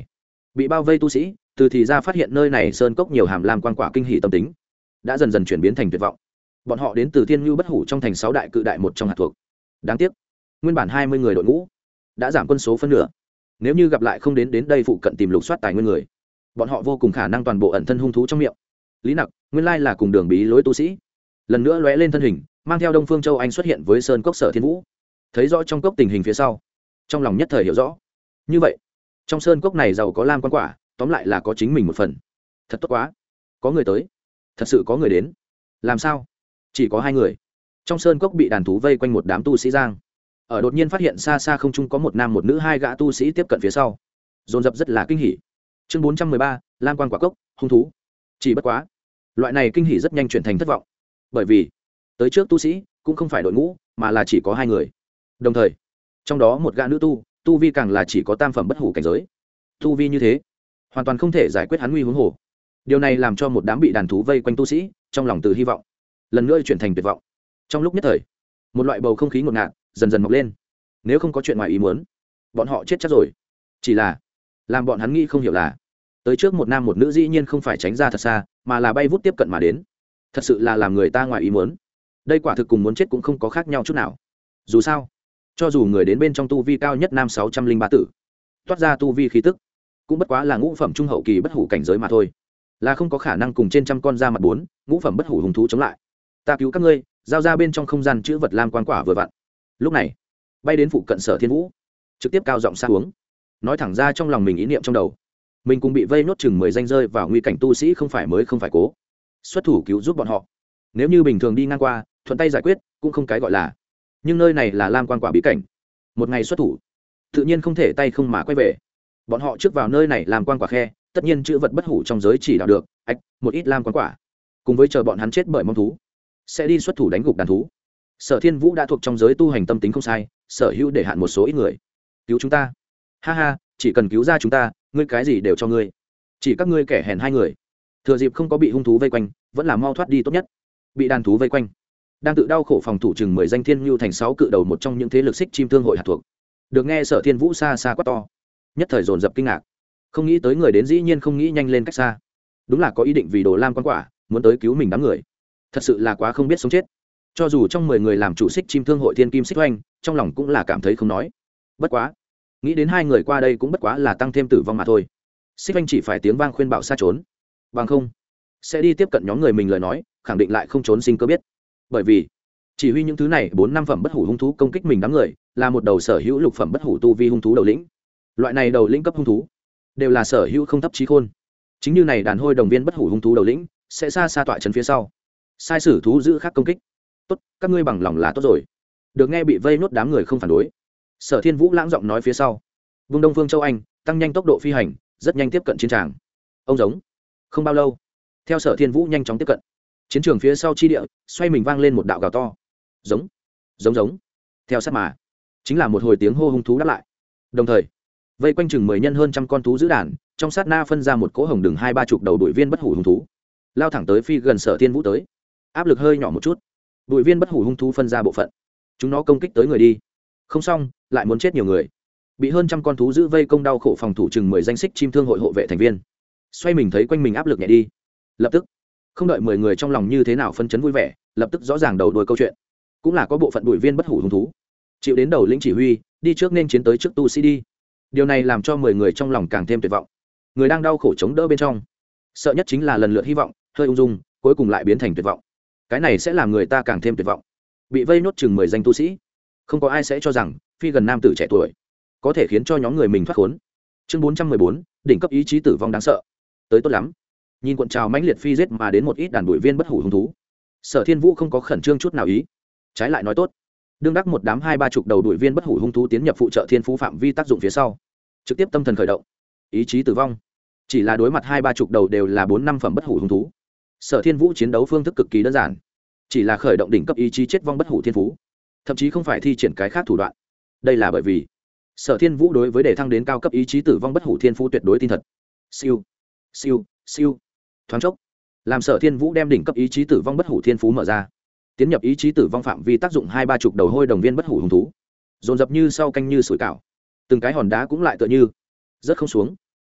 bị bao vây tu sĩ từ thì ra phát hiện nơi này sơn cốc nhiều hàm lam quan quả kinh hỷ tâm tính đã dần dần chuyển biến thành tuyệt vọng. Bọn họ đến từ thiên ngưu bất hủ trong thành 6 đại cự đại một trong hạt thuộc. Đáng tiếc nguyên bản 20 người đội ngũ đã giảm quân số phân nửa, nếu như gặp lại không đến đây phụ cận tìm lục soát tài nguyên người, bọn họ vô cùng khả năng toàn bộ ẩn thân hung thú trong miệng. Lý Nặc nguyên lai là cùng đường bí lối tu sĩ, lần nữa lóe lên thân hình, mang theo Đông Phương Châu Anh xuất hiện với sơn cốc Sở Thiên Vũ. Thấy rõ trong cốc tình hình phía sau, trong lòng nhất thời hiểu rõ, như vậy trong sơn cốc này giàu có lam quan quả, tóm lại là có chính mình một phần. Thật tốt quá, có người tới, thật sự có người đến. Làm sao chỉ có 2 người? Trong sơn cốc bị đàn thú vây quanh một đám tu sĩ giang, ở đột nhiên phát hiện xa xa không trung có một nam một nữ 2 gã tu sĩ tiếp cận phía sau, dồn dập rất là kinh hỉ. Chương 413, lam quan quả cốc hung thú. Chỉ bất quá loại này kinh hỉ rất nhanh chuyển thành thất vọng, bởi vì tới trước tu sĩ cũng không phải đội ngũ, mà là chỉ có 2 người. Đồng thời trong đó một gã nữ tu vi càng là chỉ có tam phẩm bất hủ cảnh giới. Tu vi như thế hoàn toàn không thể giải quyết hắn nguy huống hồ. Điều này làm cho một đám bị đàn thú vây quanh tu sĩ trong lòng từ hy vọng lần nữa chuyển thành tuyệt vọng. Trong lúc nhất thời, một loại bầu không khí ngột ngạt dần dần mọc lên. Nếu không có chuyện ngoài ý muốn, bọn họ chết chắc rồi. Chỉ là làm bọn hắn nghĩ không hiểu là tới trước một nam một nữ dĩ nhiên không phải tránh ra thật xa, mà là bay vút tiếp cận mà đến. Thật sự là làm người ta ngoài ý muốn. Đây quả thực cùng muốn chết cũng không có khác nhau chút nào. Dù sao, cho dù người đến bên trong tu vi cao nhất nam 603 tử, toát ra tu vi khí tức cũng bất quá là ngũ phẩm trung hậu kỳ bất hủ cảnh giới mà thôi, là không có khả năng cùng trên trăm con ra mặt 4 ngũ phẩm bất hủ hùng thú chống lại. Ta cứu các ngươi, giao ra bên trong không gian chữ vật lam quan quả vừa vặn. Lúc này bay đến phụ cận Sở Thiên Vũ trực tiếp cao giọng xa uống, nói thẳng ra trong lòng mình ý niệm trong đầu. Mình cũng bị vây nốt chừng 10 danh rơi vào nguy cảnh tu sĩ, không phải mới không phải cố xuất thủ cứu giúp bọn họ. Nếu như bình thường đi ngang qua thuận tay giải quyết cũng không cái gọi là, nhưng nơi này là lam quan quả bí cảnh, một ngày xuất thủ tự nhiên không thể tay không mà quay về. Bọn họ trước vào nơi này làm quan quả khe, tất nhiên chữ vật bất hủ trong giới chỉ đạo được một ít lam quan quả, cùng với chờ bọn hắn chết bởi mong thú sẽ đi xuất thủ đánh gục đàn thú. Sở Thiên Vũ đã thuộc trong giới tu hành tâm tính không sai, sở hữu để hạn một số ít người cứu chúng ta. Ha ha, chỉ cần cứu ra chúng ta, ngươi cái gì đều cho ngươi. Chỉ các ngươi kẻ hèn 2 người, thừa dịp không có bị hung thú vây quanh, vẫn là mau thoát đi tốt nhất. Bị đàn thú vây quanh, đang tự đau khổ phòng thủ chừng 10 danh thiên lưu thành 6 cự đầu một trong những thế lực xích chim thương hội hạt thuộc, được nghe Sở Thiên Vũ xa xa quát to, nhất thời dồn dập kinh ngạc. Không nghĩ tới người đến dĩ nhiên không nghĩ nhanh lên cách xa, đúng là có ý định vì đồ lam quan quả muốn tới cứu mình đám người. Thật sự là quá không biết sống chết. Cho dù trong 10 người làm chủ xích chim thương hội thiên kim xích oanh, trong lòng cũng là cảm thấy không nói. Bất quá nghĩ đến 2 người qua đây cũng bất quá là tăng thêm tử vong mà thôi, xích oanh chỉ phải tiếng vang khuyên bảo xa trốn, bằng không sẽ đi tiếp cận nhóm người mình lời nói khẳng định lại không trốn sinh cơ biết. Bởi vì chỉ huy những thứ này 4-5 phẩm bất hủ hung thú công kích mình đám người là một đầu sở hữu lục phẩm bất hủ tu vi hung thú đầu lĩnh. Loại này đầu lĩnh cấp hung thú đều là sở hữu không thấp trí khôn. Chính như này đàn hôi đồng viên bất hủ hung thú đầu lĩnh sẽ xa xa tọa trấn phía sau, sai sử thú giữ khác công kích. Tốt, các ngươi bằng lòng là tốt rồi. Được nghe bị vây nốt đám người không phản đối, Sở Thiên Vũ lãng giọng nói phía sau, vùng Đông Phương Châu Anh tăng nhanh tốc độ phi hành, rất nhanh tiếp cận chiến trường. Ông giống. Không bao lâu, theo Sở Thiên Vũ nhanh chóng tiếp cận chiến trường phía sau chi địa, xoay mình vang lên một đạo gào to. Giống, giống giống. Theo sát mà chính là một hồi tiếng hô hung thú đáp lại. Đồng thời vây quanh chừng 10 nhân hơn trăm con thú giữ đàn, trong sát na phân ra một cỗ hồng đường 2-30 đầu đội viên bất hủ hung thú, lao thẳng tới phi gần Sở Thiên Vũ tới. Áp lực hơi nhỏ một chút, đội viên bất hủ hung thú phân ra bộ phận, chúng nó công kích tới người đi không xong, lại muốn chết nhiều người. Bị hơn trăm con thú giữ vây công đau khổ phòng thủ chừng 10 danh xích chim thương hội hộ vệ thành viên, xoay mình thấy quanh mình áp lực nhẹ đi, lập tức không đợi 10 người trong lòng như thế nào phân chấn vui vẻ, lập tức rõ ràng đầu đuôi câu chuyện. Cũng là có bộ phận đội viên bất hủ hung thú chịu đến đầu lĩnh chỉ huy đi trước nên chiến tới trước tu sĩ đi. Điều này làm cho 10 người trong lòng càng thêm tuyệt vọng. Người đang đau khổ chống đỡ bên trong, sợ nhất chính là lần lượt hy vọng hơi ung dung, cuối cùng lại biến thành tuyệt vọng. Cái này sẽ làm người ta càng thêm tuyệt vọng. Bị vây nốt chừng 10 danh tu sĩ, không có ai sẽ cho rằng phi gần nam tử trẻ tuổi có thể khiến cho nhóm người mình thoát khốn. Chương 414, đỉnh cấp ý chí tử vong đáng sợ. Tới tốt lắm. Nhìn cuộn trào mãnh liệt phi giết mà đến một ít đàn đội viên bất hủ hung thú, Sở Thiên Vũ không có khẩn trương chút nào ý, trái lại nói tốt. Đương đắc một đám 2-30 đầu đội viên bất hủ hung thú tiến nhập phụ trợ thiên phú phạm vi tác dụng phía sau, trực tiếp tâm thần khởi động, ý chí tử vong. Chỉ là đối mặt 2-30 đầu đều là 4-5 phẩm bất hủ hung thú, Sở Thiên Vũ chiến đấu phương thức cực kỳ đơn giản, chỉ là khởi động đỉnh cấp ý chí chết vong bất hủ thiên phú, thậm chí không phải thi triển cái khác thủ đoạn. Đây là bởi vì Sở Thiên Vũ đối với để thăng đến cao cấp ý chí tử vong bất hủ thiên phú tuyệt đối tin thật. Siêu, siêu, siêu. Thoáng chốc, làm Sở Thiên Vũ đem đỉnh cấp ý chí tử vong bất hủ thiên phú mở ra, tiến nhập ý chí tử vong phạm vi tác dụng 2-30 đầu hôi đồng viên bất hủ hung thú, dồn dập như sau canh như sủi cảo, từng cái hòn đá cũng lại tựa như rất không xuống.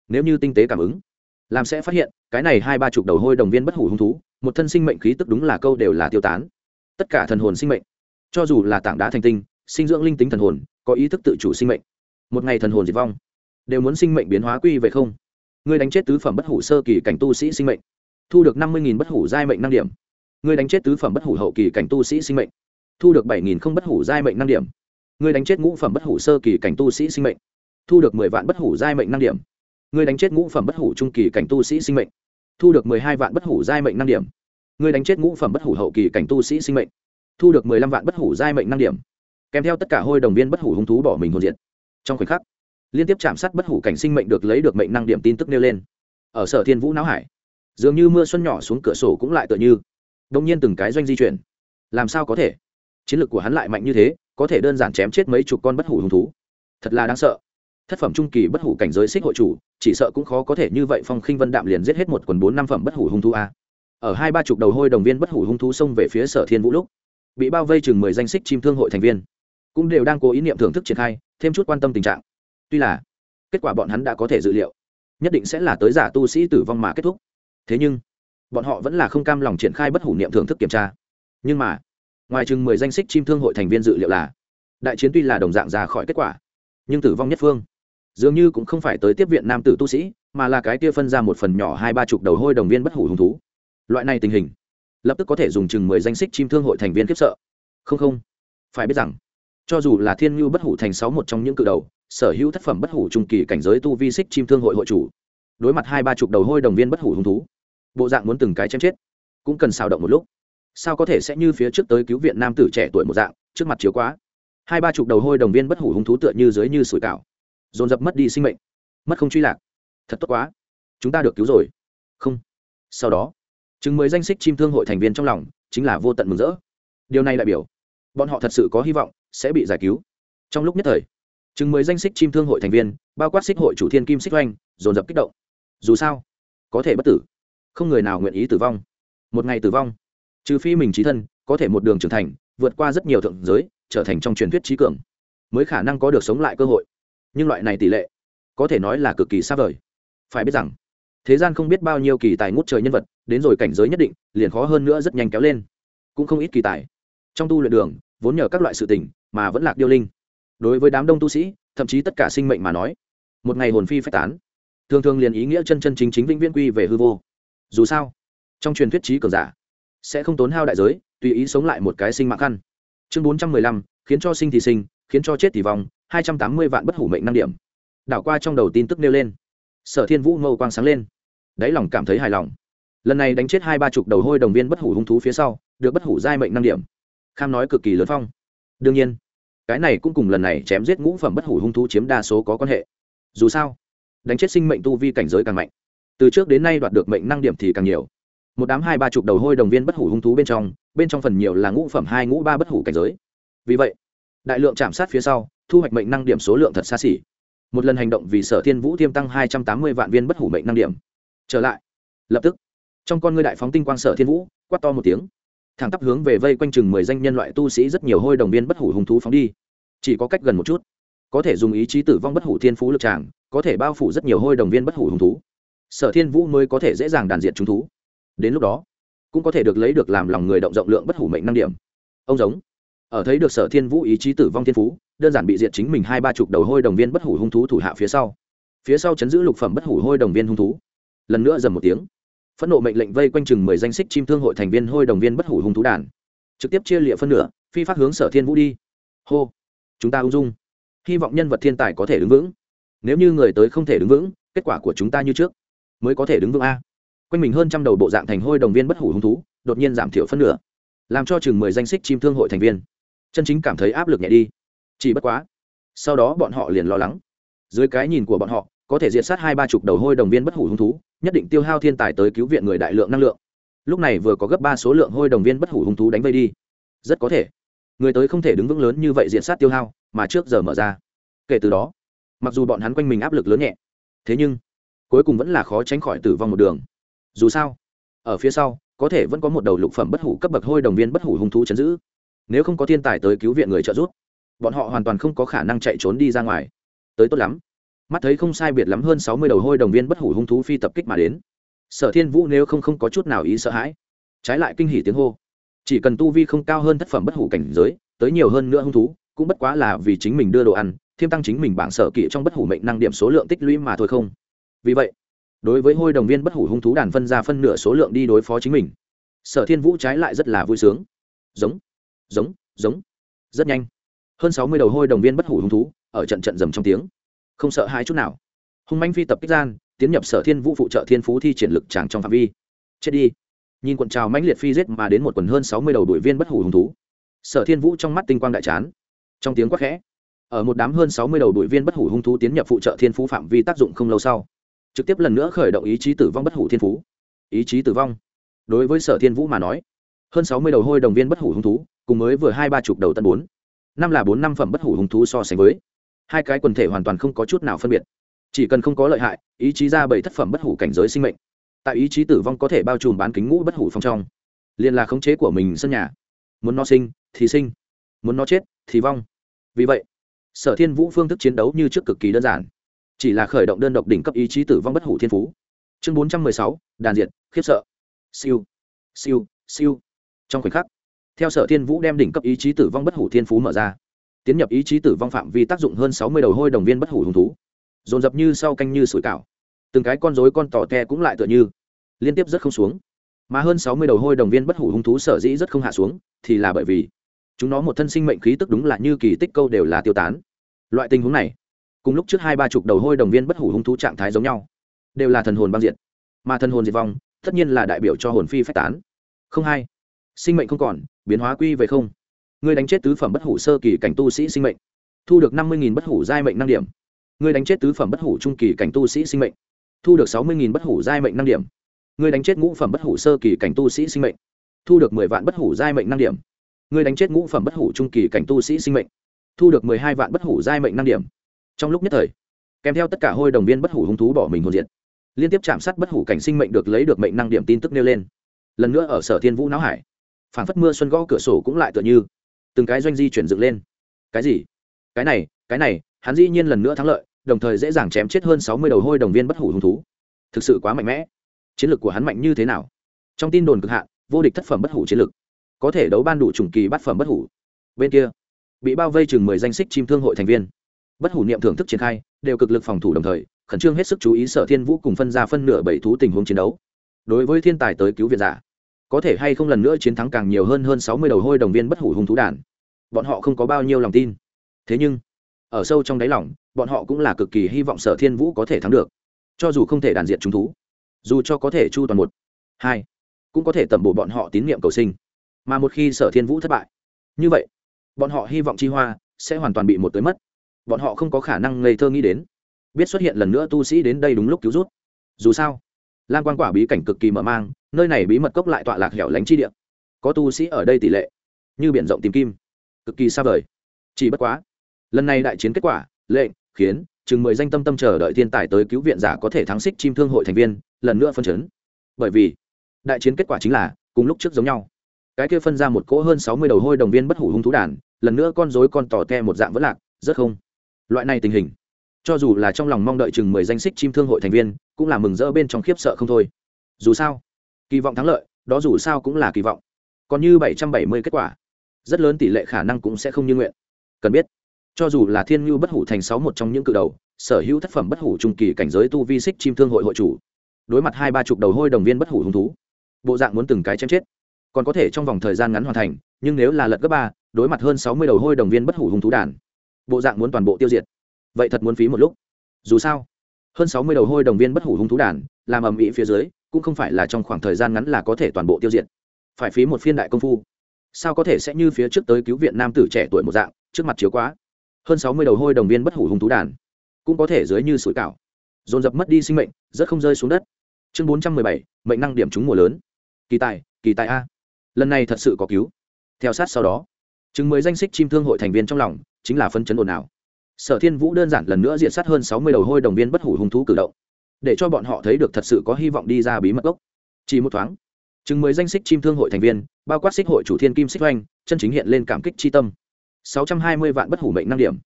nếu như tinh tế cảm ứng làm sẽ phát hiện cái này 2-30 đầu hôi đồng viên bất hủ hung thú một thân sinh mệnh khí tức đúng là câu đều là tiêu tán. Tất cả thần hồn sinh mệnh, cho dù là tảng đá thành tinh sinh dưỡng linh tính thần hồn có ý thức tự chủ sinh mệnh, một ngày thần hồn diệt vong đều muốn sinh mệnh biến hóa quy về không. Ngươi đánh chết tứ phẩm bất hủ sơ kỳ cảnh tu sĩ sinh mệnh, thu được 50.000 bất hủ giai mệnh năng điểm. Ngươi đánh chết tứ phẩm bất hủ hậu kỳ cảnh tu sĩ sinh mệnh, thu được 7.000 không bất hủ giai mệnh năng điểm. Ngươi đánh chết ngũ phẩm bất hủ sơ kỳ cảnh tu sĩ sinh mệnh, thu được 10 vạn bất hủ giai mệnh năng điểm. Ngươi đánh chết ngũ phẩm bất hủ trung kỳ cảnh tu sĩ sinh mệnh, thu được 12 vạn bất hủ giai mệnh năng điểm. Ngươi đánh chết ngũ phẩm bất hủ hậu kỳ cảnh tu sĩ sinh mệnh, thu được 15 vạn bất hủ giai mệnh năng điểm. Kèm theo tất cả hôi đồng viên bất hủ hung thú bỏ mình hồn diệt. Trong khoảnh khắc, liên tiếp chạm sát bất hủ cảnh sinh mệnh được lấy được mệnh năng điểm tin tức nêu lên. Ở Sở Thiên Vũ não hải, dường như mưa xuân nhỏ xuống cửa sổ cũng lại tựa như đông nhiên từng cái doanh di chuyển. Làm sao có thể? Chiến lược của hắn lại mạnh như thế, có thể đơn giản chém chết mấy chục con bất hủ hung thú. Thật là đáng sợ. Thất phẩm trung kỳ bất hủ cảnh giới xích hội chủ, chỉ sợ cũng khó có thể như vậy phong khinh vân đạm liền giết hết một quần 4-5 phẩm bất hủ hung thú a. Ở 2-30 đầu hôi đồng viên bất hủ hung thú xông về phía Sở Thiên Vũ lúc, bị bao vây chừng 10 danh xích chim thương hội thành viên, cũng đều đang cố ý niệm thưởng thức triển khai, thêm chút quan tâm tình trạng. Tuy là kết quả bọn hắn đã có thể dự liệu, nhất định sẽ là tới giả tu sĩ tử vong mà kết thúc. Thế nhưng, bọn họ vẫn là không cam lòng triển khai bất hủ niệm thưởng thức kiểm tra. Nhưng mà, ngoài chừng 10 danh xích chim thương hội thành viên dự liệu là, đại chiến tuy là đồng dạng ra khỏi kết quả, nhưng tử vong nhất phương dường như cũng không phải tới tiếp viện nam tử tu sĩ, mà là cái kia phân ra một phần nhỏ 2-30 đầu hôi đồng viên bất hủ hung thú. Loại này tình hình, lập tức có thể dùng chừng 10 danh xích chim thương hội thành viên khiếp sợ. Không, phải biết rằng, cho dù là Thiên Nhu bất hủ thành 61 trong những cự đầu, sở hữu thất phẩm bất hủ trung kỳ cảnh giới tu vi xích chim thương hội hội chủ, đối mặt 2-30 đầu hôi đồng viên bất hủ hung thú, bộ dạng muốn từng cái chém chết, cũng cần xào động một lúc. Sao có thể sẽ như phía trước tới cứu viện nam tử trẻ tuổi một dạng, trước mặt chiếu quá. 2-30 đầu hôi đồng viên bất hủ hung thú tựa như dưới như sủi cảo, dồn dập mất đi sinh mệnh, mất không truy lạc. Thật tốt quá, chúng ta được cứu rồi. Không. Sau đó, chừng 10 danh xích chim thương hội thành viên trong lòng chính là vô tận mừng rỡ. Điều này đại biểu bọn họ thật sự có hy vọng sẽ bị giải cứu. Trong lúc nhất thời, chừng 10 danh xích chim thương hội thành viên, bao quát xích hội chủ Thiên Kim Xích Oanh, dồn dập kích động. Dù sao, có thể bất tử, không người nào nguyện ý tử vong. Một ngày tử vong, trừ phi mình chí thân có thể một đường trưởng thành, vượt qua rất nhiều thượng giới, trở thành trong truyền thuyết trí cường, mới khả năng có được sống lại cơ hội. Nhưng loại này tỷ lệ có thể nói là cực kỳ xa vời. Phải biết rằng, thế gian không biết bao nhiêu kỳ tài ngút trời nhân vật, đến rồi cảnh giới nhất định, liền khó hơn nữa rất nhanh kéo lên. Cũng không ít kỳ tài trong tu luyện đường, vốn nhờ các loại sự tình mà vẫn lạc điêu linh. Đối với đám đông tu sĩ, thậm chí tất cả sinh mệnh mà nói, một ngày hồn phi phách tán, thường thường liền ý nghĩa chân chân chính chính vĩnh viễn quy về hư vô. Dù sao, trong truyền thuyết trí cường giả sẽ không tốn hao đại giới, tùy ý sống lại một cái sinh mạng khăn. Chương 415, khiến cho sinh thì sinh, khiến cho chết thì vong, 280 vạn bất hủ mệnh năng điểm. Đảo qua trong đầu tin tức nêu lên, Sở Thiên Vũ ngâu quang sáng lên, đáy lòng cảm thấy hài lòng. Lần này đánh chết 2-30 đầu hôi đồng viên bất hủ hung thú phía sau, được bất hủ giai mệnh năng điểm. Kham nói cực kỳ lớn phong. Đương nhiên, cái này cũng cùng lần này chém giết ngũ phẩm bất hủ hung thú chiếm đa số có quan hệ. Dù sao, đánh chết sinh mệnh tu vi cảnh giới càng mạnh, từ trước đến nay đoạt được mệnh năng điểm thì càng nhiều. Một đám 2-30 đầu hôi đồng viên bất hủ hung thú bên trong phần nhiều là ngũ phẩm 2, ngũ 3 bất hủ cảnh giới. Vì vậy, đại lượng chạm sát phía sau, thu hoạch mệnh năng điểm số lượng thật xa xỉ. Một lần hành động vì Sở Thiên Vũ tiêm tăng 280 vạn viên bất hủ mệnh năng điểm. Trở lại, lập tức, trong con ngươi đại phóng tinh quang Sở Thiên Vũ quát to một tiếng, thẳng tắp hướng về vây quanh chừng 10 danh nhân loại tu sĩ rất nhiều hôi đồng viên bất hủ hung thú phóng đi. Chỉ có cách gần một chút, có thể dùng ý chí tử vong bất hủ thiên phú lực tràng, có thể bao phủ rất nhiều hôi đồng viên bất hủ hung thú. Sở Thiên Vũ mới có thể dễ dàng đàn diệt chúng thú. Đến lúc đó, cũng có thể được lấy được làm lòng người động rộng lượng bất hủ mệnh năng điểm. Ông giống, ở thấy được Sở Thiên Vũ ý chí tử vong thiên phú, đơn giản bị diệt chính mình 2-30 đầu hôi đồng viên bất hủ hung thú thủ hạ phía sau chấn giữ lục phẩm bất hủ hôi đồng viên hung thú, lần nữa dầm một tiếng, phẫn nộ mệnh lệnh vây quanh chừng 10 danh xích chim thương hội thành viên hôi đồng viên bất hủ hung thú đàn, trực tiếp chia liệt phân nửa, phi phát hướng Sở Thiên Vũ đi. Hô, chúng ta ung dung, hy vọng nhân vật thiên tài có thể đứng vững. Nếu như người tới không thể đứng vững, kết quả của chúng ta như trước mới có thể đứng vững a. Quanh mình hơn trăm đầu bộ dạng thành hôi đồng viên bất hủ hung thú, đột nhiên giảm thiểu phân nửa, làm cho chừng 10 danh xích chim thương hội thành viên chân chính cảm thấy áp lực nhẹ đi. Chỉ bất quá, sau đó bọn họ liền lo lắng, dưới cái nhìn của bọn họ, có thể diệt sát 2-30 đầu hôi đồng viên bất hủ hung thú, nhất định tiêu hao thiên tài tới cứu viện người đại lượng năng lượng. Lúc này vừa có gấp 3 số lượng hôi đồng viên bất hủ hung thú đánh vây đi, rất có thể người tới không thể đứng vững lớn như vậy diệt sát tiêu hao mà trước giờ mở ra. Kể từ đó, mặc dù bọn hắn quanh mình áp lực lớn nhẹ, thế nhưng cuối cùng vẫn là khó tránh khỏi tử vong một đường. Dù sao, ở phía sau có thể vẫn có một đầu lục phẩm bất hủ cấp bậc hôi đồng viên bất hủ hung thú chấn giữ. Nếu không có thiên tài tới cứu viện người trợ giúp, bọn họ hoàn toàn không có khả năng chạy trốn đi ra ngoài. Tới tốt lắm, mắt thấy không sai biệt lắm hơn 60 đầu hôi đồng viên bất hủ hung thú phi tập kích mà đến. Sở Thiên Vũ nếu không có chút nào ý sợ hãi, trái lại kinh hỉ tiếng hô. Chỉ cần tu vi không cao hơn thất phẩm bất hủ cảnh giới, tới nhiều hơn nữa hung thú, cũng bất quá là vì chính mình đưa đồ ăn, thêm tăng chính mình bảng sở kỵ trong bất hủ mệnh năng điểm số lượng tích lũy mà thôi không. Vì vậy, đối với hôi đồng viên bất hủ hung thú đàn phân ra phân nửa số lượng đi đối phó chính mình, Sở Thiên Vũ trái lại rất là vui sướng. Giống, giống. Rất nhanh, hơn 60 đầu hôi đồng viên bất hủ hung thú ở trận rầm trong tiếng, không sợ hãi chút nào. Hung manh phi tập kích gian, tiến nhập Sở Thiên Vũ phụ trợ thiên phú thi triển lực tràng trong phạm vi. Chết đi. Nhìn cuộn trào mãnh liệt phi giết mà đến một quần hơn 60 đầu đuổi viên bất hủ hung thú. Sở Thiên Vũ trong mắt tinh quang đại chán, trong tiếng quát khẽ. Ở một đám hơn 60 đầu đuổi viên bất hủ hung thú tiến nhập phụ trợ thiên phú phạm vi tác dụng không lâu sau, trực tiếp lần nữa khởi động ý chí tử vong bất hủ thiên phú. Ý chí tử vong. Đối với Sở Thiên Vũ mà nói, hơn 60 đầu hôi đồng viên bất hủ hung thú, cùng mới vừa 2-3 đầu tân 4, năm là 4-5 phẩm bất hủ hung thú so sánh với, hai cái quần thể hoàn toàn không có chút nào phân biệt. Chỉ cần không có lợi hại, ý chí ra 7 thất phẩm bất hủ cảnh giới sinh mệnh, tại ý chí tử vong có thể bao trùm bán kính ngũ bất hủ phong trong, liền là khống chế của mình sân nhà. Muốn nó sinh thì sinh, muốn nó chết thì vong. Vì vậy, Sở Thiên Vũ phương thức chiến đấu như trước cực kỳ đơn giản, chỉ là khởi động đơn độc đỉnh cấp ý chí tử vong bất hủ thiên phú. Chương 416, đàn diệt, khiếp sợ. Siêu, siêu, siêu. Trong khoảnh khắc, theo Sở Thiên Vũ đem đỉnh cấp ý chí tử vong bất hủ thiên phú mở ra, tiến nhập ý chí tử vong phạm vi tác dụng hơn 60 đầu hôi đồng viên bất hủ hung thú, dồn dập như sau canh như sủi cảo, từng cái con rối con tò te cũng lại tựa như liên tiếp rất không xuống. Mà hơn 60 đầu hôi đồng viên bất hủ hung thú sở dĩ rất không hạ xuống, thì là bởi vì chúng nó một thân sinh mệnh khí tức đúng là như kỳ tích câu đều là tiêu tán. Loại tình huống này, cùng lúc trước 2-3 đầu hôi đồng viên bất hủ hung thú trạng thái giống nhau, đều là thần hồn băng diệt. Mà thần hồn diệt vong, tất nhiên là đại biểu cho hồn phi phách tán. Không hai, sinh mệnh không còn, biến hóa quy về không. Ngươi đánh chết tứ phẩm bất hủ sơ kỳ cảnh tu sĩ sinh mệnh, thu được 50.000 bất hủ giai mệnh năng điểm. Ngươi đánh chết tứ phẩm bất hủ trung kỳ cảnh tu sĩ sinh mệnh, thu được 60.000 bất hủ giai mệnh năng điểm. Ngươi đánh chết ngũ phẩm bất hủ sơ kỳ cảnh tu sĩ sinh mệnh, thu được 10 vạn bất hủ giai mệnh năng điểm. Ngươi đánh chết ngũ phẩm bất hủ trung kỳ cảnh tu sĩ sinh mệnh, thu được 12 vạn bất hủ giai mệnh năng điểm. Trong lúc nhất thời, kèm theo tất cả hôi đồng viên bất hủ hung thú bỏ mình hồn diệt, liên tiếp chạm sát bất hủ cảnh sinh mệnh được lấy được mệnh năng điểm tin tức nêu lên. Lần nữa ở Sở Thiên Vũ não hải, phảng phất mưa xuân gõ cửa sổ cũng lại tựa như từng cái doanh di chuyển dựng lên. Cái gì? Cái này, hắn dĩ nhiên lần nữa thắng lợi, đồng thời dễ dàng chém chết hơn 60 đầu hôi đồng viên bất hủ hung thú. Thực sự quá mạnh mẽ. Chiến lược của hắn mạnh như thế nào? Trong tin đồn cực hạn, vô địch thất phẩm bất hủ chiến lược, có thể đấu ban đủ trùng kỳ bát phẩm bất hủ. Bên kia, bị bao vây chừng 10 danh xích chim thương hội thành viên, bất hủ niệm thưởng thức triển khai, đều cực lực phòng thủ đồng thời, khẩn trương hết sức chú ý Sở Thiên Vũ cùng phân ra phân nửa bảy thú tình huống chiến đấu. Đối với thiên tài tới cứu viện giả, có thể hay không lần nữa chiến thắng càng nhiều hơn 60 đầu hôi đồng viên bất hủ hung thú đàn, bọn họ không có bao nhiêu lòng tin. Thế nhưng, ở sâu trong đáy lòng, bọn họ cũng là cực kỳ hy vọng Sở Thiên Vũ có thể thắng được. Cho dù không thể đàn diệt chúng thú, dù cho có thể chu toàn 1, 2, cũng có thể tầm bổ bọn họ tín niệm cầu sinh. Mà một khi Sở Thiên Vũ thất bại, như vậy, bọn họ hy vọng chi hoa sẽ hoàn toàn bị một tới mất. Bọn họ không có khả năng ngây thơ nghĩ đến biết xuất hiện lần nữa tu sĩ đến đây đúng lúc cứu rút. Dù sao, Lam Quan Quả bí cảnh cực kỳ mở mang, nơi này bí mật cốc lại tọa lạc hẻo lánh chi địa, có tu sĩ ở đây tỷ lệ như biển rộng tìm kim, cực kỳ xa vời. Chỉ bất quá, lần này đại chiến kết quả, lệnh khiến chừng 10 danh tâm tâm chờ đợi thiên tài tới cứu viện giả có thể thắng xích chim thương hội thành viên lần nữa phân chấn. Bởi vì đại chiến kết quả chính là cùng lúc trước giống nhau, cái kia phân ra một cỗ hơn 60 đầu hôi đồng viên bất hủ hung thú đàn, lần nữa con rối con tò te một dạng vẫn lạc, rất không. Loại này tình hình, cho dù là trong lòng mong đợi chừng 10 danh xích chim thương hội thành viên, cũng là mừng rỡ bên trong khiếp sợ không thôi. Dù sao, kỳ vọng thắng lợi, đó dù sao cũng là kỳ vọng. Còn như 770 kết quả, rất lớn tỷ lệ khả năng cũng sẽ không như nguyện. Cần biết, cho dù là Thiên Nhu bất hủ thành 61 trong những cự đầu, sở hữu thất phẩm bất hủ trung kỳ cảnh giới tu vi xích chim thương hội hội chủ, đối mặt 2-3 đầu hôi đồng viên bất hủ hung thú, bộ dạng muốn từng cái chém chết, còn có thể trong vòng thời gian ngắn hoàn thành, nhưng nếu là lật gấp 3, đối mặt hơn 60 đầu hôi đồng viên bất hủ hung thú đàn, bộ dạng muốn toàn bộ tiêu diệt, vậy thật muốn phí một lúc. Dù sao, hơn 60 đầu hôi đồng viên bất hủ hung thú đàn, làm ầm ĩ phía dưới, cũng không phải là trong khoảng thời gian ngắn là có thể toàn bộ tiêu diệt, phải phí một phiên đại công phu. Sao có thể sẽ như phía trước tới cứu viện nam tử trẻ tuổi một dạng, trước mặt chiếu quá. Hơn 60 đầu hôi đồng viên bất hủ hung thú đàn, cũng có thể dưới như sủi cảo, dồn dập mất đi sinh mệnh, rất không rơi xuống đất. Chương 417, mệnh năng điểm trúng mùa lớn. Kỳ tài a. Lần này thật sự có cứu. Theo sát sau đó, chừng 10 danh xích chim thương hội thành viên trong lòng chính là phấn chấn ồn ào. Sở Thiên Vũ đơn giản lần nữa diệt sát hơn 60 đầu hôi đồng viên bất hủ hung thú cử động, để cho bọn họ thấy được thật sự có hy vọng đi ra bí mật gốc. Chỉ một thoáng, chừng 10 danh xích chim thương hội thành viên, bao quát xích hội chủ Thiên Kim Xích Oanh, chân chính hiện lên cảm kích chi tâm. 620 vạn bất hủ mệnh năng điểm,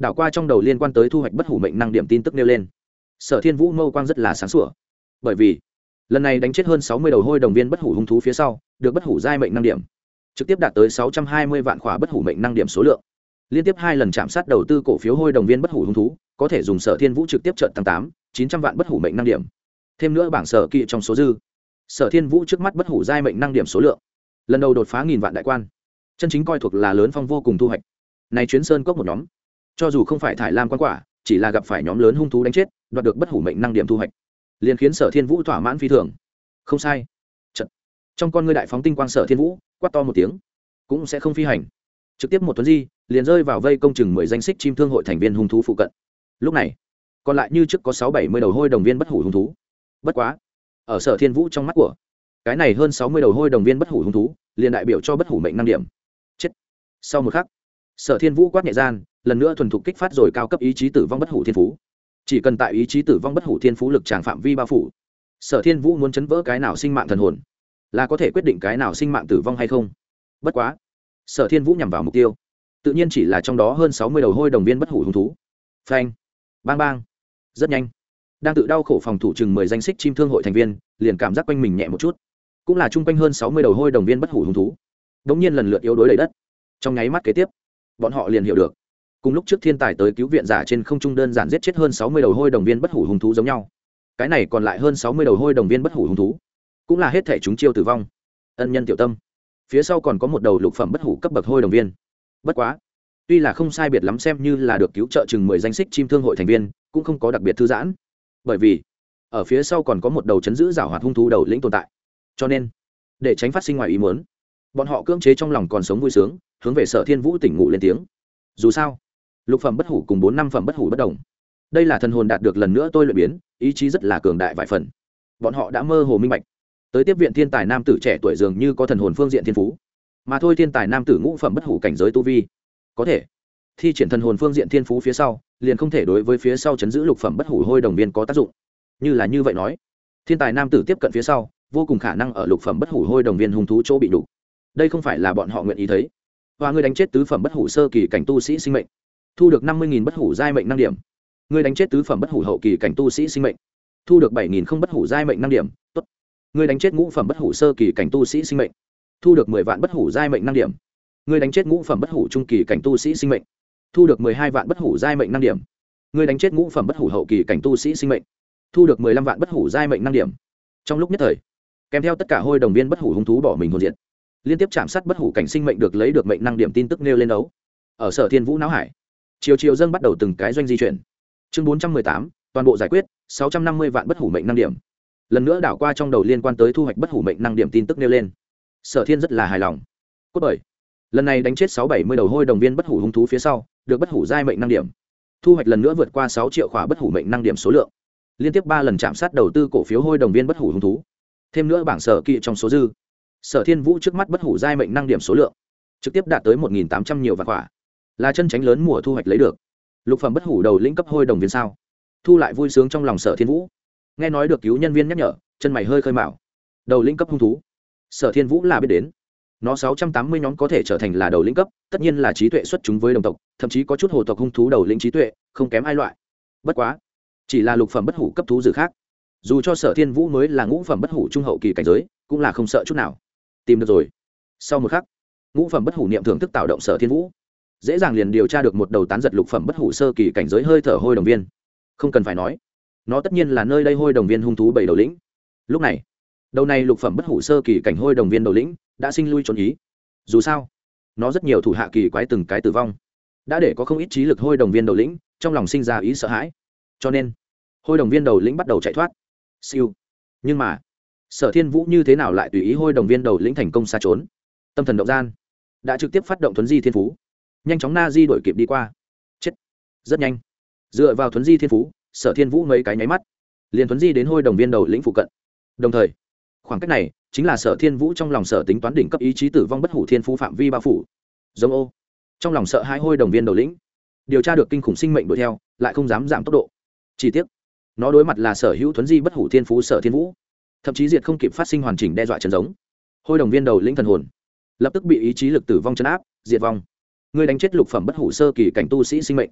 đảo qua trong đầu liên quan tới thu hoạch bất hủ mệnh năng điểm tin tức nêu lên. Sở Thiên Vũ mâu quang rất là sáng sủa, bởi vì lần này đánh chết hơn 60 đầu hôi đồng viên bất hủ hung thú phía sau được bất hủ giai mệnh năng điểm, trực tiếp đạt tới 620 vạn khỏa bất hủ mệnh năng điểm số lượng. Liên tiếp 2 lần chạm sát đầu tư cổ phiếu hôi đồng viên bất hủ hung thú, có thể dùng Sở Thiên Vũ trực tiếp trợn tăng 900 vạn bất hủ mệnh năng điểm. Thêm nữa bảng sở kỵ trong số dư, Sở Thiên Vũ trước mắt bất hủ giai mệnh năng điểm số lượng lần đầu đột phá 1000 vạn đại quan, chân chính coi thuộc là lớn phong vô cùng thu hoạch. Này chuyến sơn cốc một nhóm, cho dù không phải thải lam quan quả, chỉ là gặp phải nhóm lớn hung thú đánh chết, đoạt được bất hủ mệnh năng điểm thu hoạch, liền khiến Sở Thiên Vũ thỏa mãn phi thường. Không sai. Chật. Trong con ngươi đại phóng tinh quang Sở Thiên Vũ, quát to một tiếng, cũng sẽ không phi hành, trực tiếp một tuấn di, liền rơi vào vây công chừng 10 danh xích chim thương hội thành viên hung thú phụ cận. Lúc này, còn lại như trước có 6-70 đầu hôi đồng viên bất hủ hung thú. Bất quá, ở Sở Thiên Vũ trong mắt của, cái này hơn 60 đầu hôi đồng viên bất hủ hung thú, liền đại biểu cho bất hủ mệnh năng điểm. Chết. Sau một khắc, Sở Thiên Vũ quát nhẹ gian, lần nữa thuần thục kích phát rồi cao cấp ý chí tử vong bất hủ thiên phú. Chỉ cần tại ý chí tử vong bất hủ thiên phú lực tràng phạm vi bao phủ, Sở Thiên Vũ muốn chấn vỡ cái nào sinh mạng thần hồn, là có thể quyết định cái nào sinh mạng tử vong hay không. Bất quá, Sở Thiên Vũ nhằm vào mục tiêu, tự nhiên chỉ là trong đó hơn 60 đầu hôi đồng viên bất hủ hung thú. Phanh, bang bang. Rất nhanh, đang tự đau khổ phòng thủ chừng 10 danh xích chim thương hội thành viên, liền cảm giác quanh mình nhẹ một chút. Cũng là chung quanh hơn 60 đầu hôi đồng viên bất hủ hung thú, đống nhiên lần lượt yếu đuối đầy đất. Trong nháy mắt kế tiếp, bọn họ liền hiểu được, cùng lúc trước thiên tài tới cứu viện giả trên không trung đơn giản giết chết hơn 60 đầu hôi đồng viên bất hủ hung thú giống nhau. Cái này còn lại hơn 60 đầu hôi đồng viên bất hủ hung thú, cũng là hết thể chúng chiêu tử vong. Ân nhân tiểu tâm. Phía sau còn có một đầu lục phẩm bất hủ cấp bậc hôi đồng viên. Bất quá, tuy là không sai biệt lắm xem như là được cứu trợ chừng 10 danh xích chim thương hội thành viên, cũng không có đặc biệt thư giãn. Bởi vì, ở phía sau còn có một đầu chấn giữ giảo hoạt hung thú đầu lĩnh tồn tại. Cho nên, để tránh phát sinh ngoài ý muốn, bọn họ cưỡng chế trong lòng còn sống vui sướng, hướng về Sở Thiên Vũ tỉnh ngủ lên tiếng. Dù sao, lục phẩm bất hủ cùng 4-5 phẩm bất hủ bất đồng. Đây là thần hồn đạt được lần nữa tôi luyện biến, ý chí rất là cường đại vài phần. Bọn họ đã mơ hồ minh bạch, tới tiếp viện thiên tài nam tử trẻ tuổi dường như có thần hồn phương diện thiên phú, mà thôi thiên tài nam tử ngũ phẩm bất hủ cảnh giới tu vi, có thể thi triển thần hồn phương diện thiên phú phía sau, liền không thể đối với phía sau chấn giữ lục phẩm bất hủ hôi đồng viên có tác dụng. Như là như vậy nói, thiên tài nam tử tiếp cận phía sau, vô cùng khả năng ở lục phẩm bất hủ hôi đồng viên hung thú chỗ bị đủ. Đây không phải là bọn họ nguyện ý thấy. Và người đánh chết tứ phẩm bất hủ sơ kỳ cảnh tu sĩ sinh mệnh, thu được 50.000 bất hủ giai mệnh năng điểm. Người đánh chết tứ phẩm bất hủ hậu kỳ cảnh tu sĩ sinh mệnh, thu được 7.000 không bất hủ giai mệnh năng điểm. Tốt. Người đánh chết ngũ phẩm bất hủ sơ kỳ cảnh tu sĩ sinh mệnh, thu được 10 vạn bất hủ giai mệnh năng điểm. Người đánh chết ngũ phẩm bất hủ trung kỳ cảnh tu sĩ sinh mệnh, thu được 12 vạn bất hủ giai mệnh năng điểm. Người đánh chết ngũ phẩm bất hủ hậu kỳ cảnh tu sĩ sinh mệnh, thu được 15 vạn bất hủ giai mệnh năng điểm. Trong lúc nhất thời, kèm theo tất cả hôi đồng viên bất hủ hung thú bỏ mình hồn diệt, liên tiếp chạm sát bất hủ cảnh sinh mệnh được lấy được mệnh năng điểm tin tức nêu lên đấu. Ở Sở Thiên Vũ não hải, chiều dâng bắt đầu từng cái doanh di chuyển. Chương 418, toàn bộ giải quyết, 650 vạn bất hủ mệnh năng điểm. Lần nữa đảo qua trong đầu liên quan tới thu hoạch bất hủ mệnh năng điểm tin tức nêu lên. Sở Thiên rất là hài lòng. Cốt bởi lần này đánh chết 6-70 đầu hôi đồng viên bất hủ hung thú phía sau, được bất hủ giai mệnh năng điểm. Thu hoạch lần nữa vượt qua 6 triệu khỏa bất hủ mệnh năng điểm số lượng. Liên tiếp 3 lần chạm sát đầu tư cổ phiếu hôi đồng viên bất hủ hung thú. Thêm nữa bảng sở kỵ trong số dư, Sở Thiên Vũ trước mắt bất hủ giai mệnh năng điểm số lượng trực tiếp đạt tới 1.800 nhiều vạn quả, là chân tránh lớn mùa thu hoạch lấy được. Lục phẩm bất hủ đầu lĩnh cấp hôi đồng viên sao? Thu lại vui sướng trong lòng Sở Thiên Vũ. Nghe nói được cứu nhân viên nhắc nhở, chân mày hơi khơi mào. Đầu lĩnh cấp hung thú, Sở Thiên Vũ là biết đến. Nó 680 nhóm có thể trở thành là đầu lĩnh cấp, tất nhiên là trí tuệ xuất chúng với đồng tộc, thậm chí có chút hồ tộc hung thú đầu lĩnh trí tuệ, không kém ai loại. Bất quá, chỉ là lục phẩm bất hủ cấp thú dữ khác. Dù cho Sở Thiên Vũ mới là ngũ phẩm bất hủ trung hậu kỳ cảnh giới, cũng là không sợ chút nào. Tìm được rồi. Sau một khắc, ngũ phẩm bất hủ niệm thưởng thức tạo động Sở Thiên Vũ, dễ dàng liền điều tra được một đầu tán giật lục phẩm bất hủ sơ kỳ cảnh giới hơi thở hôi đồng viên. Không cần phải nói, nó tất nhiên là nơi đây hôi đồng viên hung thú bảy đầu lĩnh. Lúc này, đầu này lục phẩm bất hủ sơ kỳ cảnh hôi đồng viên đầu lĩnh đã sinh lui trốn ý. Dù sao, nó rất nhiều thủ hạ kỳ quái từng cái tử vong, đã để có không ít trí lực hôi đồng viên đầu lĩnh trong lòng sinh ra ý sợ hãi. Cho nên, hôi đồng viên đầu lĩnh bắt đầu chạy thoát. Siêu. Nhưng mà, Sở Thiên Vũ như thế nào lại tùy ý hôi đồng viên đầu lĩnh thành công xa trốn? Tâm thần động gian, đã trực tiếp phát động thuấn di thiên phú, nhanh chóng na di đổi kịp đi qua. Chết. Rất nhanh. Dựa vào thuấn di thiên phú, Sở Thiên Vũ mấy cái nháy mắt, liền thuấn di đến hôi đồng viên đầu lĩnh phụ cận. Đồng thời, khoảng cách này chính là Sở Thiên Vũ trong lòng sở tính toán đỉnh cấp ý chí tử vong bất hủ thiên phú phạm vi bao phủ. Giống ô. Trong lòng sợ hai hôi đồng viên đầu lĩnh, điều tra được kinh khủng sinh mệnh đuổi theo, lại không dám giảm tốc độ. Chi tiết, nó đối mặt là sở hữu thuấn di bất hủ thiên phú Sở Thiên Vũ, thậm chí diệt không kịp phát sinh hoàn chỉnh đe dọa chấn giống. Hôi đồng viên đầu lĩnh thần hồn lập tức bị ý chí lực tử vong chấn áp, diệt vong. Người đánh chết lục phẩm bất hủ sơ kỳ cảnh tu sĩ sinh mệnh,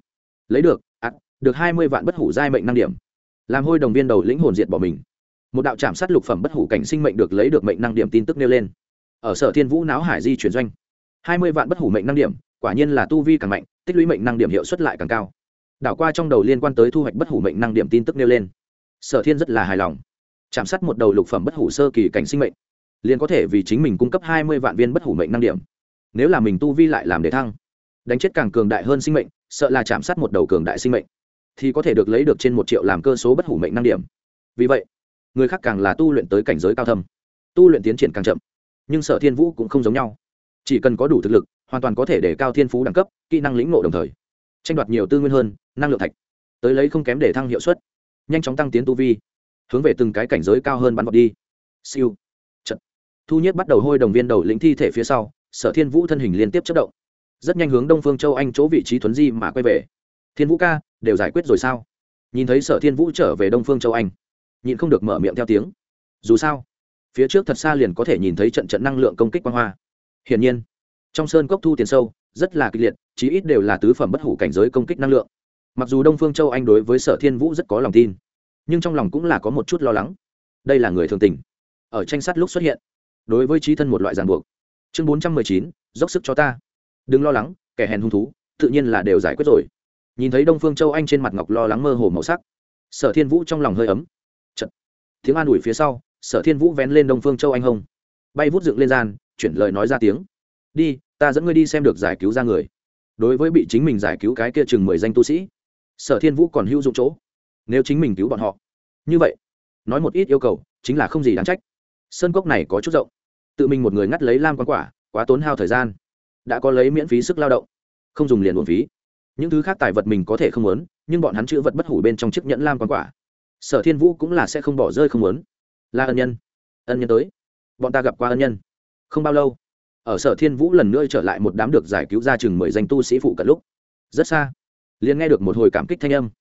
lấy được được 20 vạn bất hủ giai mệnh năng điểm, làm hôi đồng viên đầu lĩnh hồn diệt bỏ mình. Một đạo chạm sát lục phẩm bất hủ cảnh sinh mệnh được lấy được mệnh năng điểm tin tức nêu lên. Ở Sở Thiên Vũ náo hải di chuyển doanh, 20 vạn bất hủ mệnh năng điểm, quả nhiên là tu vi càng mạnh, tích lũy mệnh năng điểm hiệu suất lại càng cao. Đảo qua trong đầu liên quan tới thu hoạch bất hủ mệnh năng điểm tin tức nêu lên. Sở Thiên rất là hài lòng. Chạm sát một đầu lục phẩm bất hủ sơ kỳ cảnh sinh mệnh, liền có thể vì chính mình cung cấp 20 vạn viên bất hủ mệnh năng điểm. Nếu là mình tu vi lại làm để thăng, đánh chết càng cường đại hơn sinh mệnh, sợ là chạm sát một đầu cường đại sinh mệnh, thì có thể được lấy được trên 1 triệu làm cơ số bất hủ mệnh năng điểm. Vì vậy, người khác càng là tu luyện tới cảnh giới cao thâm, tu luyện tiến triển càng chậm, nhưng Sở Thiên Vũ cũng không giống nhau, chỉ cần có đủ thực lực, hoàn toàn có thể để cao thiên phú đẳng cấp, kỹ năng lĩnh ngộ đồng thời tranh đoạt nhiều tư nguyên hơn, năng lượng thạch, tới lấy không kém để thăng hiệu suất, nhanh chóng tăng tiến tu vi, hướng về từng cái cảnh giới cao hơn bắn vọt đi. Siêu trận thu nhất bắt đầu hôi đồng viên đầu lĩnh thi thể phía sau, Sở Thiên Vũ thân hình liên tiếp chớp động, rất nhanh hướng Đông Phương Châu Anh chỗ vị trí thuấn di mà quay về. Thiên Vũ ca, đều giải quyết rồi sao? Nhìn thấy Sở Thiên Vũ trở về Đông Phương Châu Anh, nhịn không được mở miệng theo tiếng. Dù sao, phía trước thật xa liền có thể nhìn thấy trận trận năng lượng công kích quang hoa. Hiển nhiên, trong sơn cốc thu tiền sâu rất là kịch liệt, chí ít đều là tứ phẩm bất hủ cảnh giới công kích năng lượng. Mặc dù Đông Phương Châu Anh đối với Sở Thiên Vũ rất có lòng tin, nhưng trong lòng cũng là có một chút lo lắng. Đây là người thường tình, ở tranh sát lúc xuất hiện, đối với chí thân một loại ràng buộc. Chương 419, dốc sức cho ta. Đừng lo lắng, kẻ hèn hung thú, tự nhiên là đều giải quyết rồi. Nhìn thấy Đông Phương Châu Anh trên mặt ngọc lo lắng mơ hồ màu sắc, Sở Thiên Vũ trong lòng hơi ấm. Chợt, tiếng an ủi phía sau, Sở Thiên Vũ vén lên Đông Phương Châu Anh hông, bay vút dựng lên gian, chuyển lời nói ra tiếng. Đi, ta dẫn ngươi đi xem được giải cứu ra người. Đối với bị chính mình giải cứu cái kia chừng 10 danh tu sĩ, Sở Thiên Vũ còn hữu dụng chỗ. Nếu chính mình cứu bọn họ, như vậy, nói một ít yêu cầu, chính là không gì đáng trách. Sơn cốc này có chút rộng, tự mình một người ngắt lấy lam quan quả, quá tốn hao thời gian. Đã có lấy miễn phí sức lao động, không dùng liền uổng phí. Những thứ khác tài vật mình có thể không muốn, nhưng bọn hắn chữ vật bất hủ bên trong chiếc nhẫn lam quan quả, Sở Thiên Vũ cũng là sẽ không bỏ rơi không muốn. Là ân nhân, ân nhân tới, bọn ta gặp qua ân nhân. Không bao lâu, ở Sở Thiên Vũ lần nữa trở lại một đám được giải cứu ra chừng 10 danh tu sĩ phụ cận lúc, rất xa, liền nghe được một hồi cảm kích thanh âm.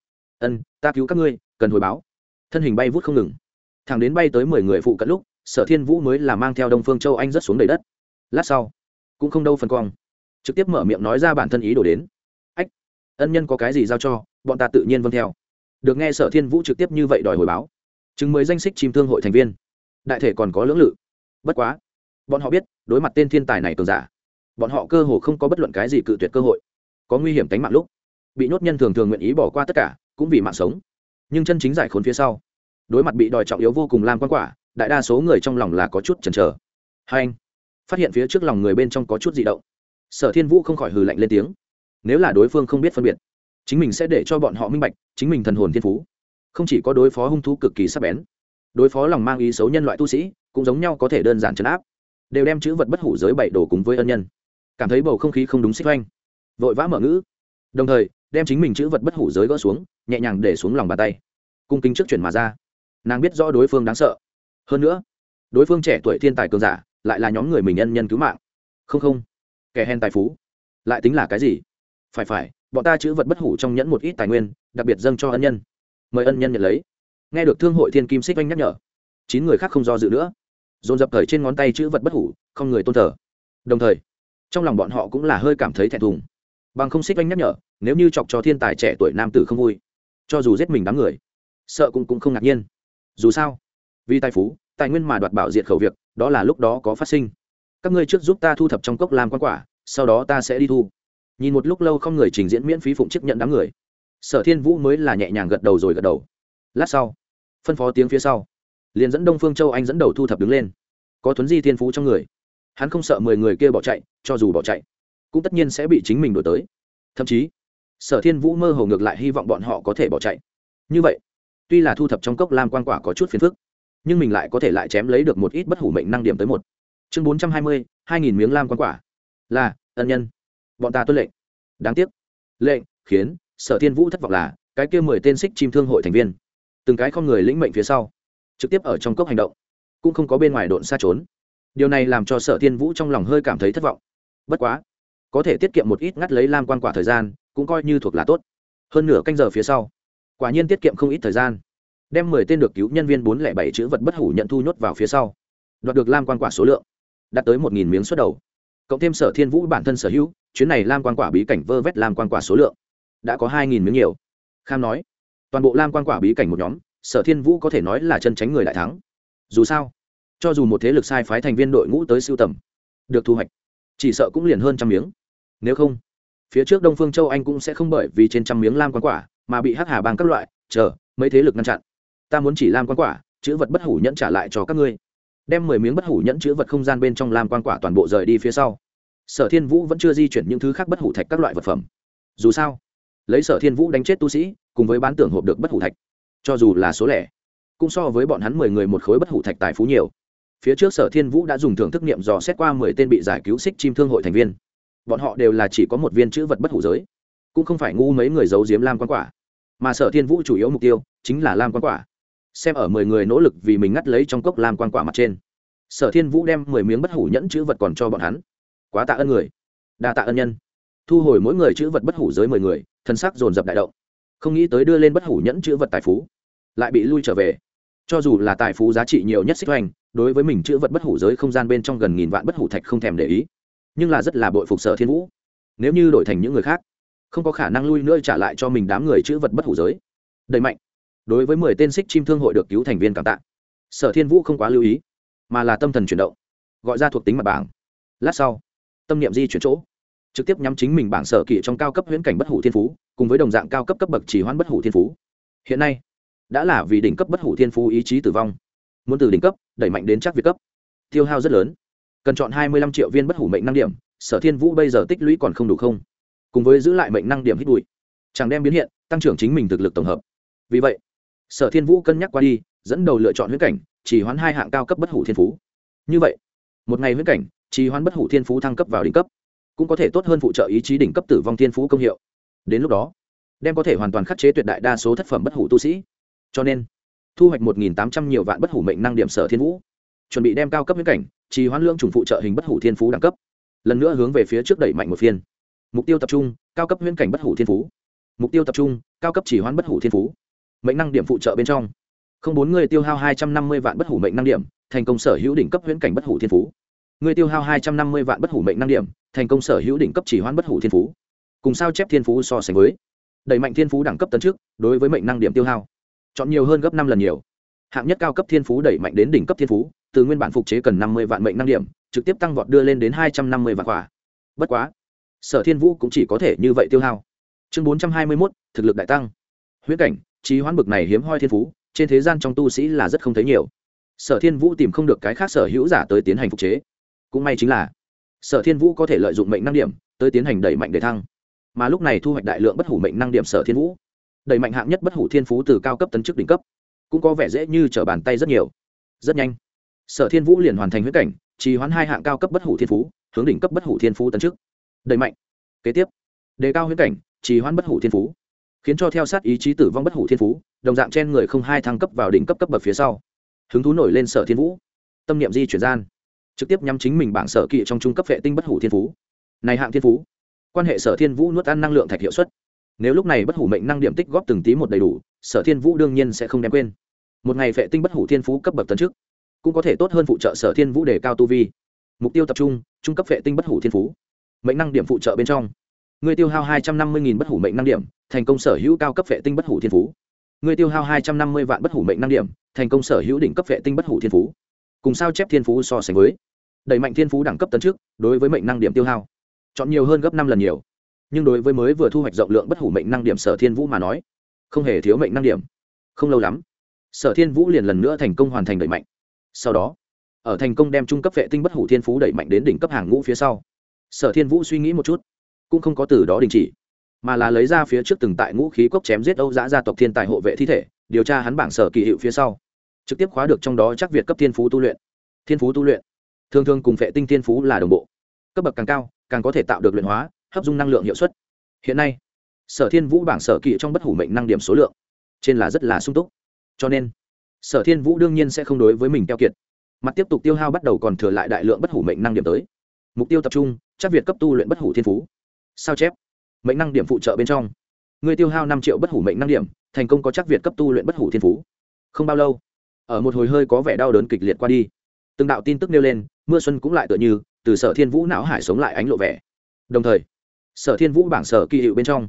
Ta cứu các ngươi, cần hồi báo. Thân hình bay vút không ngừng, thẳng đến bay tới 10 người phụ cận lúc, Sở Thiên Vũ mới là mang theo Đông Phương Châu Anh rất xuống đầy đất. Lát sau, cũng không đâu phân quang, trực tiếp mở miệng nói ra bản thân ý đồ đến. Ách, ân nhân có cái gì giao cho, bọn ta tự nhiên vâng theo. Được nghe Sở Thiên Vũ trực tiếp như vậy đòi hồi báo, chừng 10 danh xích chim thương hội thành viên, đại thể còn có lưỡng lự. Bất quá, bọn họ biết, đối mặt tên thiên tài này cường giả, bọn họ cơ hồ không có bất luận cái gì cự tuyệt cơ hội. Có nguy hiểm tính mạng lúc, bị nhốt nhân thường thường nguyện ý bỏ qua tất cả, cũng vì mạng sống. Nhưng chân chính giải khốn phía sau, đối mặt bị đòi trọng yếu vô cùng lam quan quả, đại đa số người trong lòng là có chút chần chờ. Hai anh phát hiện phía trước lòng người bên trong có chút dị động, Sở Thiên Vũ không khỏi hừ lạnh lên tiếng. Nếu là đối phương không biết phân biệt, chính mình sẽ để cho bọn họ minh bạch, chính mình thần hồn thiên phú không chỉ có đối phó hung thú cực kỳ sắc bén, đối phó lòng mang ý xấu nhân loại tu sĩ cũng giống nhau có thể đơn giản trấn áp. Đều đem chữ vật bất hủ giới bảy đồ cùng với ân nhân, cảm thấy bầu không khí không đúng xích oanh, vội vã mở ngữ, đồng thời đem chính mình chữ vật bất hủ giới gỡ xuống, nhẹ nhàng để xuống lòng bàn tay, cung kính trước chuyển mà ra. Nàng biết rõ đối phương đáng sợ, hơn nữa đối phương trẻ tuổi thiên tài cường giả, lại là nhóm người mình ân nhân cứu mạng. Không, kẻ hèn tài phú lại tính là cái gì? Phải, bọn ta chữ vật bất hủ trong nhẫn một ít tài nguyên, đặc biệt dâng cho ân nhân, mời ân nhân nhận lấy. Nghe được thương hội thiên kim xích oanh nhắc nhở, 9 người khác không do dự nữa, dồn dập thời trên ngón tay chữ vật bất hủ, không người tôn thờ. Đồng thời trong lòng bọn họ cũng là hơi cảm thấy thẹn thùng. Bằng không xích oanh nhắc nhở, nếu như chọc cho thiên tài trẻ tuổi nam tử không vui, cho dù giết mình đám người, sợ cũng không ngạc nhiên. Dù sao, vì tài phú tài nguyên mà đoạt bảo diệt khẩu việc, đó là lúc đó có phát sinh. Các ngươi trước giúp ta thu thập trong cốc lam quan quả, sau đó ta sẽ đi thu. Nhìn một lúc lâu không người trình diễn miễn phí phụng chức nhận đám người, Sở Thiên Vũ mới là nhẹ nhàng gật đầu rồi gật đầu. Lát sau, phân phó tiếng phía sau, liền dẫn Đông Phương Châu Anh dẫn đầu thu thập đứng lên. Có thuấn di thiên phú trong người, hắn không sợ 10 người kia bỏ chạy, cho dù bỏ chạy cũng tất nhiên sẽ bị chính mình đuổi tới. Thậm chí Sở Thiên Vũ mơ hồ ngược lại hy vọng bọn họ có thể bỏ chạy. Như vậy, tuy là thu thập trong cốc lam quan quả có chút phiền phức, nhưng mình lại có thể lại chém lấy được một ít bất hủ mệnh năng điểm tới một. Chương 420, 2000 miếng lam quan quả. Là ân nhân, bọn ta tuân lệnh. Đáng tiếc, lệnh khiến Sở Thiên Vũ thất vọng là cái kia 10 tên xích chim thương hội thành viên, từng cái không người lĩnh mệnh phía sau, trực tiếp ở trong cốc hành động, cũng không có bên ngoài độn xa trốn. Điều này làm cho Sở Thiên Vũ trong lòng hơi cảm thấy thất vọng. Bất quá, có thể tiết kiệm một ít ngắt lấy lam quan quả thời gian, cũng coi như thuộc là tốt. Hơn nửa canh giờ phía sau, quả nhiên tiết kiệm không ít thời gian, đem 10 tên được cứu nhân viên 407 chữ vật bất hủ nhận thu nhốt vào phía sau, đoạt được lam quan quả số lượng đạt tới 1000 miếng xuất đầu, cộng thêm Sở Thiên Vũ bản thân sở hữu chuyến này lam quan quả bí cảnh vơ vét lam quan quả số lượng đã có 2.000 miếng nhiều. Kham nói toàn bộ lam quan quả bí cảnh một nhóm, Sở Thiên Vũ có thể nói là chân tránh người đại thắng. Dù sao cho dù một thế lực sai phái thành viên đội ngũ tới sưu tầm được thu hoạch, chỉ sợ cũng liền hơn trăm miếng. Nếu không, phía trước Đông Phương Châu Anh cũng sẽ không bởi vì trên trăm miếng lam quan quả mà bị Hắc Hà Bang các loại chờ mấy thế lực ngăn chặn. Ta muốn chỉ lam quan quả, chữ vật bất hủ nhẫn trả lại cho các ngươi. Đem 10 miếng bất hủ nhẫn chữ vật không gian bên trong lam quan quả toàn bộ rời đi phía sau, Sở Thiên Vũ vẫn chưa di chuyển những thứ khác bất hủ thạch các loại vật phẩm. Dù sao, lấy Sở Thiên Vũ đánh chết tu sĩ, cùng với bán tưởng hộp được bất hủ thạch, cho dù là số lẻ, cũng so với bọn hắn 10 người một khối bất hủ thạch tài phú nhiều. Phía trước Sở Thiên Vũ đã dùng thưởng thức niệm dò xét qua 10 tên bị giải cứu xích chim thương hội thành viên. Bọn họ đều là chỉ có một viên chữ vật bất hủ giới, cũng không phải ngu mấy người giấu giếm lam quan quả, mà Sở Thiên Vũ chủ yếu mục tiêu chính là lam quan quả. Xem ở 10 người nỗ lực vì mình ngắt lấy trong cốc lam quan quả mặt trên, Sở Thiên Vũ đem 10 miếng bất hủ nhẫn chữ vật còn cho bọn hắn. Quá tạ ơn người, đa tạ ân nhân. Thu hồi mỗi người chữ vật bất hủ giới 10 người, thân sắc dồn dập đại động. Không nghĩ tới đưa lên bất hủ nhẫn chữ vật tài phú, lại bị lui trở về. Cho dù là tài phú giá trị nhiều nhất xích hoành, đối với mình chữ vật bất hủ giới không gian bên trong gần 1000 vạn bất hủ thạch không thèm để ý, nhưng là rất là bội phục Sở Thiên Vũ. Nếu như đổi thành những người khác, không có khả năng lui nữa trả lại cho mình đám người chữ vật bất hủ giới. Đẩy mạnh đối với 10 tên xích chim thương hội được cứu thành viên cảm tạ, Sở Thiên Vũ không quá lưu ý, mà là tâm thần chuyển động, gọi ra thuộc tính mặt bảng. Lát sau, tâm niệm di chuyển chỗ, trực tiếp nhắm chính mình bảng sở kỵ trong cao cấp huyễn cảnh bất hủ thiên phú, cùng với đồng dạng cao cấp cấp bậc chỉ hoãn bất hủ thiên phú. Hiện nay đã là vì đỉnh cấp bất hủ thiên phú ý chí tử vong, muốn từ đỉnh cấp đẩy mạnh đến chắc việt cấp, tiêu hao rất lớn, cần chọn 25 triệu viên bất hủ mệnh năng điểm. Sở Thiên Vũ bây giờ tích lũy còn không đủ không, cùng với giữ lại mệnh năng điểm hít bụi, chẳng đem biến hiện tăng trưởng chính mình thực lực tổng hợp. Vì vậy, Sở Thiên Vũ cân nhắc qua đi, dẫn đầu lựa chọn huyễn cảnh chỉ hoãn 2 hạng cao cấp bất hủ thiên phú. Như vậy, một ngày huyễn cảnh chỉ hoãn bất hủ thiên phú thăng cấp vào đỉnh cấp, cũng có thể tốt hơn phụ trợ ý chí đỉnh cấp tử vong thiên phú công hiệu. Đến lúc đó, đem có thể hoàn toàn khắc chế tuyệt đại đa số thất phẩm bất hủ tu sĩ. Cho nên, thu hoạch 1800 nhiều vạn bất hủ mệnh năng điểm. Sở Thiên Vũ chuẩn bị đem cao cấp huyễn cảnh trì hoãn lượng trùng phụ trợ hình bất hủ thiên phú đẳng cấp, lần nữa hướng về phía trước đẩy mạnh một phiên. Mục tiêu tập trung cao cấp huyễn cảnh bất hủ thiên phú, mục tiêu tập trung cao cấp trì hoãn bất hủ thiên phú. Mệnh năng điểm phụ trợ bên trong, không 4 người tiêu hao 250 vạn bất hủ mệnh năng điểm, thành công sở hữu đỉnh cấp huyễn cảnh bất hủ thiên phú. Người tiêu hao 250 vạn bất hủ mệnh năng điểm, thành công sở hữu đỉnh cấp trì hoãn bất hủ thiên phú. Cùng sao chép thiên phú so sánh với, đẩy mạnh thiên phú đẳng cấp tấn trước, đối với mệnh năng điểm tiêu hao chọn nhiều hơn gấp 5 lần nhiều. Hạng nhất cao cấp thiên phú đẩy mạnh đến đỉnh cấp thiên phú, từ nguyên bản phục chế cần 50 vạn mệnh năng điểm, trực tiếp tăng vọt đưa lên đến 250 vạn quả. Bất quá, Sở Thiên Vũ cũng chỉ có thể như vậy tiêu hao. Chương 421, thực lực đại tăng. Huyễn cảnh, trí hoãn bực này hiếm hoi thiên phú, trên thế gian trong tu sĩ là rất không thấy nhiều. Sở Thiên Vũ tìm không được cái khác sở hữu giả tới tiến hành phục chế. Cũng may chính là Sở Thiên Vũ có thể lợi dụng mệnh năng điểm tới tiến hành đẩy mạnh để thăng. Mà lúc này thu hoạch đại lượng bất hủ mệnh năng điểm. Sở Thiên Vũ đẩy mạnh hạng nhất bất hủ thiên phú từ cao cấp tấn chức đỉnh cấp, cũng có vẻ dễ như trở bàn tay rất nhiều. Rất nhanh, Sở Thiên Vũ liền hoàn thành huyễn cảnh trì hoãn 2 hạng cao cấp bất hủ thiên phú, hướng đỉnh cấp bất hủ thiên phú tấn chức. Đẩy mạnh kế tiếp, đề cao huyễn cảnh trì hoãn bất hủ thiên phú, khiến cho theo sát ý chí tử vong bất hủ thiên phú đồng dạng trên người không hai thăng cấp vào đỉnh cấp cấp bậc phía sau. Hứng thú nổi lên Sở Thiên Vũ tâm niệm di chuyển gian, trực tiếp nhắm chính mình bảng sở kỵ trong trung cấp vệ tinh bất hủ thiên phú. Này hạng thiên phú quan hệ Sở Thiên Vũ nuốt ăn năng lượng thạch hiệu suất. Nếu lúc này bất hủ mệnh năng điểm tích góp từng tí một đầy đủ, Sở Thiên Vũ đương nhiên sẽ không đem quên. Một ngày vệ tinh bất hủ thiên phú cấp bậc tấn trước, cũng có thể tốt hơn phụ trợ Sở Thiên Vũ đề cao tu vi. Mục tiêu tập trung trung cấp vệ tinh bất hủ thiên phú. Mệnh năng điểm phụ trợ bên trong, người tiêu hao 250.000 bất hủ mệnh năng điểm, thành công sở hữu cao cấp vệ tinh bất hủ thiên phú. Người tiêu hao 250 vạn bất hủ mệnh năng điểm, thành công sở hữu đỉnh cấp vệ tinh bất hủ thiên phú. Cùng sao chép thiên phú so sánh với, đẩy mạnh thiên phú đẳng cấp tấn trước, đối với mệnh năng điểm tiêu hao chọn nhiều hơn gấp 5 lần nhiều. Nhưng đối với mới vừa thu hoạch rộng lượng bất hủ mệnh năng điểm Sở Thiên Vũ mà nói, không hề thiếu mệnh năng điểm. Không lâu lắm, Sở Thiên Vũ liền lần nữa thành công hoàn thành đẩy mạnh. Sau đó, ở thành công đem trung cấp vệ tinh bất hủ thiên phú đẩy mạnh đến đỉnh cấp hàng ngũ phía sau, Sở Thiên Vũ suy nghĩ một chút, cũng không có từ đó đình chỉ, mà là lấy ra phía trước từng tại ngũ khí cốc chém giết Âu Dã gia tộc thiên tài hộ vệ thi thể, điều tra hắn bảng sở kỳ hiệu phía sau, trực tiếp khóa được trong đó chắc việt cấp thiên phú tu luyện. Thiên phú tu luyện thường thường cùng vệ tinh thiên phú là đồng bộ, cấp bậc càng cao, càng có thể tạo được luyện hóa, hấp dung năng lượng hiệu suất. Hiện nay, Sở Thiên Vũ bảng sở kỳ trong bất hủ mệnh năng điểm số lượng trên là rất là sung túc, cho nên Sở Thiên Vũ đương nhiên sẽ không đối với mình keo kiệt, mặt tiếp tục tiêu hao bắt đầu còn thừa lại đại lượng bất hủ mệnh năng điểm tới. Mục tiêu tập trung chắc việt cấp tu luyện bất hủ thiên phú. Sao chép mệnh năng điểm phụ trợ bên trong, người tiêu hao 5 triệu bất hủ mệnh năng điểm, thành công có chắc việt cấp tu luyện bất hủ thiên phú. Không bao lâu, ở một hồi hơi có vẻ đau đớn kịch liệt qua đi, từng đạo tin tức nêu lên, mưa xuân cũng lại tựa như từ Sở Thiên Vũ não hải sống lại ánh lộ vẻ. Đồng thời, Sở Thiên Vũ bảng sở kỳ hiệu bên trong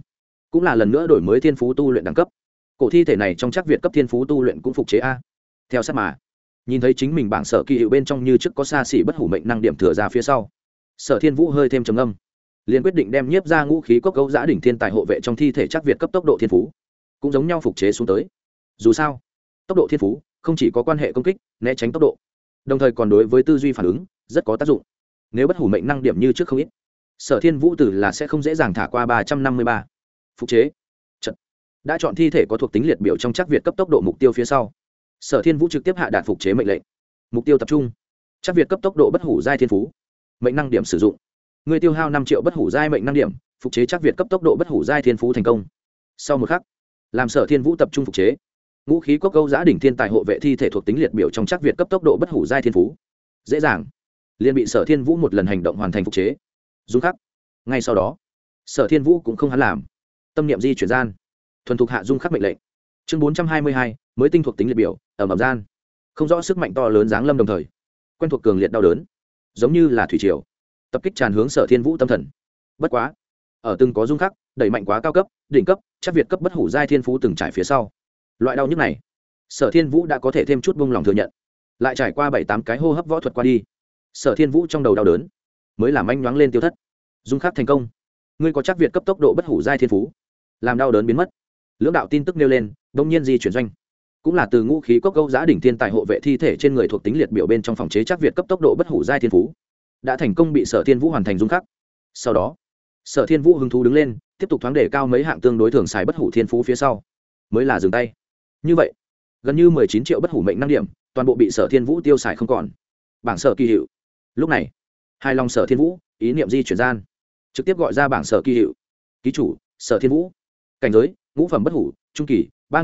cũng là lần nữa đổi mới thiên phú tu luyện đẳng cấp. Cổ thi thể này trong chắc việt cấp thiên phú tu luyện cũng phục chế a. Theo sát mà nhìn thấy chính mình bảng sở kỳ hiệu bên trong như trước có xa xỉ bất hủ mệnh năng điểm thừa ra phía sau, Sở Thiên Vũ hơi thêm trầm âm, liền quyết định đem nhiếp ra ngũ khí cốc gấu giã đỉnh thiên tài hộ vệ trong thi thể chắc việt cấp tốc độ thiên phú cũng giống nhau phục chế xuống tới. Dù sao tốc độ thiên phú không chỉ có quan hệ công kích né tránh tốc độ, đồng thời còn đối với tư duy phản ứng rất có tác dụng. Nếu bất hủ mệnh năng điểm như trước không ít, Sở Thiên Vũ tử là sẽ không dễ dàng thả qua 353. Phục chế Chật. Đã chọn thi thể có thuộc tính liệt biểu trong chắc việt cấp tốc độ mục tiêu phía sau, Sở Thiên Vũ trực tiếp hạ đạt phục chế mệnh lệnh. Mục tiêu tập trung chắc việt cấp tốc độ bất hủ giai thiên phú. Mệnh năng điểm sử dụng: người tiêu hao 5 triệu bất hủ giai mệnh năng điểm, phục chế chắc việt cấp tốc độ bất hủ giai thiên phú thành công. Sau một khắc, làm Sở Thiên Vũ tập trung phục chế ngũ khí cốc câu giã đỉnh thiên tài hộ vệ thi thể thuộc tính liệt biểu trong chắc việt cấp tốc độ bất hủ giai thiên phú, dễ dàng liền bị Sở Thiên Vũ một lần hành động hoàn thành phục chế. Dung khắc. Ngay sau đó, Sở Thiên Vũ cũng không hắn làm, tâm niệm di chuyển gian, thuần thục hạ dung khắc mệnh lệnh. Chương 422, mới tinh thuộc tính liệt biểu, ở ẩm gian, không rõ sức mạnh to lớn giáng lâm đồng thời, quen thuộc cường liệt đau đớn, giống như là thủy triều, tập kích tràn hướng Sở Thiên Vũ tâm thần. Bất quá, ở từng có dung khắc, đẩy mạnh quá cao cấp, đỉnh cấp, chắc việt cấp bất hủ giai thiên phú từng trải phía sau, loại đau nhức này, Sở Thiên Vũ đã có thể thêm chút buông lòng thừa nhận. Lại trải qua 7-8 cái hô hấp võ thuật qua đi, Sở Thiên Vũ trong đầu đau đớn mới làm anh nhoáng lên tiêu thất. Dung khắc thành công, ngươi có chắc việt cấp tốc độ bất hủ giai thiên phú, làm đau đớn biến mất. Lưỡng đạo tin tức nêu lên, đông nhiên di chuyển doanh, cũng là từ ngũ khí cốc câu giã đỉnh thiên tài hộ vệ thi thể trên người thuộc tính liệt biểu bên trong phòng chế chắc việt cấp tốc độ bất hủ giai thiên phú đã thành công bị Sở Thiên Vũ hoàn thành dung khắc. Sau đó, Sở Thiên Vũ hứng thú đứng lên, tiếp tục thoáng đề cao mấy hạng tương đối thường xài bất hủ thiên phú phía sau, mới là dừng tay. Như vậy, gần như 19 triệu bất hủ mệnh năng điểm, toàn bộ bị Sở Thiên Vũ tiêu xài không còn. Bảng sở kỳ hiệu. Lúc này, hài lòng Sở Thiên Vũ, ý niệm di chuyển gian, trực tiếp gọi ra bảng sở kỳ hiệu. Ký chủ: Sở Thiên Vũ. Cảnh giới: ngũ phẩm bất hủ, trung kỳ,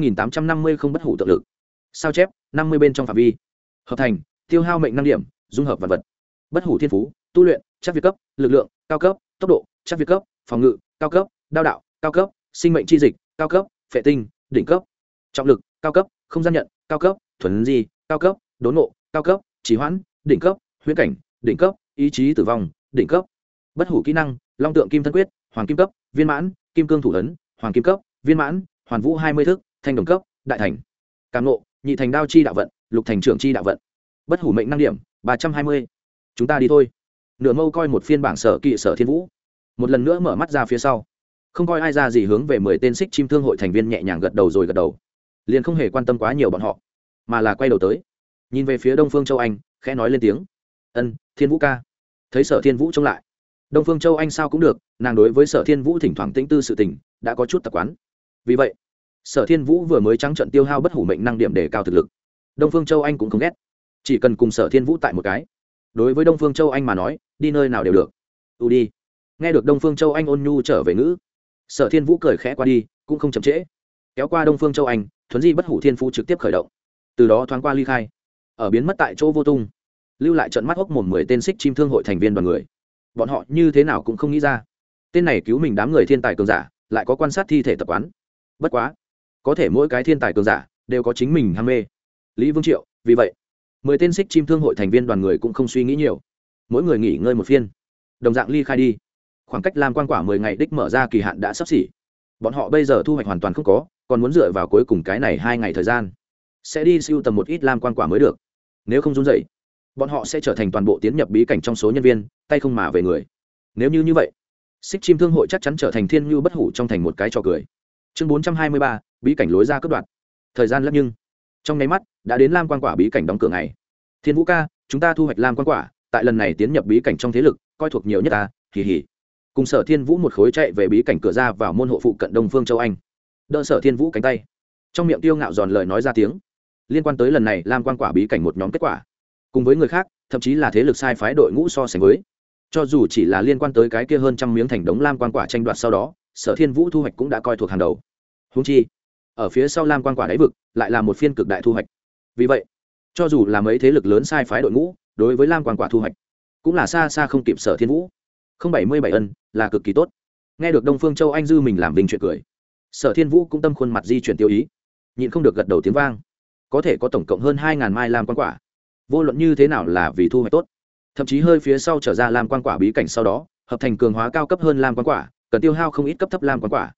3850 không bất hủ tự lực. Sao chép: 50 bên trong phạm vi. Hợp thành: tiêu hao mệnh năng điểm, dung hợp vật vật. Bất hủ thiên phú: tu luyện, chắc việt cấp, lực lượng, cao cấp, tốc độ, chắc việt cấp, phòng ngự, cao cấp, đao đạo, cao cấp, sinh mệnh chi dịch, cao cấp, phệ tinh, đỉnh cấp. Trọng lực, cao cấp, không gian nhận, cao cấp, thuần di, cao cấp, đốn ngộ, cao cấp, trì hoãn, đỉnh cấp, huyễn cảnh, đỉnh cấp, ý chí tử vong, đỉnh cấp. Bất hủ kỹ năng: long tượng kim thân quyết, hoàng kim cấp, viên mãn, kim cương thủ ấn, hoàng kim cấp, viên mãn, hoàn vũ 20 thước, thanh đồng cấp, đại thành. Cảm ngộ: nhị thành đao chi đạo vận, lục thành trưởng chi đạo vận. Bất hủ mệnh năng điểm 320. Chúng ta đi thôi. Nửa mâu coi một phiên bảng sở kỵ Sở Thiên Vũ, một lần nữa mở mắt ra phía sau, không coi ai ra gì hướng về 10 tên xích chim thương hội thành viên nhẹ nhàng gật đầu rồi gật đầu, liền không hề quan tâm quá nhiều bọn họ, mà là quay đầu tới nhìn về phía Đông Phương Châu Anh, khẽ nói lên tiếng: "Ân, Thiên Vũ ca." Thấy Sở Thiên Vũ trông lại, Đông Phương Châu Anh sao cũng được, nàng đối với Sở Thiên Vũ thỉnh thoảng tĩnh tư sự tình đã có chút tập quán. Vì vậy, Sở Thiên Vũ vừa mới trắng trận tiêu hao bất hủ mệnh năng điểm để cao thực lực, Đông Phương Châu Anh cũng không ghét, chỉ cần cùng Sở Thiên Vũ tại một cái, đối với Đông Phương Châu Anh mà nói, đi nơi nào đều được. "U đi." Nghe được Đông Phương Châu Anh ôn nhu trở về ngữ, Sở Thiên Vũ cười khẽ qua đi, cũng không chậm trễ, kéo qua Đông Phương Châu Anh, thuấn di bất hủ thiên phú trực tiếp khởi động, từ đó thoáng qua ly khai, ở biến mất tại chỗ vô tung, lưu lại trận mắt hốc mồm 10 tên xích chim thương hội thành viên đoàn người. Bọn họ như thế nào cũng không nghĩ ra, tên này cứu mình đám người thiên tài cường giả, lại có quan sát thi thể tập quán. Bất quá, có thể mỗi cái thiên tài cường giả đều có chính mình ham mê. Lý Vương Triệu, vì vậy, 10 tên xích chim thương hội thành viên đoàn người cũng không suy nghĩ nhiều, mỗi người nghỉ ngơi một phiên, đồng dạng ly khai đi. Khoảng cách Lam Quan quả 10 ngày đích mở ra kỳ hạn đã sắp xỉ. Bọn họ bây giờ thu hoạch hoàn toàn không có, còn muốn dựa vào cuối cùng cái này 2 ngày thời gian, sẽ đi siêu tầm một ít Lam Quan quả mới được. Nếu không run rẩy, bọn họ sẽ trở thành toàn bộ tiến nhập bí cảnh trong số nhân viên, tay không mà về người. Nếu như vậy, xích chim thương hội chắc chắn trở thành thiên nhu bất hủ trong thành một cái trò cười. Chương 423, bí cảnh lối ra cấp đoạn. Thời gian lấp nhưng trong nháy mắt đã đến Lam Quan quả bí cảnh đóng cửa ngày. Thiên Vũ ca, chúng ta thu hoạch Lam Quan quả, tại lần này tiến nhập bí cảnh trong thế lực, coi thuộc nhiều nhất ta, hì hì. Cùng Sở Thiên Vũ một khối chạy về bí cảnh cửa ra vào môn hộ phụ cận Đông Phương Châu Anh, đỡ Sở Thiên Vũ cánh tay, trong miệng tiêu ngạo giòn lời nói ra tiếng liên quan tới lần này Lam Quan quả bí cảnh một nhóm kết quả, cùng với người khác, thậm chí là thế lực sai phái đội ngũ so sánh với, cho dù chỉ là liên quan tới cái kia hơn trăm miếng thành đống Lam Quan quả tranh đoạt sau đó, Sở Thiên Vũ thu hoạch cũng đã coi thuộc hàng đầu. Huống chi, ở phía sau Lam Quan quả đáy vực lại là một phiên cực đại thu hoạch. Vì vậy, cho dù là mấy thế lực lớn sai phái đội ngũ, đối với Lam Quan quả thu hoạch cũng là xa xa không kịp Sở Thiên Vũ. 077 ân là cực kỳ tốt. Nghe được Đông Phương Châu Anh dư mình làm vinh chuyện cười, Sở Thiên Vũ cũng tâm khuôn mặt di chuyển tiêu ý, nhịn không được gật đầu tiếng vang. Có thể có tổng cộng hơn 2000 mai Lam Quan quả, vô luận như thế nào là vì thu hoạch tốt, thậm chí hơi phía sau trở ra Lam Quan quả bí cảnh sau đó hợp thành cường hóa cao cấp hơn Lam Quan quả, cần tiêu hao không ít cấp thấp Lam Quan quả,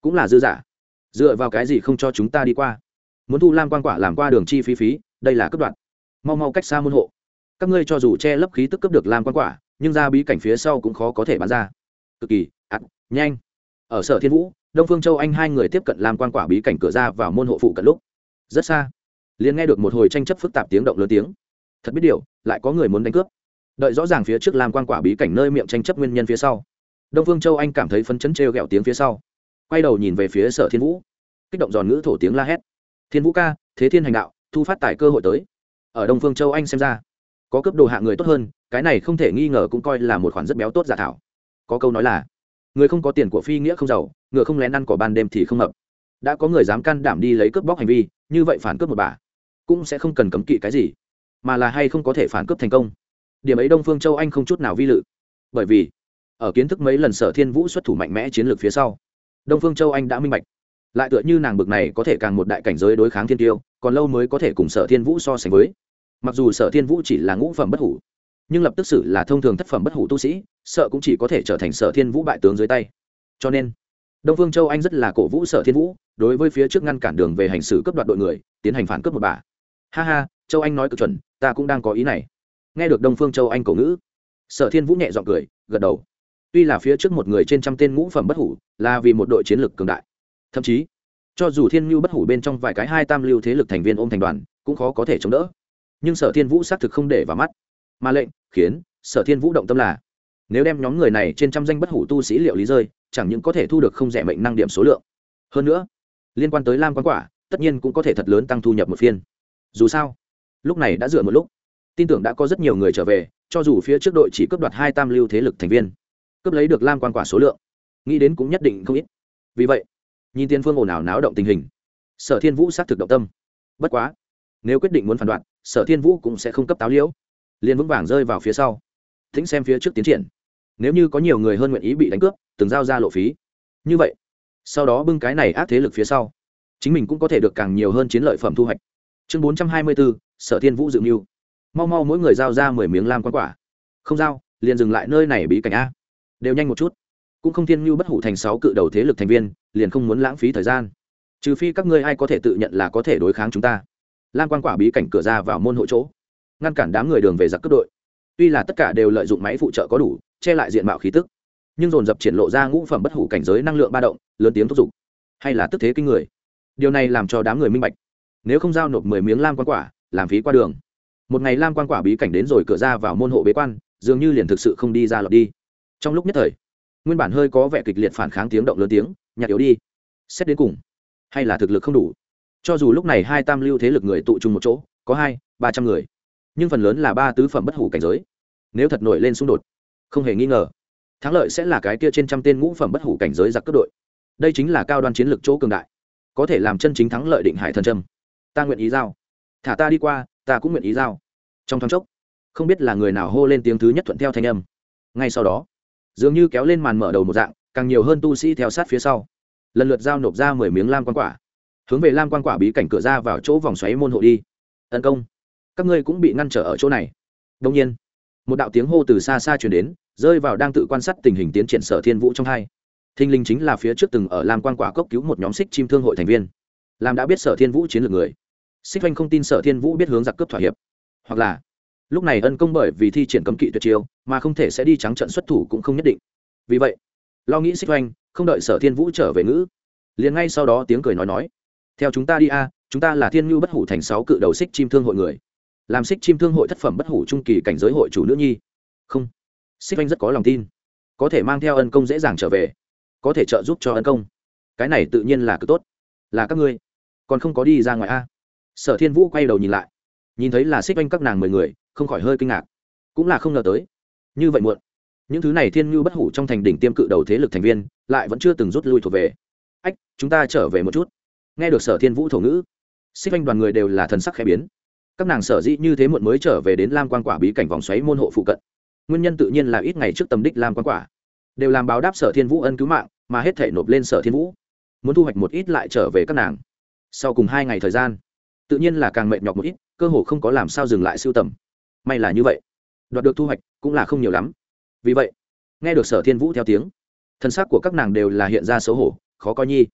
cũng là dư giả. Dựa vào cái gì không cho chúng ta đi qua? Muốn thu lam quan quả làm qua đường chi phí, đây là cướp đoạt. Mau mau cách xa môn hộ. Các ngươi cho dù che lấp khí tức cướp được lam quan quả, nhưng ra bí cảnh phía sau cũng khó có thể bán ra. Cực kỳ nhanh. Ở Sở Thiên Vũ, Đông Phương Châu Anh hai người tiếp cận lam quan quả bí cảnh cửa ra vào môn hộ phụ cận lúc rất xa, liền nghe được một hồi tranh chấp phức tạp tiếng động lớn tiếng. Thật biết điều, lại có người muốn đánh cướp. Đợi rõ ràng phía trước lam quan quả bí cảnh nơi miệng tranh chấp nguyên nhân phía sau, Đông Phương Châu Anh cảm thấy phấn chấn trêu ghẹo tiếng phía sau, quay đầu nhìn về phía Sở Thiên Vũ, kích động giòn ngữ thổ tiếng la hét: Thiên Vũ ca, thế thiên hành đạo, thu phát tài cơ hội tới. Ở Đông Phương Châu Anh xem ra, có cướp đồ hạng người tốt hơn, cái này không thể nghi ngờ cũng coi là một khoản rất béo tốt giả thảo. Có câu nói là, người không có tiền của phi nghĩa không giàu, ngựa không lén ăn cỏ ban đêm thì không mập. Đã có người dám can đảm đi lấy cướp bóc hành vi, như vậy phản cướp một bà cũng sẽ không cần cấm kỵ cái gì, mà là hay không có thể phản cướp thành công. Điểm ấy Đông Phương Châu Anh không chút nào vi lự, bởi vì ở kiến thức mấy lần Sở Thiên Vũ xuất thủ mạnh mẽ chiến lược phía sau, Đông Phương Châu Anh đã minh bạch, lại tựa như nàng bực này có thể càng một đại cảnh giới đối kháng thiên tiêu, còn lâu mới có thể cùng Sở Thiên Vũ so sánh với. Mặc dù Sở Thiên Vũ chỉ là ngũ phẩm bất hủ, nhưng lập tức xử là thông thường thất phẩm bất hủ tu sĩ, sợ cũng chỉ có thể trở thành Sở Thiên Vũ bại tướng dưới tay. Cho nên Đông Phương Châu Anh rất là cổ vũ Sở Thiên Vũ, đối với phía trước ngăn cản đường về hành xử cướp đoạt đội người, tiến hành phản cướp một bà. Ha ha, Châu Anh nói cực chuẩn, ta cũng đang có ý này. Nghe được Đông Phương Châu Anh cổ ngữ, Sở Thiên Vũ nhẹ giọng cười, gật đầu. Tuy là phía trước một người trên trăm tên ngũ phẩm bất hủ, là vì một đội chiến lực cường đại, thậm chí cho dù Thiên Nhu bất hủ bên trong vài cái hai tam lưu thế lực thành viên ôm thành đoàn, cũng khó có thể chống đỡ. Nhưng Sở Thiên Vũ xác thực không để vào mắt, mà lệnh khiến Sở Thiên Vũ động tâm là, nếu đem nhóm người này trên trăm danh bất hủ tu sĩ liệu lý rơi, chẳng những có thể thu được không rẻ mệnh năng điểm số lượng, hơn nữa liên quan tới lam quan quả, tất nhiên cũng có thể thật lớn tăng thu nhập một phiên. Dù sao, lúc này đã dựa một lúc, tin tưởng đã có rất nhiều người trở về, cho dù phía trước đội chỉ cướp đoạt hai tam lưu thế lực thành viên, cướp lấy được lam quan quả số lượng, nghĩ đến cũng nhất định không ít. Vì vậy, nhìn tiên phương ồn ào náo động tình hình, Sở Thiên Vũ xác thực động tâm. Bất quá, nếu quyết định muốn phản đoạn, Sở Thiên Vũ cũng sẽ không cấp táo liễu, liền vững vàng rơi vào phía sau, thỉnh xem phía trước tiến triển. Nếu như có nhiều người hơn nguyện ý bị đánh cướp, từng giao ra lộ phí, như vậy sau đó bưng cái này ác thế lực phía sau, chính mình cũng có thể được càng nhiều hơn chiến lợi phẩm thu hoạch. Chương 424, Sở Thiên Vũ dự mưu. Mau mau mỗi người giao ra 10 miếng lam quan quả. Không giao, liền dừng lại nơi này bí cảnh a. Đều nhanh một chút. Cũng không Thiên Nhu bất hủ thành 6 cự đầu thế lực thành viên, liền không muốn lãng phí thời gian. Trừ phi các ngươi ai có thể tự nhận là có thể đối kháng chúng ta. Lam quan quả bí cảnh cửa ra vào môn hộ chỗ, ngăn cản đám người đường về giặc cướp đội. Tuy là tất cả đều lợi dụng máy phụ trợ có đủ, che lại diện mạo khí tức, nhưng dồn dập triển lộ ra ngũ phẩm bất hủ cảnh giới năng lượng ba động, lớn tiếng thúc giục, hay là tức thế kinh người. Điều này làm cho đám người minh bạch, nếu không giao nộp 10 miếng lam quan quả, làm phí qua đường. Một ngày lam quan quả bí cảnh đến rồi cửa ra vào môn hộ bế quan, dường như liền thực sự không đi ra lọt đi. Trong lúc nhất thời, nguyên bản hơi có vẻ kịch liệt phản kháng tiếng động lớn tiếng nhạt yếu đi. Xét đến cùng, hay là thực lực không đủ. Cho dù lúc này hai tam lưu thế lực người tụ chung một chỗ, có 200-300 người, nhưng phần lớn là ba tứ phẩm bất hủ cảnh giới. Nếu thật nổi lên xung đột, không hề nghi ngờ, thắng lợi sẽ là cái kia trên trăm tên ngũ phẩm bất hủ cảnh giới giặc cướp đội. Đây chính là cao đoan chiến lược chỗ cường đại, có thể làm chân chính thắng lợi định hải thần trâm. Ta nguyện ý giao, thả ta đi qua, ta cũng nguyện ý giao. Trong thoáng chốc, không biết là người nào hô lên tiếng thứ nhất thuận theo thanh âm. Ngay sau đó, dường như kéo lên màn mở đầu một dạng, càng nhiều hơn tu sĩ theo sát phía sau, lần lượt giao nộp ra 10 miếng lam quan quả, hướng về lam quan quả bí cảnh cửa ra vào chỗ vòng xoáy môn hộ đi. Tấn công, các ngươi cũng bị ngăn trở ở chỗ này. Đương nhiên, một đạo tiếng hô từ xa xa truyền đến, rơi vào đang tự quan sát tình hình tiến triển Sở Thiên Vũ trong hai. Thinh linh chính là phía trước từng ở lam quan quả cốc cứu một nhóm xích chim thương hội thành viên, làm đã biết Sở Thiên Vũ chiến lược người. Xích Doanh không tin Sở Thiên Vũ biết hướng giặc cướp thỏa hiệp, hoặc là lúc này ân công bởi vì thi triển cấm kỵ tuyệt chiêu mà không thể sẽ đi trắng trận xuất thủ cũng không nhất định. Vì vậy, lo nghĩ Xích Doanh không đợi Sở Thiên Vũ trở về ngữ, liền ngay sau đó tiếng cười nói: theo chúng ta đi a, chúng ta là Thiên Nhu bất hủ thành 6 cự đầu xích chim thương hội người, làm xích chim thương hội thất phẩm bất hủ trung kỳ cảnh giới hội chủ nữ nhi. Không, Xích Doanh rất có lòng tin, có thể mang theo ân công dễ dàng trở về, có thể trợ giúp cho ân công, cái này tự nhiên là cực tốt. Là các ngươi còn không có đi ra ngoài a? Sở Thiên Vũ quay đầu nhìn lại, nhìn thấy là Xích Doanh các nàng 10 người, không khỏi hơi kinh ngạc, cũng là không ngờ tới như vậy muộn, những thứ này Thiên Nhu bất hủ trong thành đỉnh tiêm cự đầu thế lực thành viên lại vẫn chưa từng rút lui thuộc về. Ách, chúng ta trở về một chút. Nghe được Sở Thiên Vũ thổ ngữ, Xích Doanh đoàn người đều là thần sắc khẽ biến. Các nàng sở dĩ như thế muộn mới trở về đến lam quan quả bí cảnh vòng xoáy môn hộ phụ cận, nguyên nhân tự nhiên là ít ngày trước tầm đích lam quan quả đều làm báo đáp Sở Thiên Vũ ân cứu mạng, mà hết thể nộp lên Sở Thiên Vũ, muốn thu hoạch một ít lại trở về các nàng. Sau cùng 2 ngày thời gian, tự nhiên là càng mệt nhọc một ít, cơ hồ không có làm sao dừng lại sưu tầm. May là như vậy, đoạt được thu hoạch cũng là không nhiều lắm. Vì vậy, nghe được Sở Thiên Vũ theo tiếng, thân xác của các nàng đều là hiện ra xấu hổ, khó coi nhi.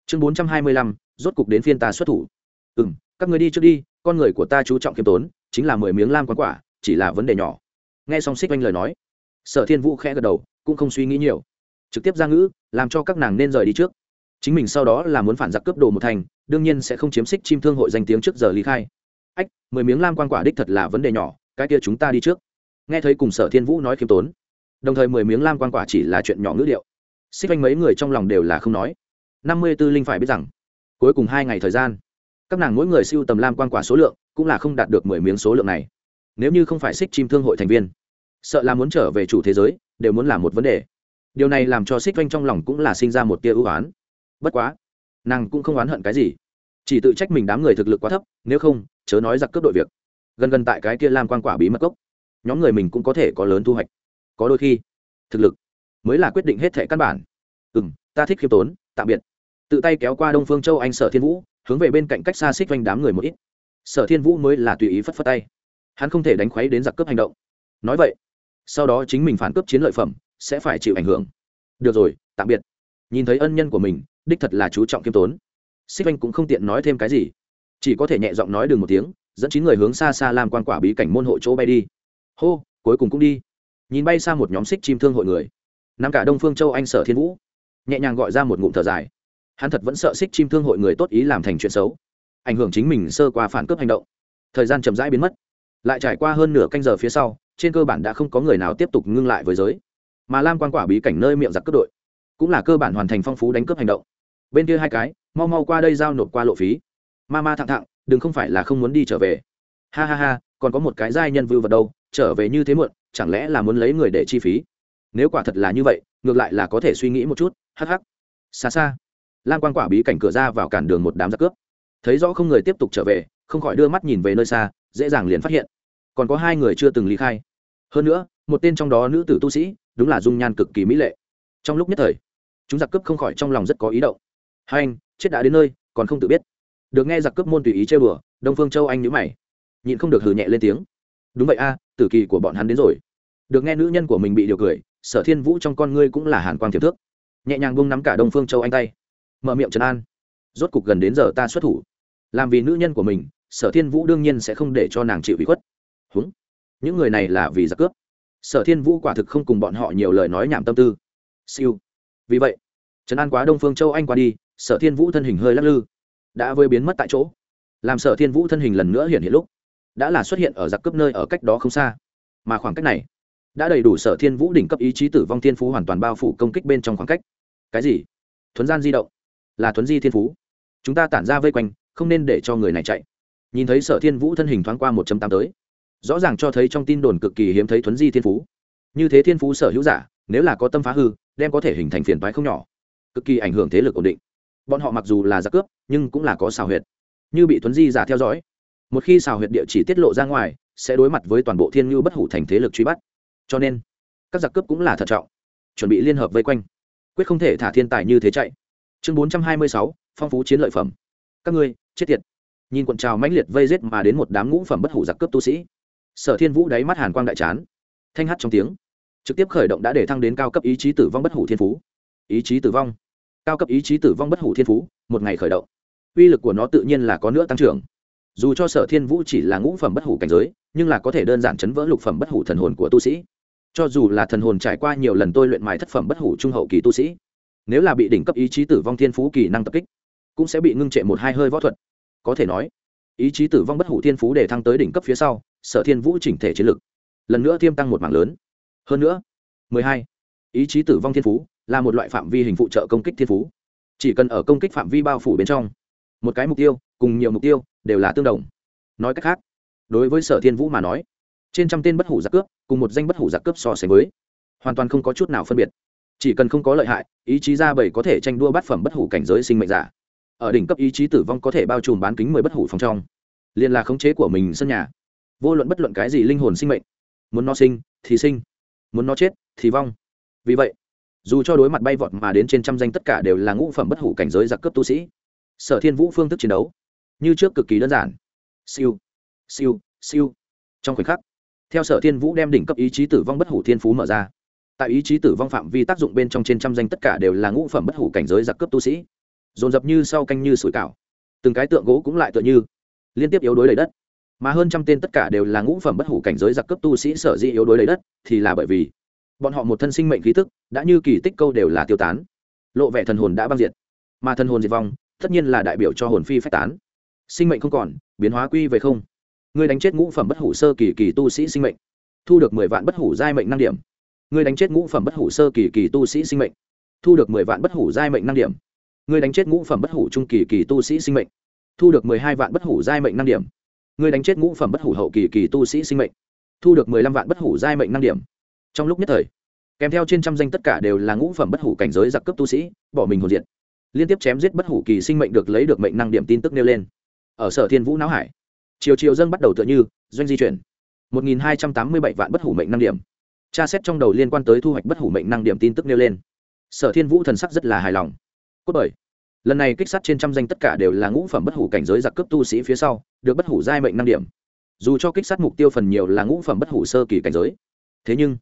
chương 425, rốt cục đến phiên ta xuất thủ. Các người đi trước đi, con người của ta chú trọng khiêm tốn, chính là 10 miếng lam quan quả, chỉ là vấn đề nhỏ. Nghe xong Xích Oanh lời nói, Sở Thiên Vũ khẽ gật đầu, cũng không suy nghĩ nhiều, trực tiếp ra ngữ, làm cho các nàng nên rời đi trước. Chính mình sau đó là muốn phản giặc cướp đồ một thành, đương nhiên sẽ không chiếm Xích Chim Thương hội danh tiếng trước giờ ly khai. 10 miếng lam quan quả đích thật là vấn đề nhỏ, cái kia chúng ta đi trước. Nghe thấy cùng Sở Thiên Vũ nói khiêm tốn, đồng thời 10 miếng lam quan quả chỉ là chuyện nhỏ ngữ điệu. Xích Oanh mấy người trong lòng đều là không nói. 54 linh phải biết rằng, cuối cùng 2 ngày thời gian, các nàng mỗi người siêu tầm lam quan quả số lượng cũng là không đạt được 10 miếng số lượng này. Nếu như không phải Xích Chim Thương hội thành viên, sợ là muốn trở về chủ thế giới đều muốn làm một vấn đề. Điều này làm cho Xích Oanh trong lòng cũng là sinh ra một tia ưu oán. Bất quá, nàng cũng không oán hận cái gì, chỉ tự trách mình đám người thực lực quá thấp, nếu không chớ nói giặc cướp đội việc. Gần tại cái kia lam quan quả bí mật cốc, nhóm người mình cũng có thể có lớn thu hoạch. Có đôi khi thực lực mới là quyết định hết thảy căn bản. Ta thích khiêm tốn, tạm biệt. Tự tay kéo qua Đông Phương Châu Anh Sở Thiên Vũ, hướng về bên cạnh cách xa Xích Oanh đám người một ít. Sở Thiên Vũ mới là tùy ý phất phất tay, hắn không thể đánh khuấy đến giặc cướp hành động. Nói vậy, sau đó chính mình phản cướp chiến lợi phẩm sẽ phải chịu ảnh hưởng. Được rồi, tạm biệt. Nhìn thấy ân nhân của mình đích thật là chú trọng khiêm tốn, Xích Oanh cũng không tiện nói thêm cái gì, chỉ có thể nhẹ giọng nói đừng một tiếng, dẫn 9 người hướng xa xa làm quan quả bí cảnh môn hộ chỗ bay đi. Hô, cuối cùng cũng đi. Nhìn bay xa một nhóm Xích Chim Thương hội người, nắm cả Đông Phương Châu Anh Sở Thiên Vũ nhẹ nhàng gọi ra một ngụm thở dài. Hắn thật vẫn sợ Xích Chim Thương hội người tốt ý làm thành chuyện xấu, ảnh hưởng chính mình sơ qua phản cướp hành động. Thời gian chậm rãi biến mất, lại trải qua hơn nửa canh giờ phía sau, trên cơ bản đã không có người nào tiếp tục ngưng lại với giới, mà lam quan quả bí cảnh nơi miệng giặc cướp đội cũng là cơ bản hoàn thành phong phú đánh cướp hành động. Bên kia 2 cái mau mau qua đây giao nộp qua lộ phí. Ma thẳng đừng không phải là không muốn đi trở về. Ha, còn có một cái giai nhân vưu vật đâu, trở về như thế muộn, chẳng lẽ là muốn lấy người để chi phí? Nếu quả thật là như vậy, ngược lại là có thể suy nghĩ một chút. Hắc. Xa lam quan quả bí cảnh cửa ra vào cản đường một đám giặc cướp, thấy rõ không người tiếp tục trở về, không khỏi đưa mắt nhìn về nơi xa, dễ dàng liền phát hiện còn có 2 người chưa từng ly khai. Hơn nữa một tên trong đó nữ tử tu sĩ đúng là dung nhan cực kỳ mỹ lệ. Trong lúc nhất thời, chúng giặc cướp không khỏi trong lòng rất có ý động. Hai anh chết đã đến nơi còn không tự biết. Được nghe giặc cướp môn tùy ý chơi bừa, Đông Phương Châu Anh nhíu mày, nhịn không được hừ nhẹ lên tiếng. Đúng vậy a, tử kỳ của bọn hắn đến rồi. Được nghe nữ nhân của mình bị điều cười, Sở Thiên Vũ trong con ngươi cũng là hàn quang tiềm thước, nhẹ nhàng buông nắm cả Đông Phương Châu Anh tay, mở miệng trấn an. Rốt cục gần đến giờ ta xuất thủ, làm vì nữ nhân của mình, Sở Thiên Vũ đương nhiên sẽ không để cho nàng chịu ủy khuất. Những người này là vì giặc cướp. Sở Thiên Vũ quả thực không cùng bọn họ nhiều lời nói nhảm tâm tư. Siêu. Vì vậy, trấn an quá Đông Phương Châu Anh qua đi, Sở Thiên Vũ thân hình hơi lắc lư, đã vơi biến mất tại chỗ. Làm Sở Thiên Vũ thân hình lần nữa hiện hiện lúc, đã là xuất hiện ở giặc cướp nơi ở cách đó không xa. Mà khoảng cách này đã đầy đủ Sở Thiên Vũ đỉnh cấp ý chí tử vong thiên phú hoàn toàn bao phủ công kích bên trong khoảng cách. Cái gì? Thuấn gian di động? Là thuấn di thiên phú? Chúng ta tản ra vây quanh, không nên để cho người này chạy. Nhìn thấy Sở Thiên Vũ thân hình thoáng qua 1.8 tới, rõ ràng cho thấy trong tin đồn cực kỳ hiếm thấy thuấn di thiên phú. Như thế thiên phú sở hữu giả, nếu là có tâm phá hư, đem có thể hình thành phiền toái không nhỏ, cực kỳ ảnh hưởng thế lực ổn định. Bọn họ mặc dù là giặc cướp, nhưng cũng là có xào huyệt. Như bị thuấn di giả theo dõi, một khi xào huyệt địa chỉ tiết lộ ra ngoài, sẽ đối mặt với toàn bộ Thiên Nhu Bất Hủ thành thế lực truy bắt. Cho nên, các giặc cướp cũng là thận trọng, chuẩn bị liên hợp vây quanh, quyết không thể thả thiên tài như thế chạy. Chương 426, phong phú chiến lợi phẩm. Các ngươi chết tiệt. Nhìn cuộn trào mãnh liệt vây giết mà đến một đám ngũ phẩm bất hủ giặc cướp tu sĩ, Sở Thiên Vũ đáy mắt hàn quang đại chán, thanh hát trong tiếng, trực tiếp khởi động đã để thăng đến cao cấp ý chí tử vong bất hủ thiên phú. Ý chí tử vong, cao cấp ý chí tử vong bất hủ thiên phú, một ngày khởi động, uy lực của nó tự nhiên là có nữa tăng trưởng. Dù cho Sở Thiên Vũ chỉ là ngũ phẩm bất hủ cảnh giới, nhưng là có thể đơn giản chấn vỡ lục phẩm bất hủ thần hồn của tu sĩ. Cho dù là thần hồn trải qua nhiều lần tôi luyện mài thất phẩm bất hủ trung hậu kỳ tu sĩ, nếu là bị đỉnh cấp ý chí tử vong thiên phú kỳ năng tập kích, cũng sẽ bị ngưng trệ một hai hơi võ thuật. Có thể nói, ý chí tử vong bất hủ thiên phú để thăng tới đỉnh cấp phía sau, Sở Thiên Vũ chỉnh thể chiến lực lần nữa tiêm tăng một mảng lớn. Hơn nữa, 12. Ý chí tử vong thiên phú là một loại phạm vi hình phụ trợ công kích thiên phú. Chỉ cần ở công kích phạm vi bao phủ bên trong, một cái mục tiêu cùng nhiều mục tiêu đều là tương đồng. Nói cách khác, đối với Sở Thiên Vũ mà nói, trên trăm tên bất hủ giặc cướp cùng một danh bất hủ giặc cướp so sánh với, hoàn toàn không có chút nào phân biệt. Chỉ cần không có lợi hại, ý chí ra bảy có thể tranh đua bát phẩm bất hủ cảnh giới sinh mệnh giả. Ở đỉnh cấp ý chí tử vong có thể bao trùm bán kính 10 bất hủ phòng trong, liền là khống chế của mình sân nhà. Vô luận bất luận cái gì linh hồn sinh mệnh, muốn nó sinh thì sinh, muốn nó chết thì vong. Vì vậy, dù cho đối mặt bay vọt mà đến trên trăm danh tất cả đều là ngũ phẩm bất hủ cảnh giới giặc cướp tu sĩ, Sở Thiên Vũ phương thức chiến đấu như trước cực kỳ đơn giản. Siêu, siêu, siêu. Trong khoảnh khắc, theo Sở Thiên Vũ đem đỉnh cấp ý chí tử vong bất hủ thiên phú mở ra, tại ý chí tử vong phạm vi tác dụng bên trong trên trăm danh tất cả đều là ngũ phẩm bất hủ cảnh giới giặc cướp tu sĩ, dồn dập như sau canh như sủi cảo, từng cái tượng gỗ cũng lại tựa như liên tiếp yếu đối lấy đất, mà hơn trăm tên tất cả đều là ngũ phẩm bất hủ cảnh giới giặc cấp tu sĩ sở dĩ yếu đối lấy đất thì là bởi vì bọn họ một thân sinh mệnh khí tức đã như kỳ tích câu đều là tiêu tán, lộ vẻ thần hồn đã băng diệt, mà thần hồn diệt vong tất nhiên là đại biểu cho hồn phi phách tán, sinh mệnh không còn, biến hóa quy về không. Ngươi đánh chết ngũ phẩm bất hủ sơ kỳ kỳ tu sĩ sinh mệnh, thu được 10 vạn bất hủ giai mệnh năng điểm. Ngươi đánh chết ngũ phẩm bất hủ sơ kỳ kỳ tu sĩ sinh mệnh, thu được 10 vạn bất hủ giai mệnh năng điểm. Ngươi đánh chết ngũ phẩm bất hủ trung kỳ kỳ tu sĩ sinh mệnh, thu được 12 vạn bất hủ giai mệnh năng điểm. Ngươi đánh chết ngũ phẩm bất hủ hậu kỳ kỳ tu sĩ sinh mệnh, thu được 15 vạn bất hủ giai mệnh năng điểm. Trong lúc nhất thời, kèm theo trên trăm danh tất cả đều là ngũ phẩm bất hủ cảnh giới giặc cấp tu sĩ, bỏ mình hồn diệt. Liên tiếp chém giết bất hủ kỳ sinh mệnh được lấy được mệnh năng điểm tin tức nêu lên. Ở Sở Thiên Vũ não hải, chiều chiều dâng bắt đầu tựa như doanh di chuyển. 1287 vạn bất hủ mệnh năng điểm. Tra xét trong đầu liên quan tới thu hoạch bất hủ mệnh năng điểm tin tức nêu lên. Sở Thiên Vũ thần sắc rất là hài lòng. Cốt bởi lần này kích sát trên trăm danh tất cả đều là ngũ phẩm bất hủ cảnh giới giặc cấp tu sĩ phía sau, được bất hủ giai mệnh năng điểm. Dù cho kích sát mục tiêu phần nhiều là ngũ phẩm bất hủ sơ kỳ cảnh giới, thế nhưng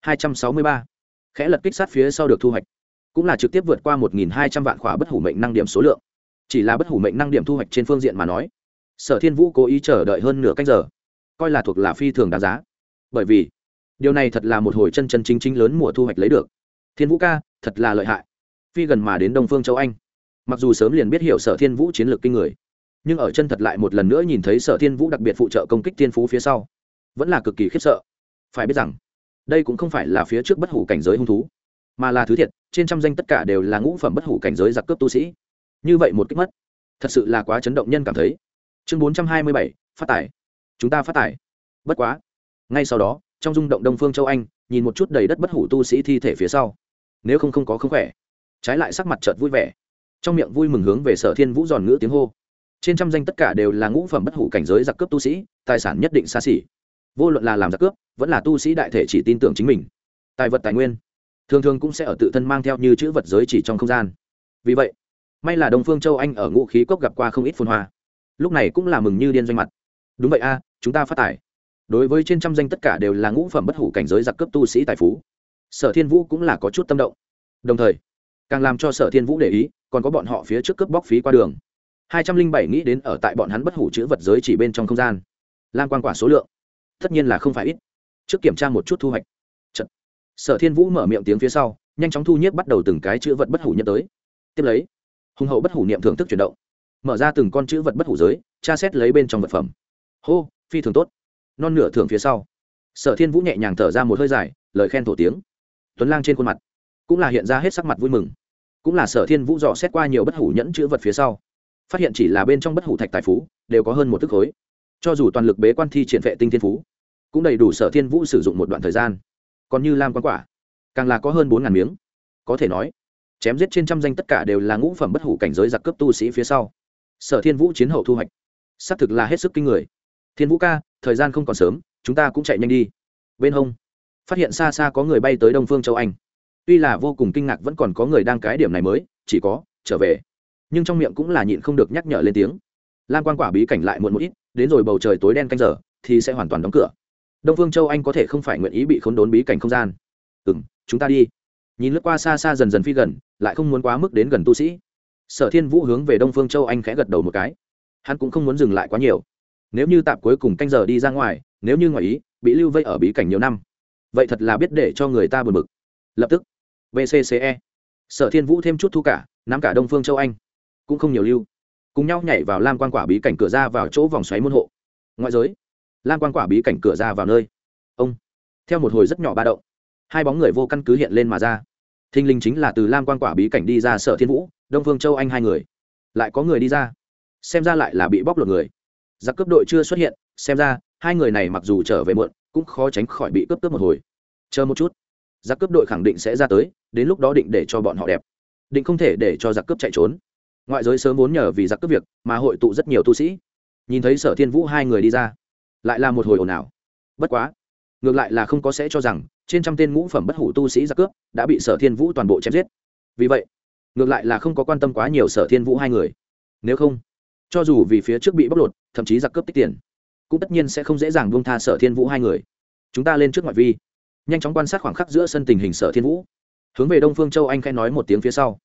263 khẽ lật kích sát phía sau được thu hoạch cũng là trực tiếp vượt qua 1200 vạn khỏa bất hủ mệnh năng điểm số lượng. Chỉ là bất hủ mệnh năng điểm thu hoạch trên phương diện mà nói, Sở Thiên Vũ cố ý chờ đợi hơn nửa canh giờ, coi là thuộc là phi thường đáng giá. Bởi vì điều này thật là một hồi chân chân chính chính lớn mùa thu hoạch lấy được. Thiên Vũ ca thật là lợi hại. Phi gần mà đến Đông Phương Châu Anh, mặc dù sớm liền biết hiểu Sở Thiên Vũ chiến lược kinh người, nhưng ở chân thật lại một lần nữa nhìn thấy Sở Thiên Vũ đặc biệt phụ trợ công kích thiên phú phía sau, vẫn là cực kỳ khiếp sợ. Phải biết rằng đây cũng không phải là phía trước bất hủ cảnh giới hung thú, mà là thứ thiệt trên trăm danh tất cả đều là ngũ phẩm bất hủ cảnh giới giặc cướp tu sĩ. Như vậy một kích mất, thật sự là quá chấn động nhân cảm thấy. Chương 427, phát tải. Chúng ta phát tải. Bất quá, ngay sau đó, trong rung động Đông Phương Châu Anh, nhìn một chút đầy đất bất hủ tu sĩ thi thể phía sau, nếu không có không khỏe, trái lại sắc mặt chợt vui vẻ, trong miệng vui mừng hướng về Sở Thiên Vũ giòn ngữ tiếng hô. Trên trăm danh tất cả đều là ngũ phẩm bất hủ cảnh giới giặc cướp tu sĩ, tài sản nhất định xa xỉ. Vô luận là làm giặc cướp, vẫn là tu sĩ đại thể chỉ tin tưởng chính mình. Tài vật tài nguyên, thường thường cũng sẽ ở tự thân mang theo như chữ vật giới chỉ trong không gian. Vì vậy, may là Đông Phương Châu Anh ở ngũ khí cốc gặp qua không ít phồn hoa, lúc này cũng là mừng như điên doanh mặt. Đúng vậy a, chúng ta phát tài. Đối với trên trăm danh tất cả đều là ngũ phẩm bất hủ cảnh giới giặc cướp tu sĩ tài phú, Sở Thiên Vũ cũng là có chút tâm động. Đồng thời, càng làm cho Sở Thiên Vũ để ý, còn có bọn họ phía trước cướp bóc phí qua đường. 207 nghĩ đến ở tại bọn hắn bất hủ chữ vật giới chỉ bên trong không gian. Lam quan quả số lượng, tất nhiên là không phải ít. Trước kiểm tra một chút thu hoạch. Chật. Sở Thiên Vũ mở miệng tiếng phía sau, nhanh chóng thu nhiếp bắt đầu từng cái chữ vật bất hủ nhận tới. Tiếp lấy, hùng hậu bất hủ niệm thưởng thức chuyển động, mở ra từng con chữ vật bất hủ giới, tra xét lấy bên trong vật phẩm. Hô, phi thường tốt. Non nửa thưởng phía sau, Sở Thiên Vũ nhẹ nhàng thở ra một hơi dài, lời khen thổ tiếng. Tuấn Lang trên khuôn mặt cũng là hiện ra hết sắc mặt vui mừng. Cũng là Sở Thiên Vũ dò xét qua nhiều bất hủ nhẫn chữ vật phía sau, phát hiện chỉ là bên trong bất hủ thạch tài phú đều có hơn một tức khối. Cho dù toàn lực bế quan thi triển vệ tinh thiên phú, cũng đầy đủ Sở Thiên Vũ sử dụng một đoạn thời gian. Còn như lam quan quả, càng là có hơn 4000 miếng. Có thể nói, chém giết trên trăm danh tất cả đều là ngũ phẩm bất hủ cảnh giới giặc cướp tu sĩ phía sau, Sở Thiên Vũ chiến hậu thu hoạch xác thực là hết sức kinh người. Thiên Vũ ca, thời gian không còn sớm, chúng ta cũng chạy nhanh đi. Bên hông phát hiện xa xa có người bay tới Đông Phương Châu Anh, tuy là vô cùng kinh ngạc vẫn còn có người đang cái điểm này mới chỉ có trở về, nhưng trong miệng cũng là nhịn không được nhắc nhở lên tiếng. Lam quan quả bí cảnh lại muộn một ít, đến rồi bầu trời tối đen canh giờ thì sẽ hoàn toàn đóng cửa. Đông Phương Châu Anh có thể không phải nguyện ý bị khốn đốn bí cảnh không gian. Chúng ta đi. Nhìn lướt qua xa xa dần dần phi gần, lại không muốn quá mức đến gần tu sĩ, Sở Thiên Vũ hướng về Đông Phương Châu Anh khẽ gật đầu một cái. Hắn cũng không muốn dừng lại quá nhiều. Nếu như tạm cuối cùng canh giờ đi ra ngoài, nếu như ngoài ý bị lưu vây ở bí cảnh nhiều năm, vậy thật là biết để cho người ta buồn bực. Lập tức VCCE, Sở Thiên Vũ thêm chút thu cả, nắm cả Đông Phương Châu Anh, cũng không nhiều lưu, cùng nhau nhảy vào lam quan quả bí cảnh cửa ra vào chỗ vòng xoáy môn hộ. Ngoại giới, lam quan quả bí cảnh cửa ra vào nơi. Ông, theo một hồi rất nhỏ ba động, hai bóng người vô căn cứ hiện lên mà ra. Thinh linh chính là từ lam quan quả bí cảnh đi ra Sở Thiên Vũ, Đông Phương Châu Anh hai người. Lại có người đi ra, xem ra lại là bị bóc lột người. Giặc cướp đội chưa xuất hiện, xem ra hai người này mặc dù trở về muộn, cũng khó tránh khỏi bị cướp một hồi. Chờ một chút, giặc cướp đội khẳng định sẽ ra tới, đến lúc đó định để cho bọn họ đẹp, định không thể để cho giặc cướp chạy trốn. Ngoại giới sớm vốn nhờ vì giặc cướp việc mà hội tụ rất nhiều tu sĩ, nhìn thấy Sở Thiên Vũ hai người đi ra, lại là một hồi ồn ào. Bất quá, ngược lại là không có sẽ cho rằng trên trăm tên ngũ phẩm bất hủ tu sĩ giặc cướp đã bị Sở Thiên Vũ toàn bộ chém giết. Vì vậy, ngược lại là không có quan tâm quá nhiều Sở Thiên Vũ hai người. Nếu không, cho dù vì phía trước bị bóc lột, thậm chí giặc cướp tích tiền, cũng tất nhiên sẽ không dễ dàng buông tha Sở Thiên Vũ hai người. Chúng ta lên trước ngoại vi, nhanh chóng quan sát khoảng khắc giữa sân tình hình Sở Thiên Vũ, hướng về Đông Phương Châu Anh khẽ nói một tiếng phía sau,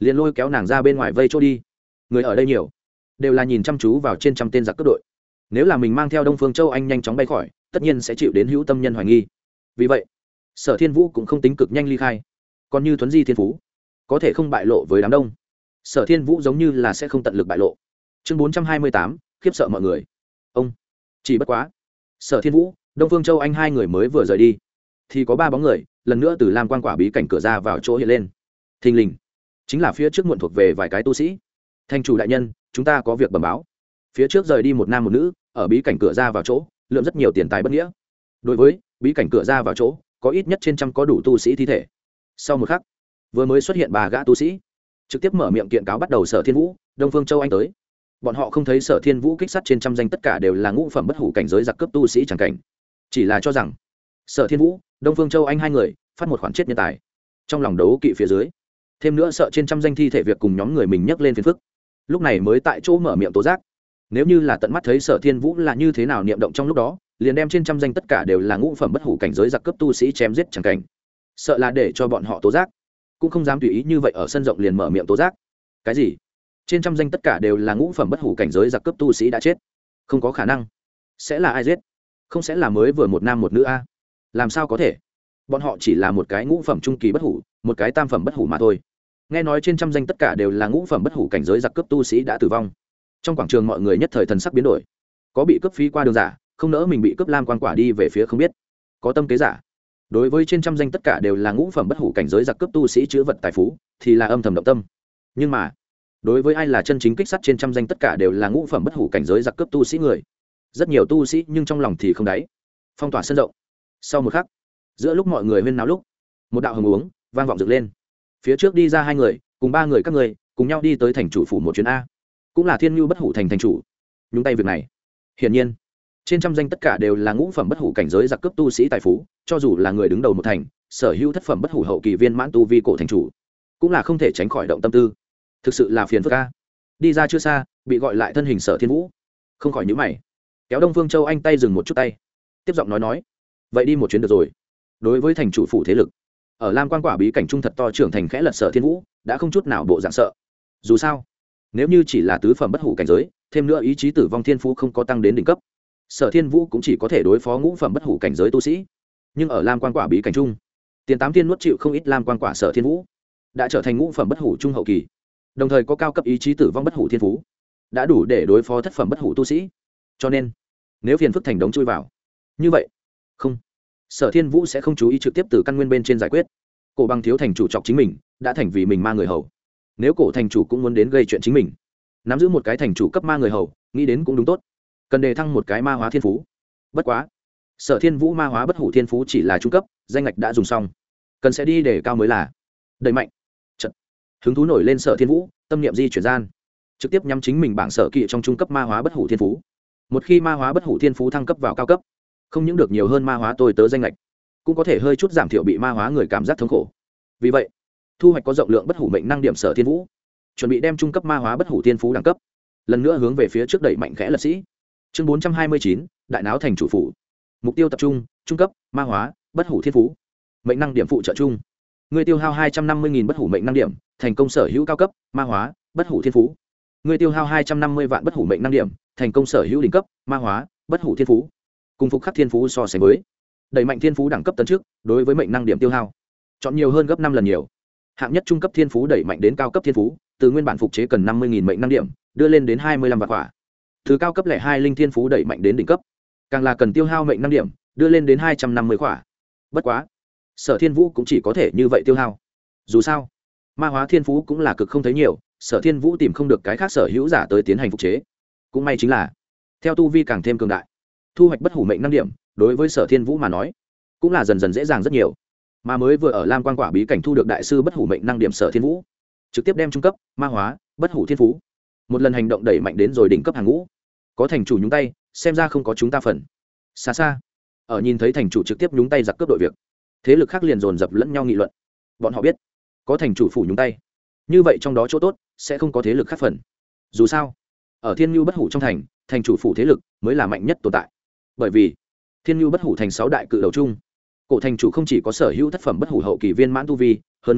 liền lôi kéo nàng ra bên ngoài vây chỗ đi. Người ở đây nhiều, đều là nhìn chăm chú vào trên trăm tên giặc cướp đội. Nếu là mình mang theo Đông Phương Châu Anh nhanh chóng bay khỏi, tất nhiên sẽ chịu đến hữu tâm nhân hoài nghi. Vì vậy Sở Thiên Vũ cũng không tính cực nhanh ly khai. Còn như Thuấn Di Thiên Phú, có thể không bại lộ với đám đông, Sở Thiên Vũ giống như là sẽ không tận lực bại lộ. Chương 428, khiếp sợ mọi người. Ông chỉ bất quá, Sở Thiên Vũ, Đông Phương Châu Anh hai người mới vừa rời đi, thì có ba bóng người lần nữa từ lam quan quả bí cảnh cửa ra vào chỗ hiện lên. Thình lình, chính là phía trước muộn thuộc về vài cái tu sĩ. Thành chủ đại nhân, chúng ta có việc bẩm báo. Phía trước rời đi một nam một nữ, ở bí cảnh cửa ra vào chỗ lượm rất nhiều tiền tài bất nghĩa. Đối với bí cảnh cửa ra vào chỗ có ít nhất trên trăm có đủ tu sĩ thi thể. Sau một khắc, vừa mới xuất hiện ba gã tu sĩ trực tiếp mở miệng kiện cáo bắt đầu Sở Thiên Vũ, Đông Phương Châu Anh tới. Bọn họ không thấy Sở Thiên Vũ kích sát trên trăm danh tất cả đều là ngũ phẩm bất hủ cảnh giới giặc cướp tu sĩ chẳng cảnh, chỉ là cho rằng Sở Thiên Vũ, Đông Phương Châu Anh hai người phát một khoản chết nhân tài. Trong lòng đấu kỵ phía dưới, thêm nữa sợ trên trăm danh thi thể việc cùng nhóm người mình nhấc lên phiền phức, lúc này mới tại chỗ mở miệng tố giác. Nếu như là tận mắt thấy Sở Thiên Vũ là như thế nào niệm động trong lúc đó, liền đem trên trăm danh tất cả đều là ngũ phẩm bất hủ cảnh giới giặc cướp tu sĩ chém giết chẳng cảnh, sợ là để cho bọn họ tố giác, cũng không dám tùy ý như vậy ở sân rộng liền mở miệng tố giác. Cái gì? Trên trăm danh tất cả đều là ngũ phẩm bất hủ cảnh giới giặc cướp tu sĩ đã chết? Không có khả năng. Sẽ là ai giết? Không sẽ là mới vừa một nam một nữ a? Làm sao có thể? Bọn họ chỉ là một cái ngũ phẩm trung kỳ bất hủ, một cái tam phẩm bất hủ mà thôi. Nghe nói trên trăm danh tất cả đều là ngũ phẩm bất hủ cảnh giới giặc cướp tu sĩ đã tử vong. Trong quảng trường mọi người nhất thời thần sắc biến đổi. Có bị cướp phí qua đường giả, không nỡ mình bị cướp lam quan quả đi về phía không biết. Có tâm kế giả. Đối với trên trăm danh tất cả đều là ngũ phẩm bất hủ cảnh giới giặc cướp tu sĩ chứa vật tài phú, thì là âm thầm động tâm. Nhưng mà, đối với ai là chân chính kích sát trên trăm danh tất cả đều là ngũ phẩm bất hủ cảnh giới giặc cướp tu sĩ người, rất nhiều tu sĩ nhưng trong lòng thì không đáy. Phong tỏa sân rộng. Sau một khắc, giữa lúc mọi người huyên náo lúc, một đạo hồng uống vang vọng dựng lên. Phía trước đi ra hai người, cùng ba người các người cùng nhau đi tới thành chủ phủ một chuyến a, cũng là Thiên Nhu bất hủ thành thành chủ. Nhúng tay việc này, hiển nhiên trên trăm danh tất cả đều là ngũ phẩm bất hủ cảnh giới giặc cướp tu sĩ tài phú, cho dù là người đứng đầu một thành, sở hữu thất phẩm bất hủ hậu kỳ viên mãn tu vi cổ thành chủ, cũng là không thể tránh khỏi động tâm tư. Thực sự là phiền phức a. Đi ra chưa xa, bị gọi lại thân hình Sở Thiên Vũ, không khỏi nhíu mày, kéo Đông Phương Châu Anh tay dừng một chút tay, tiếp giọng nói, vậy đi một chuyến được rồi. Đối với thành chủ phủ thế lực, ở lam quan quả bí cảnh trung thật to trưởng thành khẽ lật Sở Thiên Vũ đã không chút nào bộ dạng sợ. Dù sao, nếu như chỉ là tứ phẩm bất hủ cảnh giới, thêm nữa ý chí tử vong thiên phú không có tăng đến đỉnh cấp, Sở Thiên Vũ cũng chỉ có thể đối phó ngũ phẩm bất hủ cảnh giới tu sĩ. Nhưng ở lam quan quả bí cảnh trung, tiền tám thiên nuốt chịu không ít lam quan quả, Sở Thiên Vũ đã trở thành ngũ phẩm bất hủ trung hậu kỳ, đồng thời có cao cấp ý chí tử vong bất hủ thiên phú, đã đủ để đối phó thất phẩm bất hủ tu sĩ. Cho nên nếu phiền phức thành đống chui vào như vậy, không, Sở Thiên Vũ sẽ không chú ý trực tiếp từ căn nguyên bên trên giải quyết. Cổ Bằng thiếu thành chủ chọc chính mình, đã thành vì mình ma người hầu. Nếu cổ thành chủ cũng muốn đến gây chuyện chính mình, nắm giữ một cái thành chủ cấp ma người hầu, nghĩ đến cũng đúng tốt. Cần đề thăng một cái ma hóa thiên phú. Bất quá, Sở Thiên Vũ ma hóa bất hủ thiên phú chỉ là trung cấp, danh ngạch đã dùng xong, cần sẽ đi để cao mới là. Đẩy mạnh. Chật. Hứng thú nổi lên Sở Thiên Vũ, tâm niệm di chuyển gian, trực tiếp nhắm chính mình bảng sở kỵ trong trung cấp ma hóa bất hủ thiên phú. Một khi ma hóa bất hủ thiên phú thăng cấp vào cao cấp, không những được nhiều hơn ma hóa tôi tớ danh lệch, cũng có thể hơi chút giảm thiểu bị ma hóa người cảm giác thống khổ. Vì vậy, thu hoạch có rộng lượng bất hủ mệnh năng điểm Sở Thiên Vũ chuẩn bị đem trung cấp ma hóa bất hủ thiên phú đẳng cấp lần nữa hướng về phía trước đẩy mạnh khẽ lật sĩ. Chương 429, đại náo thành chủ phủ. Mục tiêu tập trung, trung cấp ma hóa bất hủ thiên phú. Mệnh năng điểm phụ trợ chung. Người tiêu hao 250.000 bất hủ mệnh năng điểm, thành công sở hữu cao cấp ma hóa bất hủ thiên phú. Người tiêu hao 250 vạn bất hủ mệnh năng điểm, thành công sở hữu đỉnh cấp ma hóa bất hủ thiên phú. Cùng phục khắc thiên phú so sánh với, đẩy mạnh thiên phú đẳng cấp tấn trước, đối với mệnh năng điểm tiêu hao chọn nhiều hơn gấp 5 lần nhiều. Hạng nhất trung cấp thiên phú đẩy mạnh đến cao cấp thiên phú, từ nguyên bản phục chế cần 50.000 mệnh năng điểm, đưa lên đến 25 vạn quả. Từ cao cấp lẻ 2 linh thiên phú đẩy mạnh đến đỉnh cấp, càng là cần tiêu hao mệnh năng điểm, đưa lên đến 250 quả. Bất quá, Sở Thiên Vũ cũng chỉ có thể như vậy tiêu hao. Dù sao, ma hóa thiên phú cũng là cực không thấy nhiều, Sở Thiên Vũ tìm không được cái khác sở hữu giả tới tiến hành phục chế. Cũng may chính là, theo tu vi càng thêm cường đại, thu hoạch bất hủ mệnh năng điểm, đối với Sở Thiên Vũ mà nói, cũng là dần dần dễ dàng rất nhiều. Mà mới vừa ở lam quan quả bí cảnh thu được đại sư bất hủ mệnh năng điểm Sở Thiên Vũ, trực tiếp đem trung cấp ma hóa bất hủ thiên phú một lần hành động đẩy mạnh đến rồi đỉnh cấp hàng ngũ. Có thành chủ nhúng tay, xem ra không có chúng ta phần. Xa xa, ở nhìn thấy thành chủ trực tiếp nhúng tay giặc cướp đội việc, thế lực khác liền dồn dập lẫn nhau nghị luận. Bọn họ biết, có thành chủ phủ nhúng tay, như vậy trong đó chỗ tốt sẽ không có thế lực khác phần. Dù sao, ở Thiên Nhu bất hủ trong thành, thành chủ phủ thế lực mới là mạnh nhất tồn tại. Bởi vì Thiên Nhu bất hủ thành 6 đại cự đầu chung, cổ thành chủ không chỉ có sở hữu thất phẩm bất hủ hậu kỳ viên mãn tu vi, hơn nữa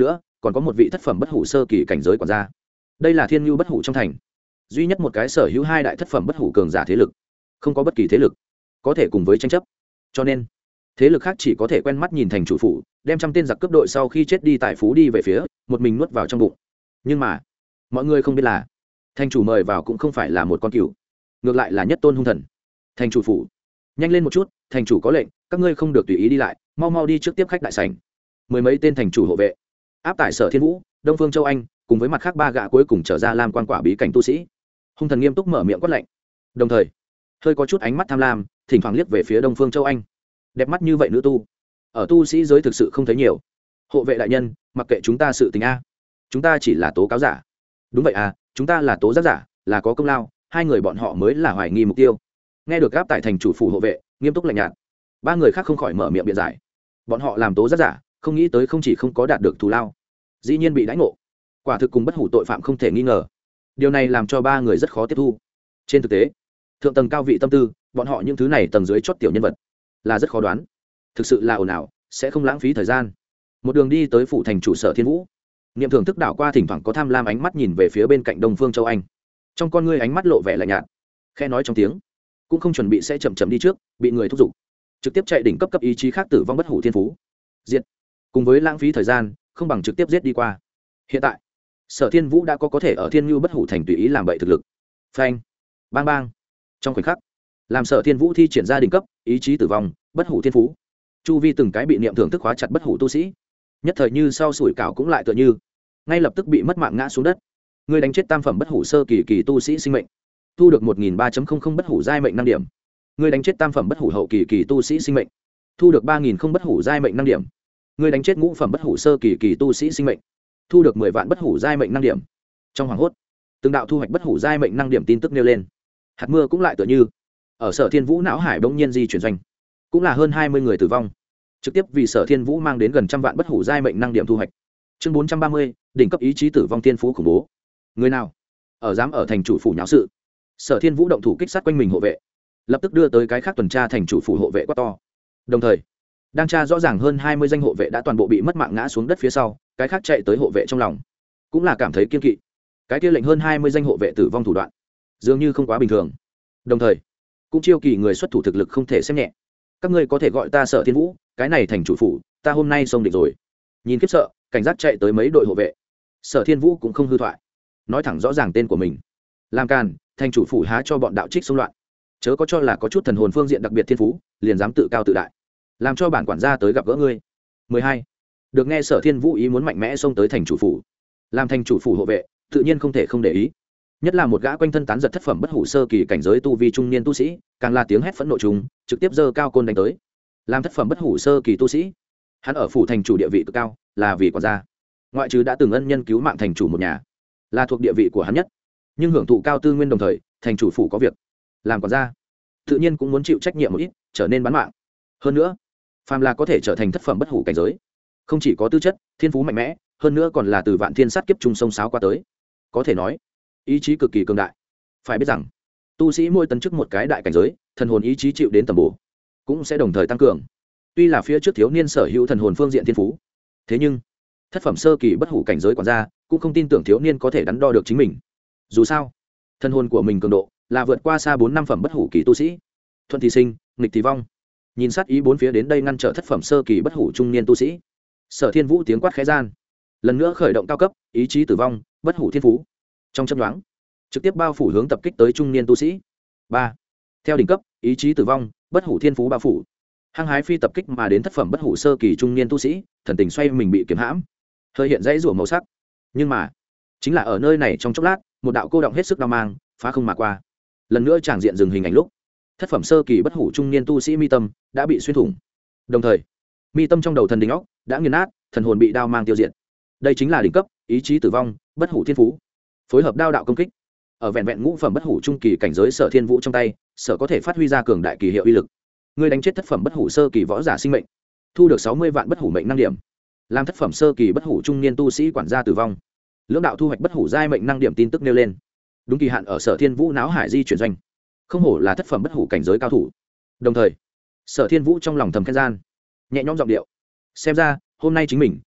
còn có một vị thất phẩm bất hủ sơ kỳ cảnh giới quản gia. Đây là thiên nhu bất hủ trong thành duy nhất một cái sở hữu hai đại thất phẩm bất hủ cường giả thế lực, không có bất kỳ thế lực có thể cùng với tranh chấp, cho nên thế lực khác chỉ có thể quen mắt nhìn thành chủ phủ đem trăm tên giặc cướp đội sau khi chết đi tại phú đi về phía một mình nuốt vào trong bụng. Nhưng mà mọi người không biết là thành chủ mời vào cũng không phải là một con cừu, ngược lại là nhất tôn hung thần. Thành chủ phủ, nhanh lên một chút, thành chủ có lệnh các ngươi không được tùy ý đi lại, mau mau đi trước tiếp khách đại sảnh. Mười mấy tên thành chủ hộ vệ áp tải Sở Thiên Vũ, Đông Phương Châu Anh cùng với mặt khác ba gã cuối cùng trở ra lam quan quả bí cảnh tu sĩ. Hung thần nghiêm túc mở miệng quát lệnh, đồng thời hơi có chút ánh mắt tham lam thỉnh thoảng liếc về phía Đông Phương Châu Anh. Đẹp mắt như vậy nữ tu ở tu sĩ giới thực sự không thấy nhiều. Hộ vệ đại nhân, mặc kệ chúng ta sự tình a, chúng ta chỉ là tố cáo giả. Đúng vậy à, chúng ta là tố giác giả, là có công lao, hai người bọn họ mới là hoài nghi mục tiêu. Nghe được áp tại thành chủ phủ hộ vệ nghiêm túc lạnh nhạt, ba người khác không khỏi mở miệng biện giải. Bọn họ làm tố giác giả, không nghĩ tới không chỉ không có đạt được thù lao, dĩ nhiên bị đãi ngộ, quả thực cùng bất hủ tội phạm không thể nghi ngờ. Điều này làm cho ba người rất khó tiếp thu. Trên thực tế, thượng tầng cao vị tâm tư, bọn họ những thứ này tầng dưới chót tiểu nhân vật là rất khó đoán. Thực sự là ồn ào, sẽ không lãng phí thời gian. Một đường đi tới phủ thành chủ Sở Thiên Vũ, niệm thưởng thức đảo qua, thỉnh thoảng có tham lam ánh mắt nhìn về phía bên cạnh Đông Phương Châu Anh. Trong con ngươi ánh mắt lộ vẻ lạnh nhạt, khẽ nói trong tiếng, cũng không chuẩn bị sẽ chậm chậm đi trước, bị người thúc giục, trực tiếp chạy đỉnh cấp ý chí khác tử vong bất hủ thiên phú. Diệt, cùng với lãng phí thời gian, không bằng trực tiếp giết đi qua. Hiện tại, Sở Thiên Vũ đã có thể ở Thiên Nhu bất hủ thành tùy ý làm bậy thực lực. Phanh, bang bang. Trong khoảnh khắc, làm Sở Thiên Vũ thi triển ra đỉnh cấp ý chí tử vong bất hủ thiên phú, chu vi từng cái bị niệm thưởng thức khóa chặt bất hủ tu sĩ, nhất thời như sau sủi cảo cũng lại tựa như ngay lập tức bị mất mạng ngã xuống đất. Người đánh chết tam phẩm bất hủ sơ kỳ kỳ tu sĩ sinh mệnh, thu được 1003.00 bất hủ giai mệnh 5 điểm. Người đánh chết tam phẩm bất hủ hậu kỳ kỳ tu sĩ sinh mệnh, thu được 3000 bất hủ giai mệnh 5 điểm. Người đánh chết ngũ phẩm bất hủ sơ kỳ kỳ tu sĩ sinh mệnh, thu được 10 vạn bất hủ giai mệnh 5 điểm. Trong hoàng hốt, từng đạo thu hoạch bất hủ giai mệnh 5 điểm tin tức nêu lên. Hạt mưa cũng lại tựa như ở Sở Thiên Vũ não hải bỗng nhiên di chuyển doanh, cũng là hơn 20 người tử vong, trực tiếp vì Sở Thiên Vũ mang đến gần trăm vạn bất hủ giai mệnh 5 điểm thu hoạch. Chương 430, đỉnh cấp ý chí tử vong tiên phú khủng bố. Người nào ở dám ở thành chủ phủ nháo sự? Sở Thiên Vũ động thủ kích sát quanh mình hộ vệ, lập tức đưa tới cái khác tuần tra thành chủ phủ hộ vệ quát to. Đồng thời, đang tra rõ ràng hơn 20 danh hộ vệ đã toàn bộ bị mất mạng ngã xuống đất phía sau, cái khác chạy tới hộ vệ trong lòng cũng là cảm thấy kiên kỵ. Cái kia lệnh hơn 20 danh hộ vệ tử vong thủ đoạn, dường như không quá bình thường. Đồng thời, cũng chiêu kỳ người xuất thủ thực lực không thể xem nhẹ. Các ngươi có thể gọi ta Sở Thiên Vũ, cái này thành chủ phủ, ta hôm nay xông định rồi. Nhìn khiếp sợ, cảnh giác chạy tới mấy đội hộ vệ. Sở Thiên Vũ cũng không hư thoại, nói thẳng rõ ràng tên của mình. Làm càn, thành chủ phủ há cho bọn đạo trích xung loạn, chớ có cho là có chút thần hồn phương diện đặc biệt thiên phú liền dám tự cao tự đại, làm cho bản quản gia tới gặp gỡ ngươi. 12. Được nghe Sở Thiên Vũ ý muốn mạnh mẽ xông tới thành chủ phủ, làm thành chủ phủ hộ vệ tự nhiên không thể không để ý, nhất là một gã quanh thân tán giật thất phẩm bất hủ sơ kỳ cảnh giới tu vi trung niên tu sĩ, càng là tiếng hét phẫn nộ trùng, trực tiếp giơ cao côn đánh tới. Làm thất phẩm bất hủ sơ kỳ tu sĩ, hắn ở phủ thành chủ địa vị cực cao, là vì quản gia, ngoại trừ đã từng ân nhân cứu mạng thành chủ một nhà, là thuộc địa vị của hắn nhất, nhưng hưởng thụ cao tư nguyên, đồng thời thành chủ phủ có việc làm quản gia, tự nhiên cũng muốn chịu trách nhiệm một ít, trở nên bán mạng. Hơn nữa, phàm là có thể trở thành thất phẩm bất hủ cảnh giới, không chỉ có tư chất thiên phú mạnh mẽ, hơn nữa còn là từ vạn thiên sát kiếp trung sông sáo qua tới, có thể nói ý chí cực kỳ cường đại. Phải biết rằng tu sĩ mỗi tấn chức một cái đại cảnh giới, thần hồn ý chí chịu đến tầm bổ cũng sẽ đồng thời tăng cường. Tuy là phía trước thiếu niên sở hữu thần hồn phương diện thiên phú, thế nhưng thất phẩm sơ kỳ bất hủ cảnh giới quản gia cũng không tin tưởng thiếu niên có thể đắn đo được chính mình. Dù sao thần hồn của mình cường độ là vượt qua xa 4-5 phẩm bất hủ kỳ tu sĩ. Thuận thì sinh, nghịch thì vong. Nhìn sát ý bốn phía đến đây ngăn trở thất phẩm sơ kỳ bất hủ trung niên tu sĩ, Sở Thiên Vũ tiếng quát khẽ gian, lần nữa khởi động cao cấp ý chí tử vong bất hủ thiên phú, trong chớp nhoáng trực tiếp bao phủ hướng tập kích tới trung niên tu sĩ. 3. Theo đỉnh cấp ý chí tử vong bất hủ thiên phú bao phủ, hăng hái phi tập kích mà đến thất phẩm bất hủ sơ kỳ trung niên tu sĩ, thần tình xoay mình bị kiếm hãm, hơi hiện dãy rủa màu sắc. Nhưng mà chính là ở nơi này trong chốc lát, một đạo cô động hết sức đau mang phá không mà qua. Lần nữa tràng diện dừng hình ảnh lúc, thất phẩm sơ kỳ bất hủ trung niên tu sĩ mi tâm đã bị xuyên thủng, đồng thời mi tâm trong đầu thần đình óc đã nghiền nát, thần hồn bị đao mang tiêu diệt. Đây chính là đỉnh cấp ý chí tử vong bất hủ thiên phú, phối hợp đao đạo công kích, ở vẹn vẹn ngũ phẩm bất hủ trung kỳ cảnh giới Sở Thiên Vũ trong tay, sở có thể phát huy ra cường đại kỳ hiệu uy lực. Người đánh chết thất phẩm bất hủ sơ kỳ võ giả sinh mệnh, thu được 60 vạn bất hủ mệnh năng điểm. Làm thất phẩm sơ kỳ bất hủ trung niên tu sĩ quản gia tử vong, lưỡng đạo thu hoạch bất hủ giai mệnh năng điểm tin tức nêu lên. Đúng kỳ hạn ở Sở Thiên Vũ náo hải di chuyển doanh, không hổ là thất phẩm bất hủ cảnh giới cao thủ. Đồng thời Sở Thiên Vũ trong lòng thầm khen gian, nhẹ nhõm giọng điệu, xem ra hôm nay chính mình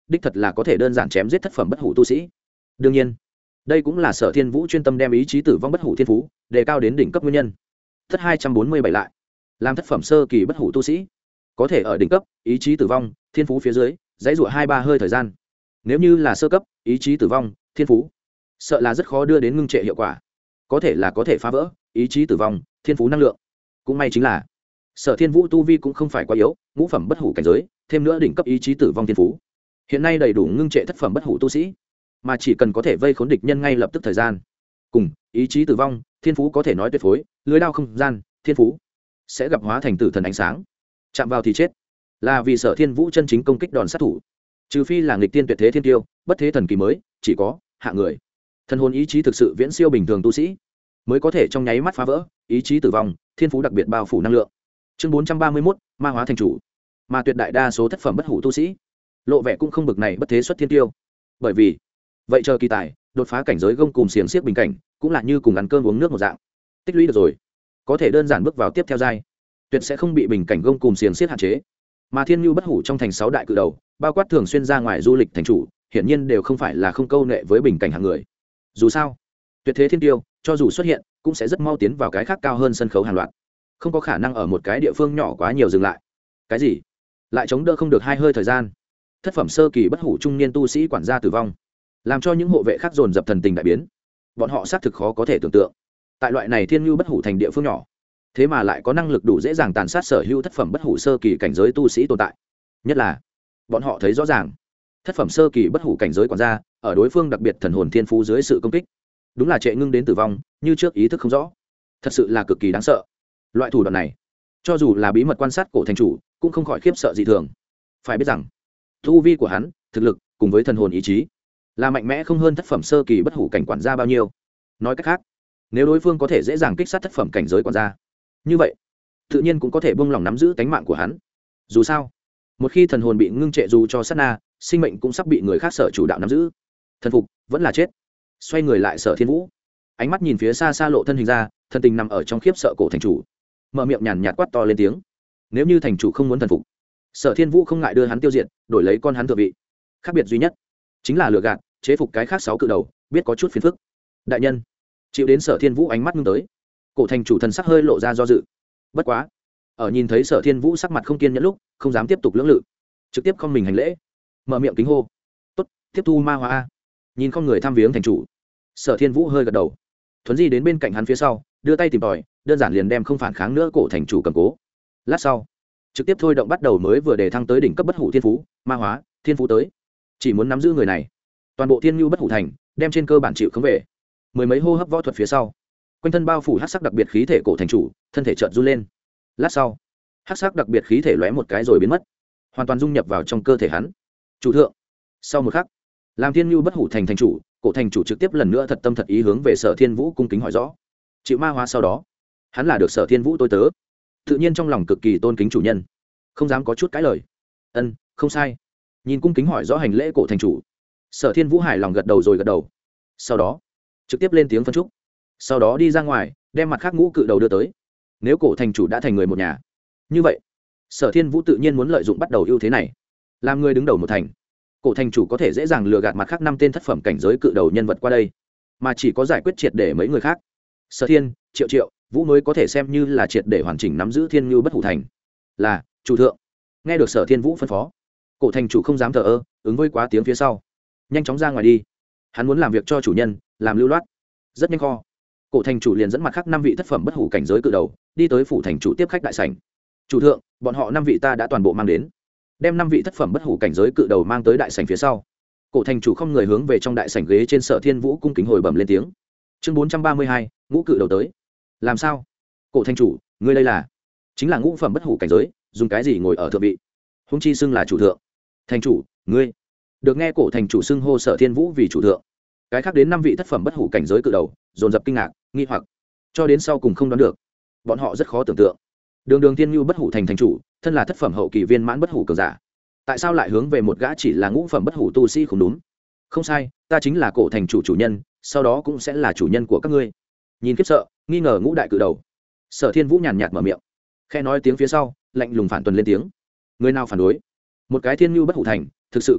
đích thật là có thể đơn giản chém giết thất phẩm bất hủ tu sĩ. Đương nhiên đây cũng là Sở Thiên Vũ chuyên tâm đem ý chí tử vong bất hủ thiên phú đề cao đến đỉnh cấp nguyên nhân. Thất 247 lại làm thất phẩm sơ kỳ bất hủ tu sĩ có thể ở đỉnh cấp ý chí tử vong thiên phú phía dưới dãy rủa 2-3 hơi thời gian. Nếu như là sơ cấp ý chí tử vong thiên phú sợ là rất khó đưa đến ngưng trệ hiệu quả, có thể là có thể phá vỡ ý chí tử vong thiên phú năng lượng. Cũng may chính là Sở Thiên Vũ tu vi cũng không phải quá yếu, ngũ phẩm bất hủ cảnh giới thêm nữa đỉnh cấp ý chí tử vong thiên phú hiện nay đầy đủ ngưng trệ thất phẩm bất hủ tu sĩ, mà chỉ cần có thể vây khốn địch nhân ngay lập tức thời gian cùng ý chí tử vong thiên phú có thể nói tuyệt phối. Lưới đao không gian thiên phú sẽ gặp hóa thành tử thần ánh sáng, chạm vào thì chết, là vì Sở Thiên Vũ chân chính công kích đòn sát thủ. Trừ phi là nghịch tiên tuyệt thế thiên tiêu, bất thế thần kỳ mới chỉ có hạ người thần hồn ý chí thực sự viễn siêu bình thường tu sĩ mới có thể trong nháy mắt phá vỡ ý chí tử vong thiên phú đặc biệt bao phủ năng lượng. Chương 431, ma hóa thành chủ. Mà tuyệt đại đa số thất phẩm bất hủ tu sĩ lộ vẻ cũng không bực này bất thế xuất thiên tiêu, bởi vì vậy chờ kỳ tài đột phá cảnh giới gông cùng xiềng xiếc bình cảnh cũng là như cùng ăn cơm uống nước một dạng, tích lũy được rồi có thể đơn giản bước vào tiếp theo giai, tuyệt sẽ không bị bình cảnh gông cùng xiềng xiếc hạn chế. Mà thiên nhu bất hủ trong thành 6 đại cự đầu, bao quát thường xuyên ra ngoài du lịch thành chủ, hiển nhiên đều không phải là không câu nệ với bình cảnh hạng người. Dù sao tuyệt thế thiên tiêu cho dù xuất hiện cũng sẽ rất mau tiến vào cái khác cao hơn sân khấu hàng loạt, không có khả năng ở một cái địa phương nhỏ quá nhiều dừng lại. Cái gì lại chống đỡ không được 2 hơi thời gian, thất phẩm sơ kỳ bất hủ trung niên tu sĩ quản gia tử vong, làm cho những hộ vệ khác dồn dập thần tình đại biến. Bọn họ xác thực khó có thể tưởng tượng, tại loại này thiên nhu bất hủ thành địa phương nhỏ, thế mà lại có năng lực đủ dễ dàng tàn sát sở hữu thất phẩm bất hủ sơ kỳ cảnh giới tu sĩ tồn tại. Nhất là bọn họ thấy rõ ràng thất phẩm sơ kỳ bất hủ cảnh giới quản gia ở đối phương đặc biệt thần hồn thiên phú dưới sự công kích đúng là trệ ngưng đến tử vong như trước ý thức không rõ, thật sự là cực kỳ đáng sợ. Loại thủ đoạn này cho dù là bí mật quan sát cổ thành chủ cũng không khỏi khiếp sợ dị thường. Phải biết rằng tu vi của hắn thực lực cùng với thần hồn ý chí là mạnh mẽ không hơn thất phẩm sơ kỳ bất hủ cảnh quản gia bao nhiêu. Nói cách khác, nếu đối phương có thể dễ dàng kích sát thất phẩm cảnh giới quản gia, như vậy tự nhiên cũng có thể buông lỏng nắm giữ tánh mạng của hắn. Dù sao một khi thần hồn bị ngưng trệ, dù cho sát na sinh mệnh cũng sắp bị người khác sở chủ đạo nắm giữ, thần phục vẫn là chết. Xoay người lại Sở Thiên Vũ, ánh mắt nhìn phía xa xa lộ thân hình ra, thần tình nằm ở trong khiếp sợ cổ thành chủ, mở miệng nhàn nhạt quát to lên tiếng. Nếu như thành chủ không muốn thần phục, Sở Thiên Vũ không ngại đưa hắn tiêu diệt, đổi lấy con hắn thượng vị. Khác biệt duy nhất chính là lừa gạt chế phục cái khác 6 cự đầu, biết có chút phiền phức. Đại nhân chịu đến Sở Thiên Vũ ánh mắt ngưng tới, cổ thành chủ thần sắc hơi lộ ra do dự. Bất quá ở nhìn thấy Sở Thiên Vũ sắc mặt không kiên nhẫn lúc, không dám tiếp tục lưỡng lự, trực tiếp không mình hành lễ, mở miệng kính hô. Tốt, tiếp thu ma hóa a. Nhìn con người tham viếng thành chủ, Sở Thiên Vũ hơi gật đầu, thuấn di đến bên cạnh hắn phía sau, đưa tay tìm tòi, đơn giản liền đem không phản kháng nữa cổ thành chủ cầm cố. Lát sau trực tiếp thôi động bắt đầu mới vừa đề thăng tới đỉnh cấp bất hủ thiên phú ma hóa thiên phú tới, chỉ muốn nắm giữ người này, toàn bộ thiên nhu bất hủ thành đem trên cơ bản chịu khống về. Mười mấy hô hấp võ thuật phía sau, quanh thân bao phủ hắc sắc đặc biệt khí thể cổ thành chủ thân thể chợt run lên. Lát sau hắc sắc đặc biệt khí thể lóe một cái rồi biến mất, hoàn toàn dung nhập vào trong cơ thể hắn. Chủ thượng. Sau một khắc, làm thiên nhu bất hủ thành thành chủ, cổ thành chủ trực tiếp lần nữa thật tâm thật ý hướng về Sở Thiên Vũ cung kính hỏi rõ. Chịu ma hóa sau đó, hắn là được Sở Thiên Vũ tôi tớ, tự nhiên trong lòng cực kỳ tôn kính chủ nhân, không dám có chút cãi lời. Ân, không sai. Nhìn cung kính hỏi rõ hành lễ cổ thành chủ, Sở Thiên Vũ hài lòng gật đầu rồi gật đầu, sau đó trực tiếp lên tiếng phân trúc, sau đó đi ra ngoài đem mặt khác ngũ cự đầu đưa tới. Nếu cổ thành chủ đã thành người một nhà, như vậy Sở Thiên Vũ tự nhiên muốn lợi dụng bắt đầu ưu thế này, làm người đứng đầu một thành. Cổ thành chủ có thể dễ dàng lừa gạt mặt khác 5 tên thất phẩm cảnh giới cự đầu nhân vật qua đây, mà chỉ có giải quyết triệt để mấy người khác, Sở Thiên, Triệu Vũ mới có thể xem như là triệt để hoàn chỉnh nắm giữ thiên nhu bất hủ thành. Là chủ thượng. Nghe được Sở Thiên Vũ phân phó, cổ thành chủ không dám thờ ơ, ứng với quá tiếng phía sau, nhanh chóng ra ngoài đi. Hắn muốn làm việc cho chủ nhân, làm lưu loát. Rất nhanh kho, cổ thành chủ liền dẫn mặt khác 5 vị thất phẩm bất hủ cảnh giới cự đầu đi tới phủ thành chủ tiếp khách đại sảnh. Chủ thượng, bọn họ 5 vị ta đã toàn bộ mang đến. Đem 5 vị thất phẩm bất hủ cảnh giới cự đầu mang tới đại sảnh phía sau, cổ thành chủ không người hướng về trong đại sảnh ghế trên Sở Thiên Vũ cung kính hồi bẩm lên tiếng. Chương 432, ngũ cự đầu tới. Làm sao? Cổ thành chủ, ngươi đây là chính là ngũ phẩm bất hủ cảnh giới, dùng cái gì ngồi ở thượng vị? Huống chi xưng là chủ thượng. Thành chủ, ngươi. Được nghe cổ thành chủ xưng hô Sở Thiên Vũ vì chủ thượng, cái khác đến 5 vị thất phẩm bất hủ cảnh giới cự đầu dồn dập kinh ngạc, nghi hoặc, cho đến sau cùng không đoán được. Bọn họ rất khó tưởng tượng, đường thiên nhu bất hủ thành thành chủ, thân là thất phẩm hậu kỳ viên mãn bất hủ cường giả, tại sao lại hướng về một gã chỉ là ngũ phẩm bất hủ tu sĩ không đúng? Không sai, ta chính là cổ thành chủ chủ nhân, sau đó cũng sẽ là chủ nhân của các ngươi. Nhìn khiếp sợ nghi ngờ ngũ đại cự đầu, Sở Thiên Vũ nhàn nhạt mở miệng, khe nói tiếng phía sau lạnh lùng phản tuần lên tiếng. Người nào phản đối? Một cái thiên nhu bất hủ thành thực sự quá nhỏ,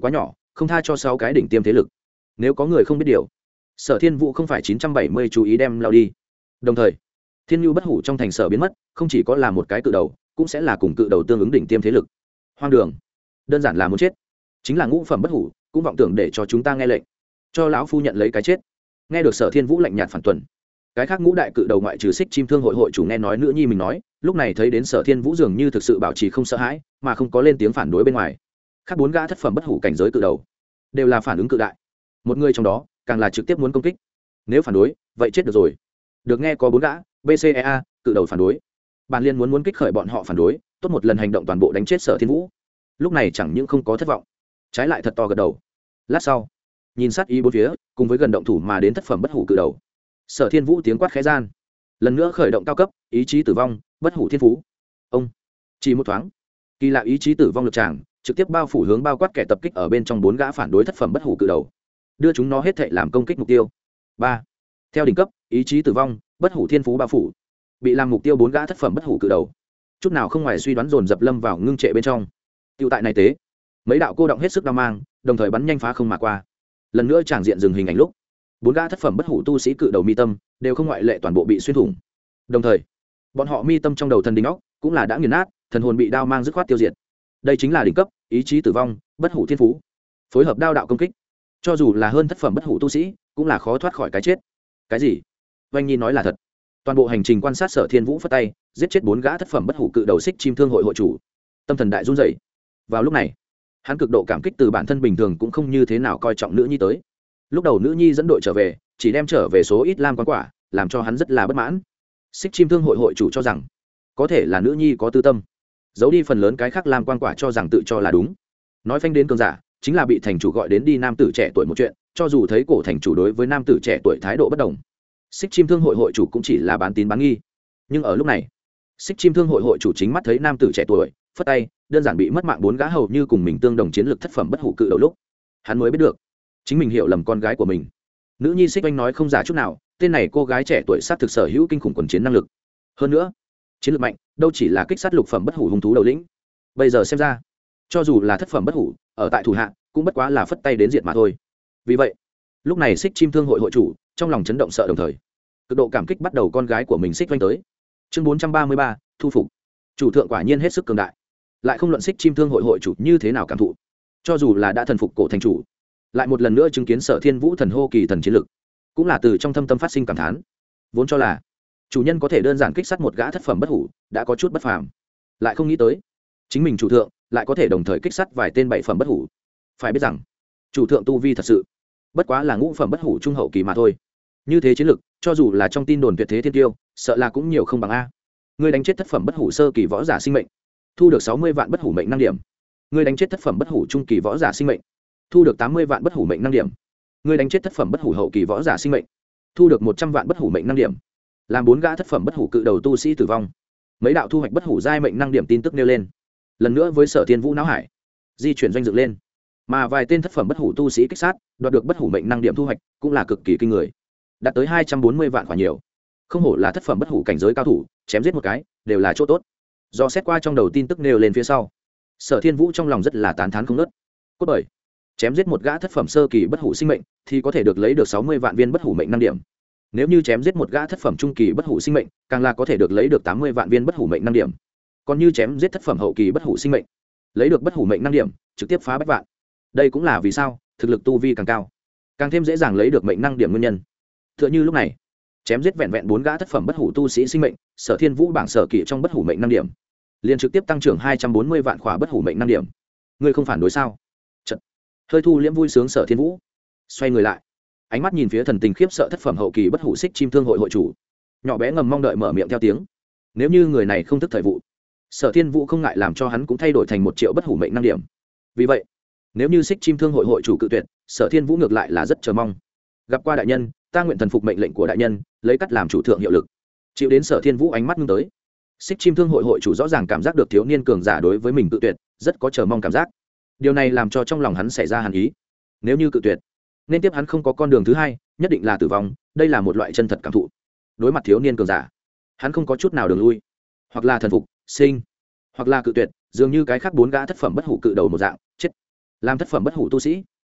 không tha cho 6 cái đỉnh tiêm thế lực. Nếu có người không biết điều, Sở Thiên Vũ không phải 970 chú ý đem lao đi. Đồng thời, Thiên Nhu bất hủ trong thành sở biến mất, không chỉ có là một cái cự đầu, cũng sẽ là cùng cự đầu tương ứng đỉnh tiêm thế lực. Hoang đường, đơn giản là muốn chết. Chính là ngũ phẩm bất hủ, cũng vọng tưởng để cho chúng ta nghe lệnh, cho lão phu nhận lấy cái chết. Nghe được Sở Thiên Vũ lạnh nhạt phản tuần, cái khác ngũ đại cự đầu ngoại trừ Xích Chim Thương hội hội chủ nghe nói nữ nhi mình nói, lúc này thấy đến Sở Thiên Vũ dường như thực sự bảo trì không sợ hãi, mà không có lên tiếng phản đối bên ngoài. Khác 4 gã thất phẩm bất hủ cảnh giới cự đầu, đều là phản ứng cự đại. Một người trong đó, càng là trực tiếp muốn công kích. Nếu phản đối, vậy chết được rồi. Được nghe có 4 gã BCEA cự đầu phản đối. Bàn Liên muốn kích khởi bọn họ phản đối, tốt một lần hành động toàn bộ đánh chết Sở Thiên Vũ. Lúc này chẳng những không có thất vọng, trái lại thật to gật đầu. Lát sau, nhìn sát ý bốn phía, cùng với gần động thủ mà đến thất phẩm bất hủ cự đầu. Sở Thiên Vũ tiếng quát khẽ gian, lần nữa khởi động cao cấp ý chí tử vong bất hủ thiên phú. Ông chỉ một thoáng, kỳ lạ ý chí tử vong lực tràng trực tiếp bao phủ hướng bao quát kẻ tập kích ở bên trong 4 gã phản đối thất phẩm bất hủ cự đầu, đưa chúng nó hết thảy làm công kích mục tiêu. 3. Theo đỉnh cấp ý chí tử vong bất hủ thiên phú bao phủ, bị làm mục tiêu 4 gã thất phẩm bất hủ cự đầu, chút nào không ngoài suy đoán dồn dập lâm vào ngưng trệ bên trong. Tiêu tại này tế, mấy đạo cô động hết sức đao mang, đồng thời bắn nhanh phá không mà qua. Lần nữa tràng diện dừng hình ảnh lúc, 4 gã thất phẩm bất hủ tu sĩ cự đầu mi tâm đều không ngoại lệ toàn bộ bị xuyên thủng. Đồng thời, bọn họ mi tâm trong đầu thần đỉnh óc cũng là đã nghiền nát, thần hồn bị đao mang dứt khoát tiêu diệt. Đây chính là đỉnh cấp ý chí tử vong bất hủ thiên phú, phối hợp đao đạo công kích, cho dù là hơn thất phẩm bất hủ tu sĩ cũng là khó thoát khỏi cái chết. Cái gì? Vành Nhi nói là thật. Toàn bộ hành trình quan sát Sở Thiên Vũ phất tay giết chết 4 gã thất phẩm bất hủ cự đầu Xích Chim Thương hội hội chủ, tâm thần đại run rẩy. Vào lúc này, hắn cực độ cảm kích từ bản thân bình thường cũng không như thế nào coi trọng nữ nhi tới. Lúc đầu nữ nhi dẫn đội trở về, chỉ đem trở về số ít lam quan quả, làm cho hắn rất là bất mãn. Xích Chim Thương hội hội chủ cho rằng có thể là nữ nhi có tư tâm, giấu đi phần lớn cái khác lam quan quả cho rằng tự cho là đúng. Nói phanh đến cường giả, chính là bị thành chủ gọi đến đi nam tử trẻ tuổi một chuyện, cho dù thấy cổ thành chủ đối với nam tử trẻ tuổi thái độ bất đồng, Xích Chim Thương hội hội chủ cũng chỉ là bán tín bán nghi. Nhưng ở lúc này, Xích Chim Thương hội hội chủ chính mắt thấy nam tử trẻ tuổi phất tay đơn giản bị mất mạng 4 gã hầu như cùng mình tương đồng chiến lược thất phẩm bất hủ cự đầu lúc, hắn mới biết được chính mình hiểu lầm con gái của mình. Nữ nhi Xích Oanh nói không giả chút nào, tên này cô gái trẻ tuổi sát thực sở hữu kinh khủng quần chiến năng lực, hơn nữa chiến lược mạnh đâu chỉ là kích sát lục phẩm bất hủ hung thú đầu lĩnh. Bây giờ xem ra, cho dù là thất phẩm bất hủ ở tại thủ hạ cũng bất quá là phất tay đến diệt mà thôi. Vì vậy lúc này Xích Chim Thương hội hội chủ trong lòng chấn động sợ, đồng thời cực độ cảm kích bắt đầu con gái của mình Xích Oanh tới. Chương 433, thu phục. Chủ thượng quả nhiên hết sức cường đại, lại không luận Xích Chim Thương hội hội chủ như thế nào cảm thụ, cho dù là đã thần phục cổ thành chủ, lại một lần nữa chứng kiến Sở Thiên Vũ thần hô kỳ thần chiến lực, cũng là từ trong thâm tâm phát sinh cảm thán. Vốn cho là chủ nhân có thể đơn giản kích sát một gã thất phẩm bất hủ đã có chút bất phàm, lại không nghĩ tới chính mình chủ thượng lại có thể đồng thời kích sát vài tên 7 phẩm bất hủ. Phải biết rằng chủ thượng tu vi thật sự bất quá là ngũ phẩm bất hủ trung hậu kỳ mà thôi. Như thế chiến lực, cho dù là trong tin đồn tuyệt thế thiên tiêu, sợ là cũng nhiều không bằng a. Ngươi đánh chết thất phẩm bất hủ sơ kỳ võ giả sinh mệnh, thu được 60 vạn bất hủ mệnh năng điểm. Ngươi đánh chết thất phẩm bất hủ trung kỳ võ giả sinh mệnh, thu được 80 vạn bất hủ mệnh năng điểm. Ngươi đánh chết thất phẩm bất hủ hậu kỳ võ giả sinh mệnh, thu được 100 vạn bất hủ mệnh năng điểm. Làm 4 gã thất phẩm bất hủ cự đầu tu sĩ tử vong, mấy đạo thu hoạch bất hủ giai mệnh năng điểm tin tức nêu lên. Lần nữa với Sở Thiên Vũ não hải di chuyển doanh dựng lên, mà vài tên thất phẩm bất hủ tu sĩ kích sát đoạt được bất hủ mệnh năng điểm thu hoạch cũng là cực kỳ kinh người, đạt tới 240 vạn quả nhiều. Không hổ là thất phẩm bất hủ cảnh giới cao thủ, chém giết một cái đều là chỗ tốt. Do xét qua trong đầu tin tức nêu lên phía sau, Sở Thiên Vũ trong lòng rất là tán thán không nớt. Cốt bởi chém giết một gã thất phẩm sơ kỳ bất hủ sinh mệnh thì có thể được lấy được 60 vạn viên bất hủ mệnh năng điểm. Nếu như chém giết một gã thất phẩm trung kỳ bất hủ sinh mệnh, càng là có thể được lấy được 80 vạn viên bất hủ mệnh năng điểm. Còn như chém giết thất phẩm hậu kỳ bất hủ sinh mệnh, lấy được bất hủ mệnh năng điểm trực tiếp phá bách vạn. Đây cũng là vì sao thực lực tu vi càng cao, càng thêm dễ dàng lấy được mệnh năng điểm nguyên nhân. Tựa như lúc này, chém giết vẹn vẹn 4 gã thất phẩm bất hủ tu sĩ sinh mệnh, Sở Thiên Vũ bảng sở kỵ trong bất hủ mệnh năng điểm liền trực tiếp tăng trưởng 240 vạn khỏa bất hủ mệnh năng điểm. Ngươi không phản đối sao? Chật. Hơi thu liễm vui sướng Sở Thiên Vũ xoay người lại, ánh mắt nhìn phía thần tình khiếp sợ thất phẩm hậu kỳ bất hủ Xích Chim Thương hội hội chủ, nhỏ bé ngầm mong đợi mở miệng theo tiếng. Nếu như người này không thức thời vụ, Sở Thiên Vũ không ngại làm cho hắn cũng thay đổi thành 1 triệu bất hủ mệnh năng điểm. Vì vậy, nếu như Xích Chim Thương hội hội chủ cự tuyệt, Sở Thiên Vũ ngược lại là rất chờ mong. Gặp qua đại nhân, ta nguyện thần phục mệnh lệnh của đại nhân, lấy cắt làm chủ thượng hiệu lực. Chịu đến Sở Thiên Vũ ánh mắt ngưng tới, Xích Chim Thương hội hội chủ rõ ràng cảm giác được thiếu niên cường giả đối với mình cự tuyệt, rất có chờ mong cảm giác. Điều này làm cho trong lòng hắn xảy ra hàn ý. Nếu như cự tuyệt, nên tiếp hắn không có con đường thứ hai, nhất định là tử vong. Đây là một loại chân thật cảm thụ. Đối mặt thiếu niên cường giả, hắn không có chút nào đường lui, hoặc là thần phục, sinh, hoặc là cự tuyệt, dường như cái khác 4 gã thất phẩm bất hủ cự đầu một dạng, chết. Làm thất phẩm bất hủ tu sĩ,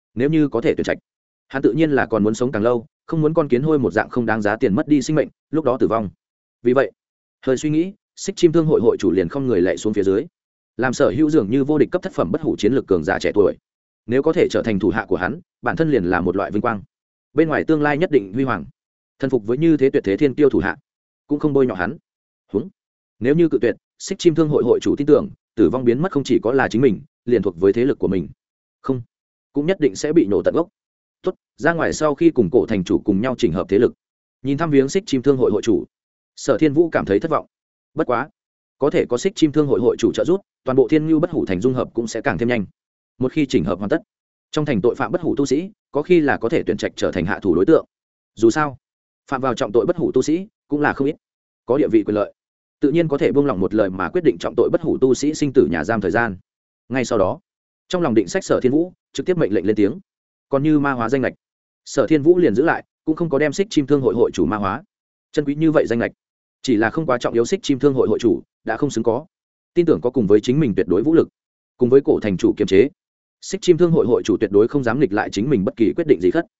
nếu như có thể tuyển trạch, hắn tự nhiên là còn muốn sống càng lâu, không muốn con kiến hôi một dạng không đáng giá tiền mất đi sinh mệnh, lúc đó tử vong. Vì vậy, hơi suy nghĩ, Xích Chim Thương hội hội chủ liền không người lạy xuống phía dưới, làm sở hữu dường như vô địch cấp thất phẩm bất hủ chiến lược cường giả trẻ tuổi. Nếu có thể trở thành thủ hạ của hắn, bản thân liền là một loại vinh quang, bên ngoài tương lai nhất định huy hoàng. Thân phục với như thế tuyệt thế thiên tiêu thủ hạ, cũng không bôi nhọ hắn. Húng, nếu như cự tuyệt, Xích Chim Thương hội hội chủ tin tưởng tử vong biến mất không chỉ có là chính mình, liền thuộc với thế lực của mình, không, cũng nhất định sẽ bị nổ tận gốc. Tốt, ra ngoài sau khi cùng cổ thành chủ cùng nhau chỉnh hợp thế lực, nhìn thăm viếng Xích Chim Thương hội hội chủ, Sở Thiên Vũ cảm thấy thất vọng. Bất quá, có thể có Xích Chim Thương hội hội chủ trợ giúp, toàn bộ Thiên Nưu bất hủ thành dung hợp cũng sẽ càng thêm nhanh. Một khi chỉnh hợp hoàn tất, trong thành tội phạm bất hủ tu sĩ có khi là có thể tuyển trạch trở thành hạ thủ đối tượng. Dù sao, phạm vào trọng tội bất hủ tu sĩ cũng là không ít, có địa vị quyền lợi, tự nhiên có thể buông lỏng một lời mà quyết định trọng tội bất hủ tu sĩ sinh tử nhà giam thời gian. Ngay sau đó, trong lòng định sách Sở Thiên Vũ trực tiếp mệnh lệnh lên tiếng. Còn như ma hóa danh lệch, Sở Thiên Vũ liền giữ lại, cũng không có đem Xích Chim Thương hội hội chủ ma hóa. Chân quý như vậy danh lệch, chỉ là không quá trọng yếu. Xích Chim Thương hội hội chủ đã không xứng có, tin tưởng có cùng với chính mình tuyệt đối vũ lực, cùng với cổ thành chủ kiềm chế, Xích Chim Thương hội hội chủ tuyệt đối không dám nghịch lại chính mình bất kỳ quyết định gì khất.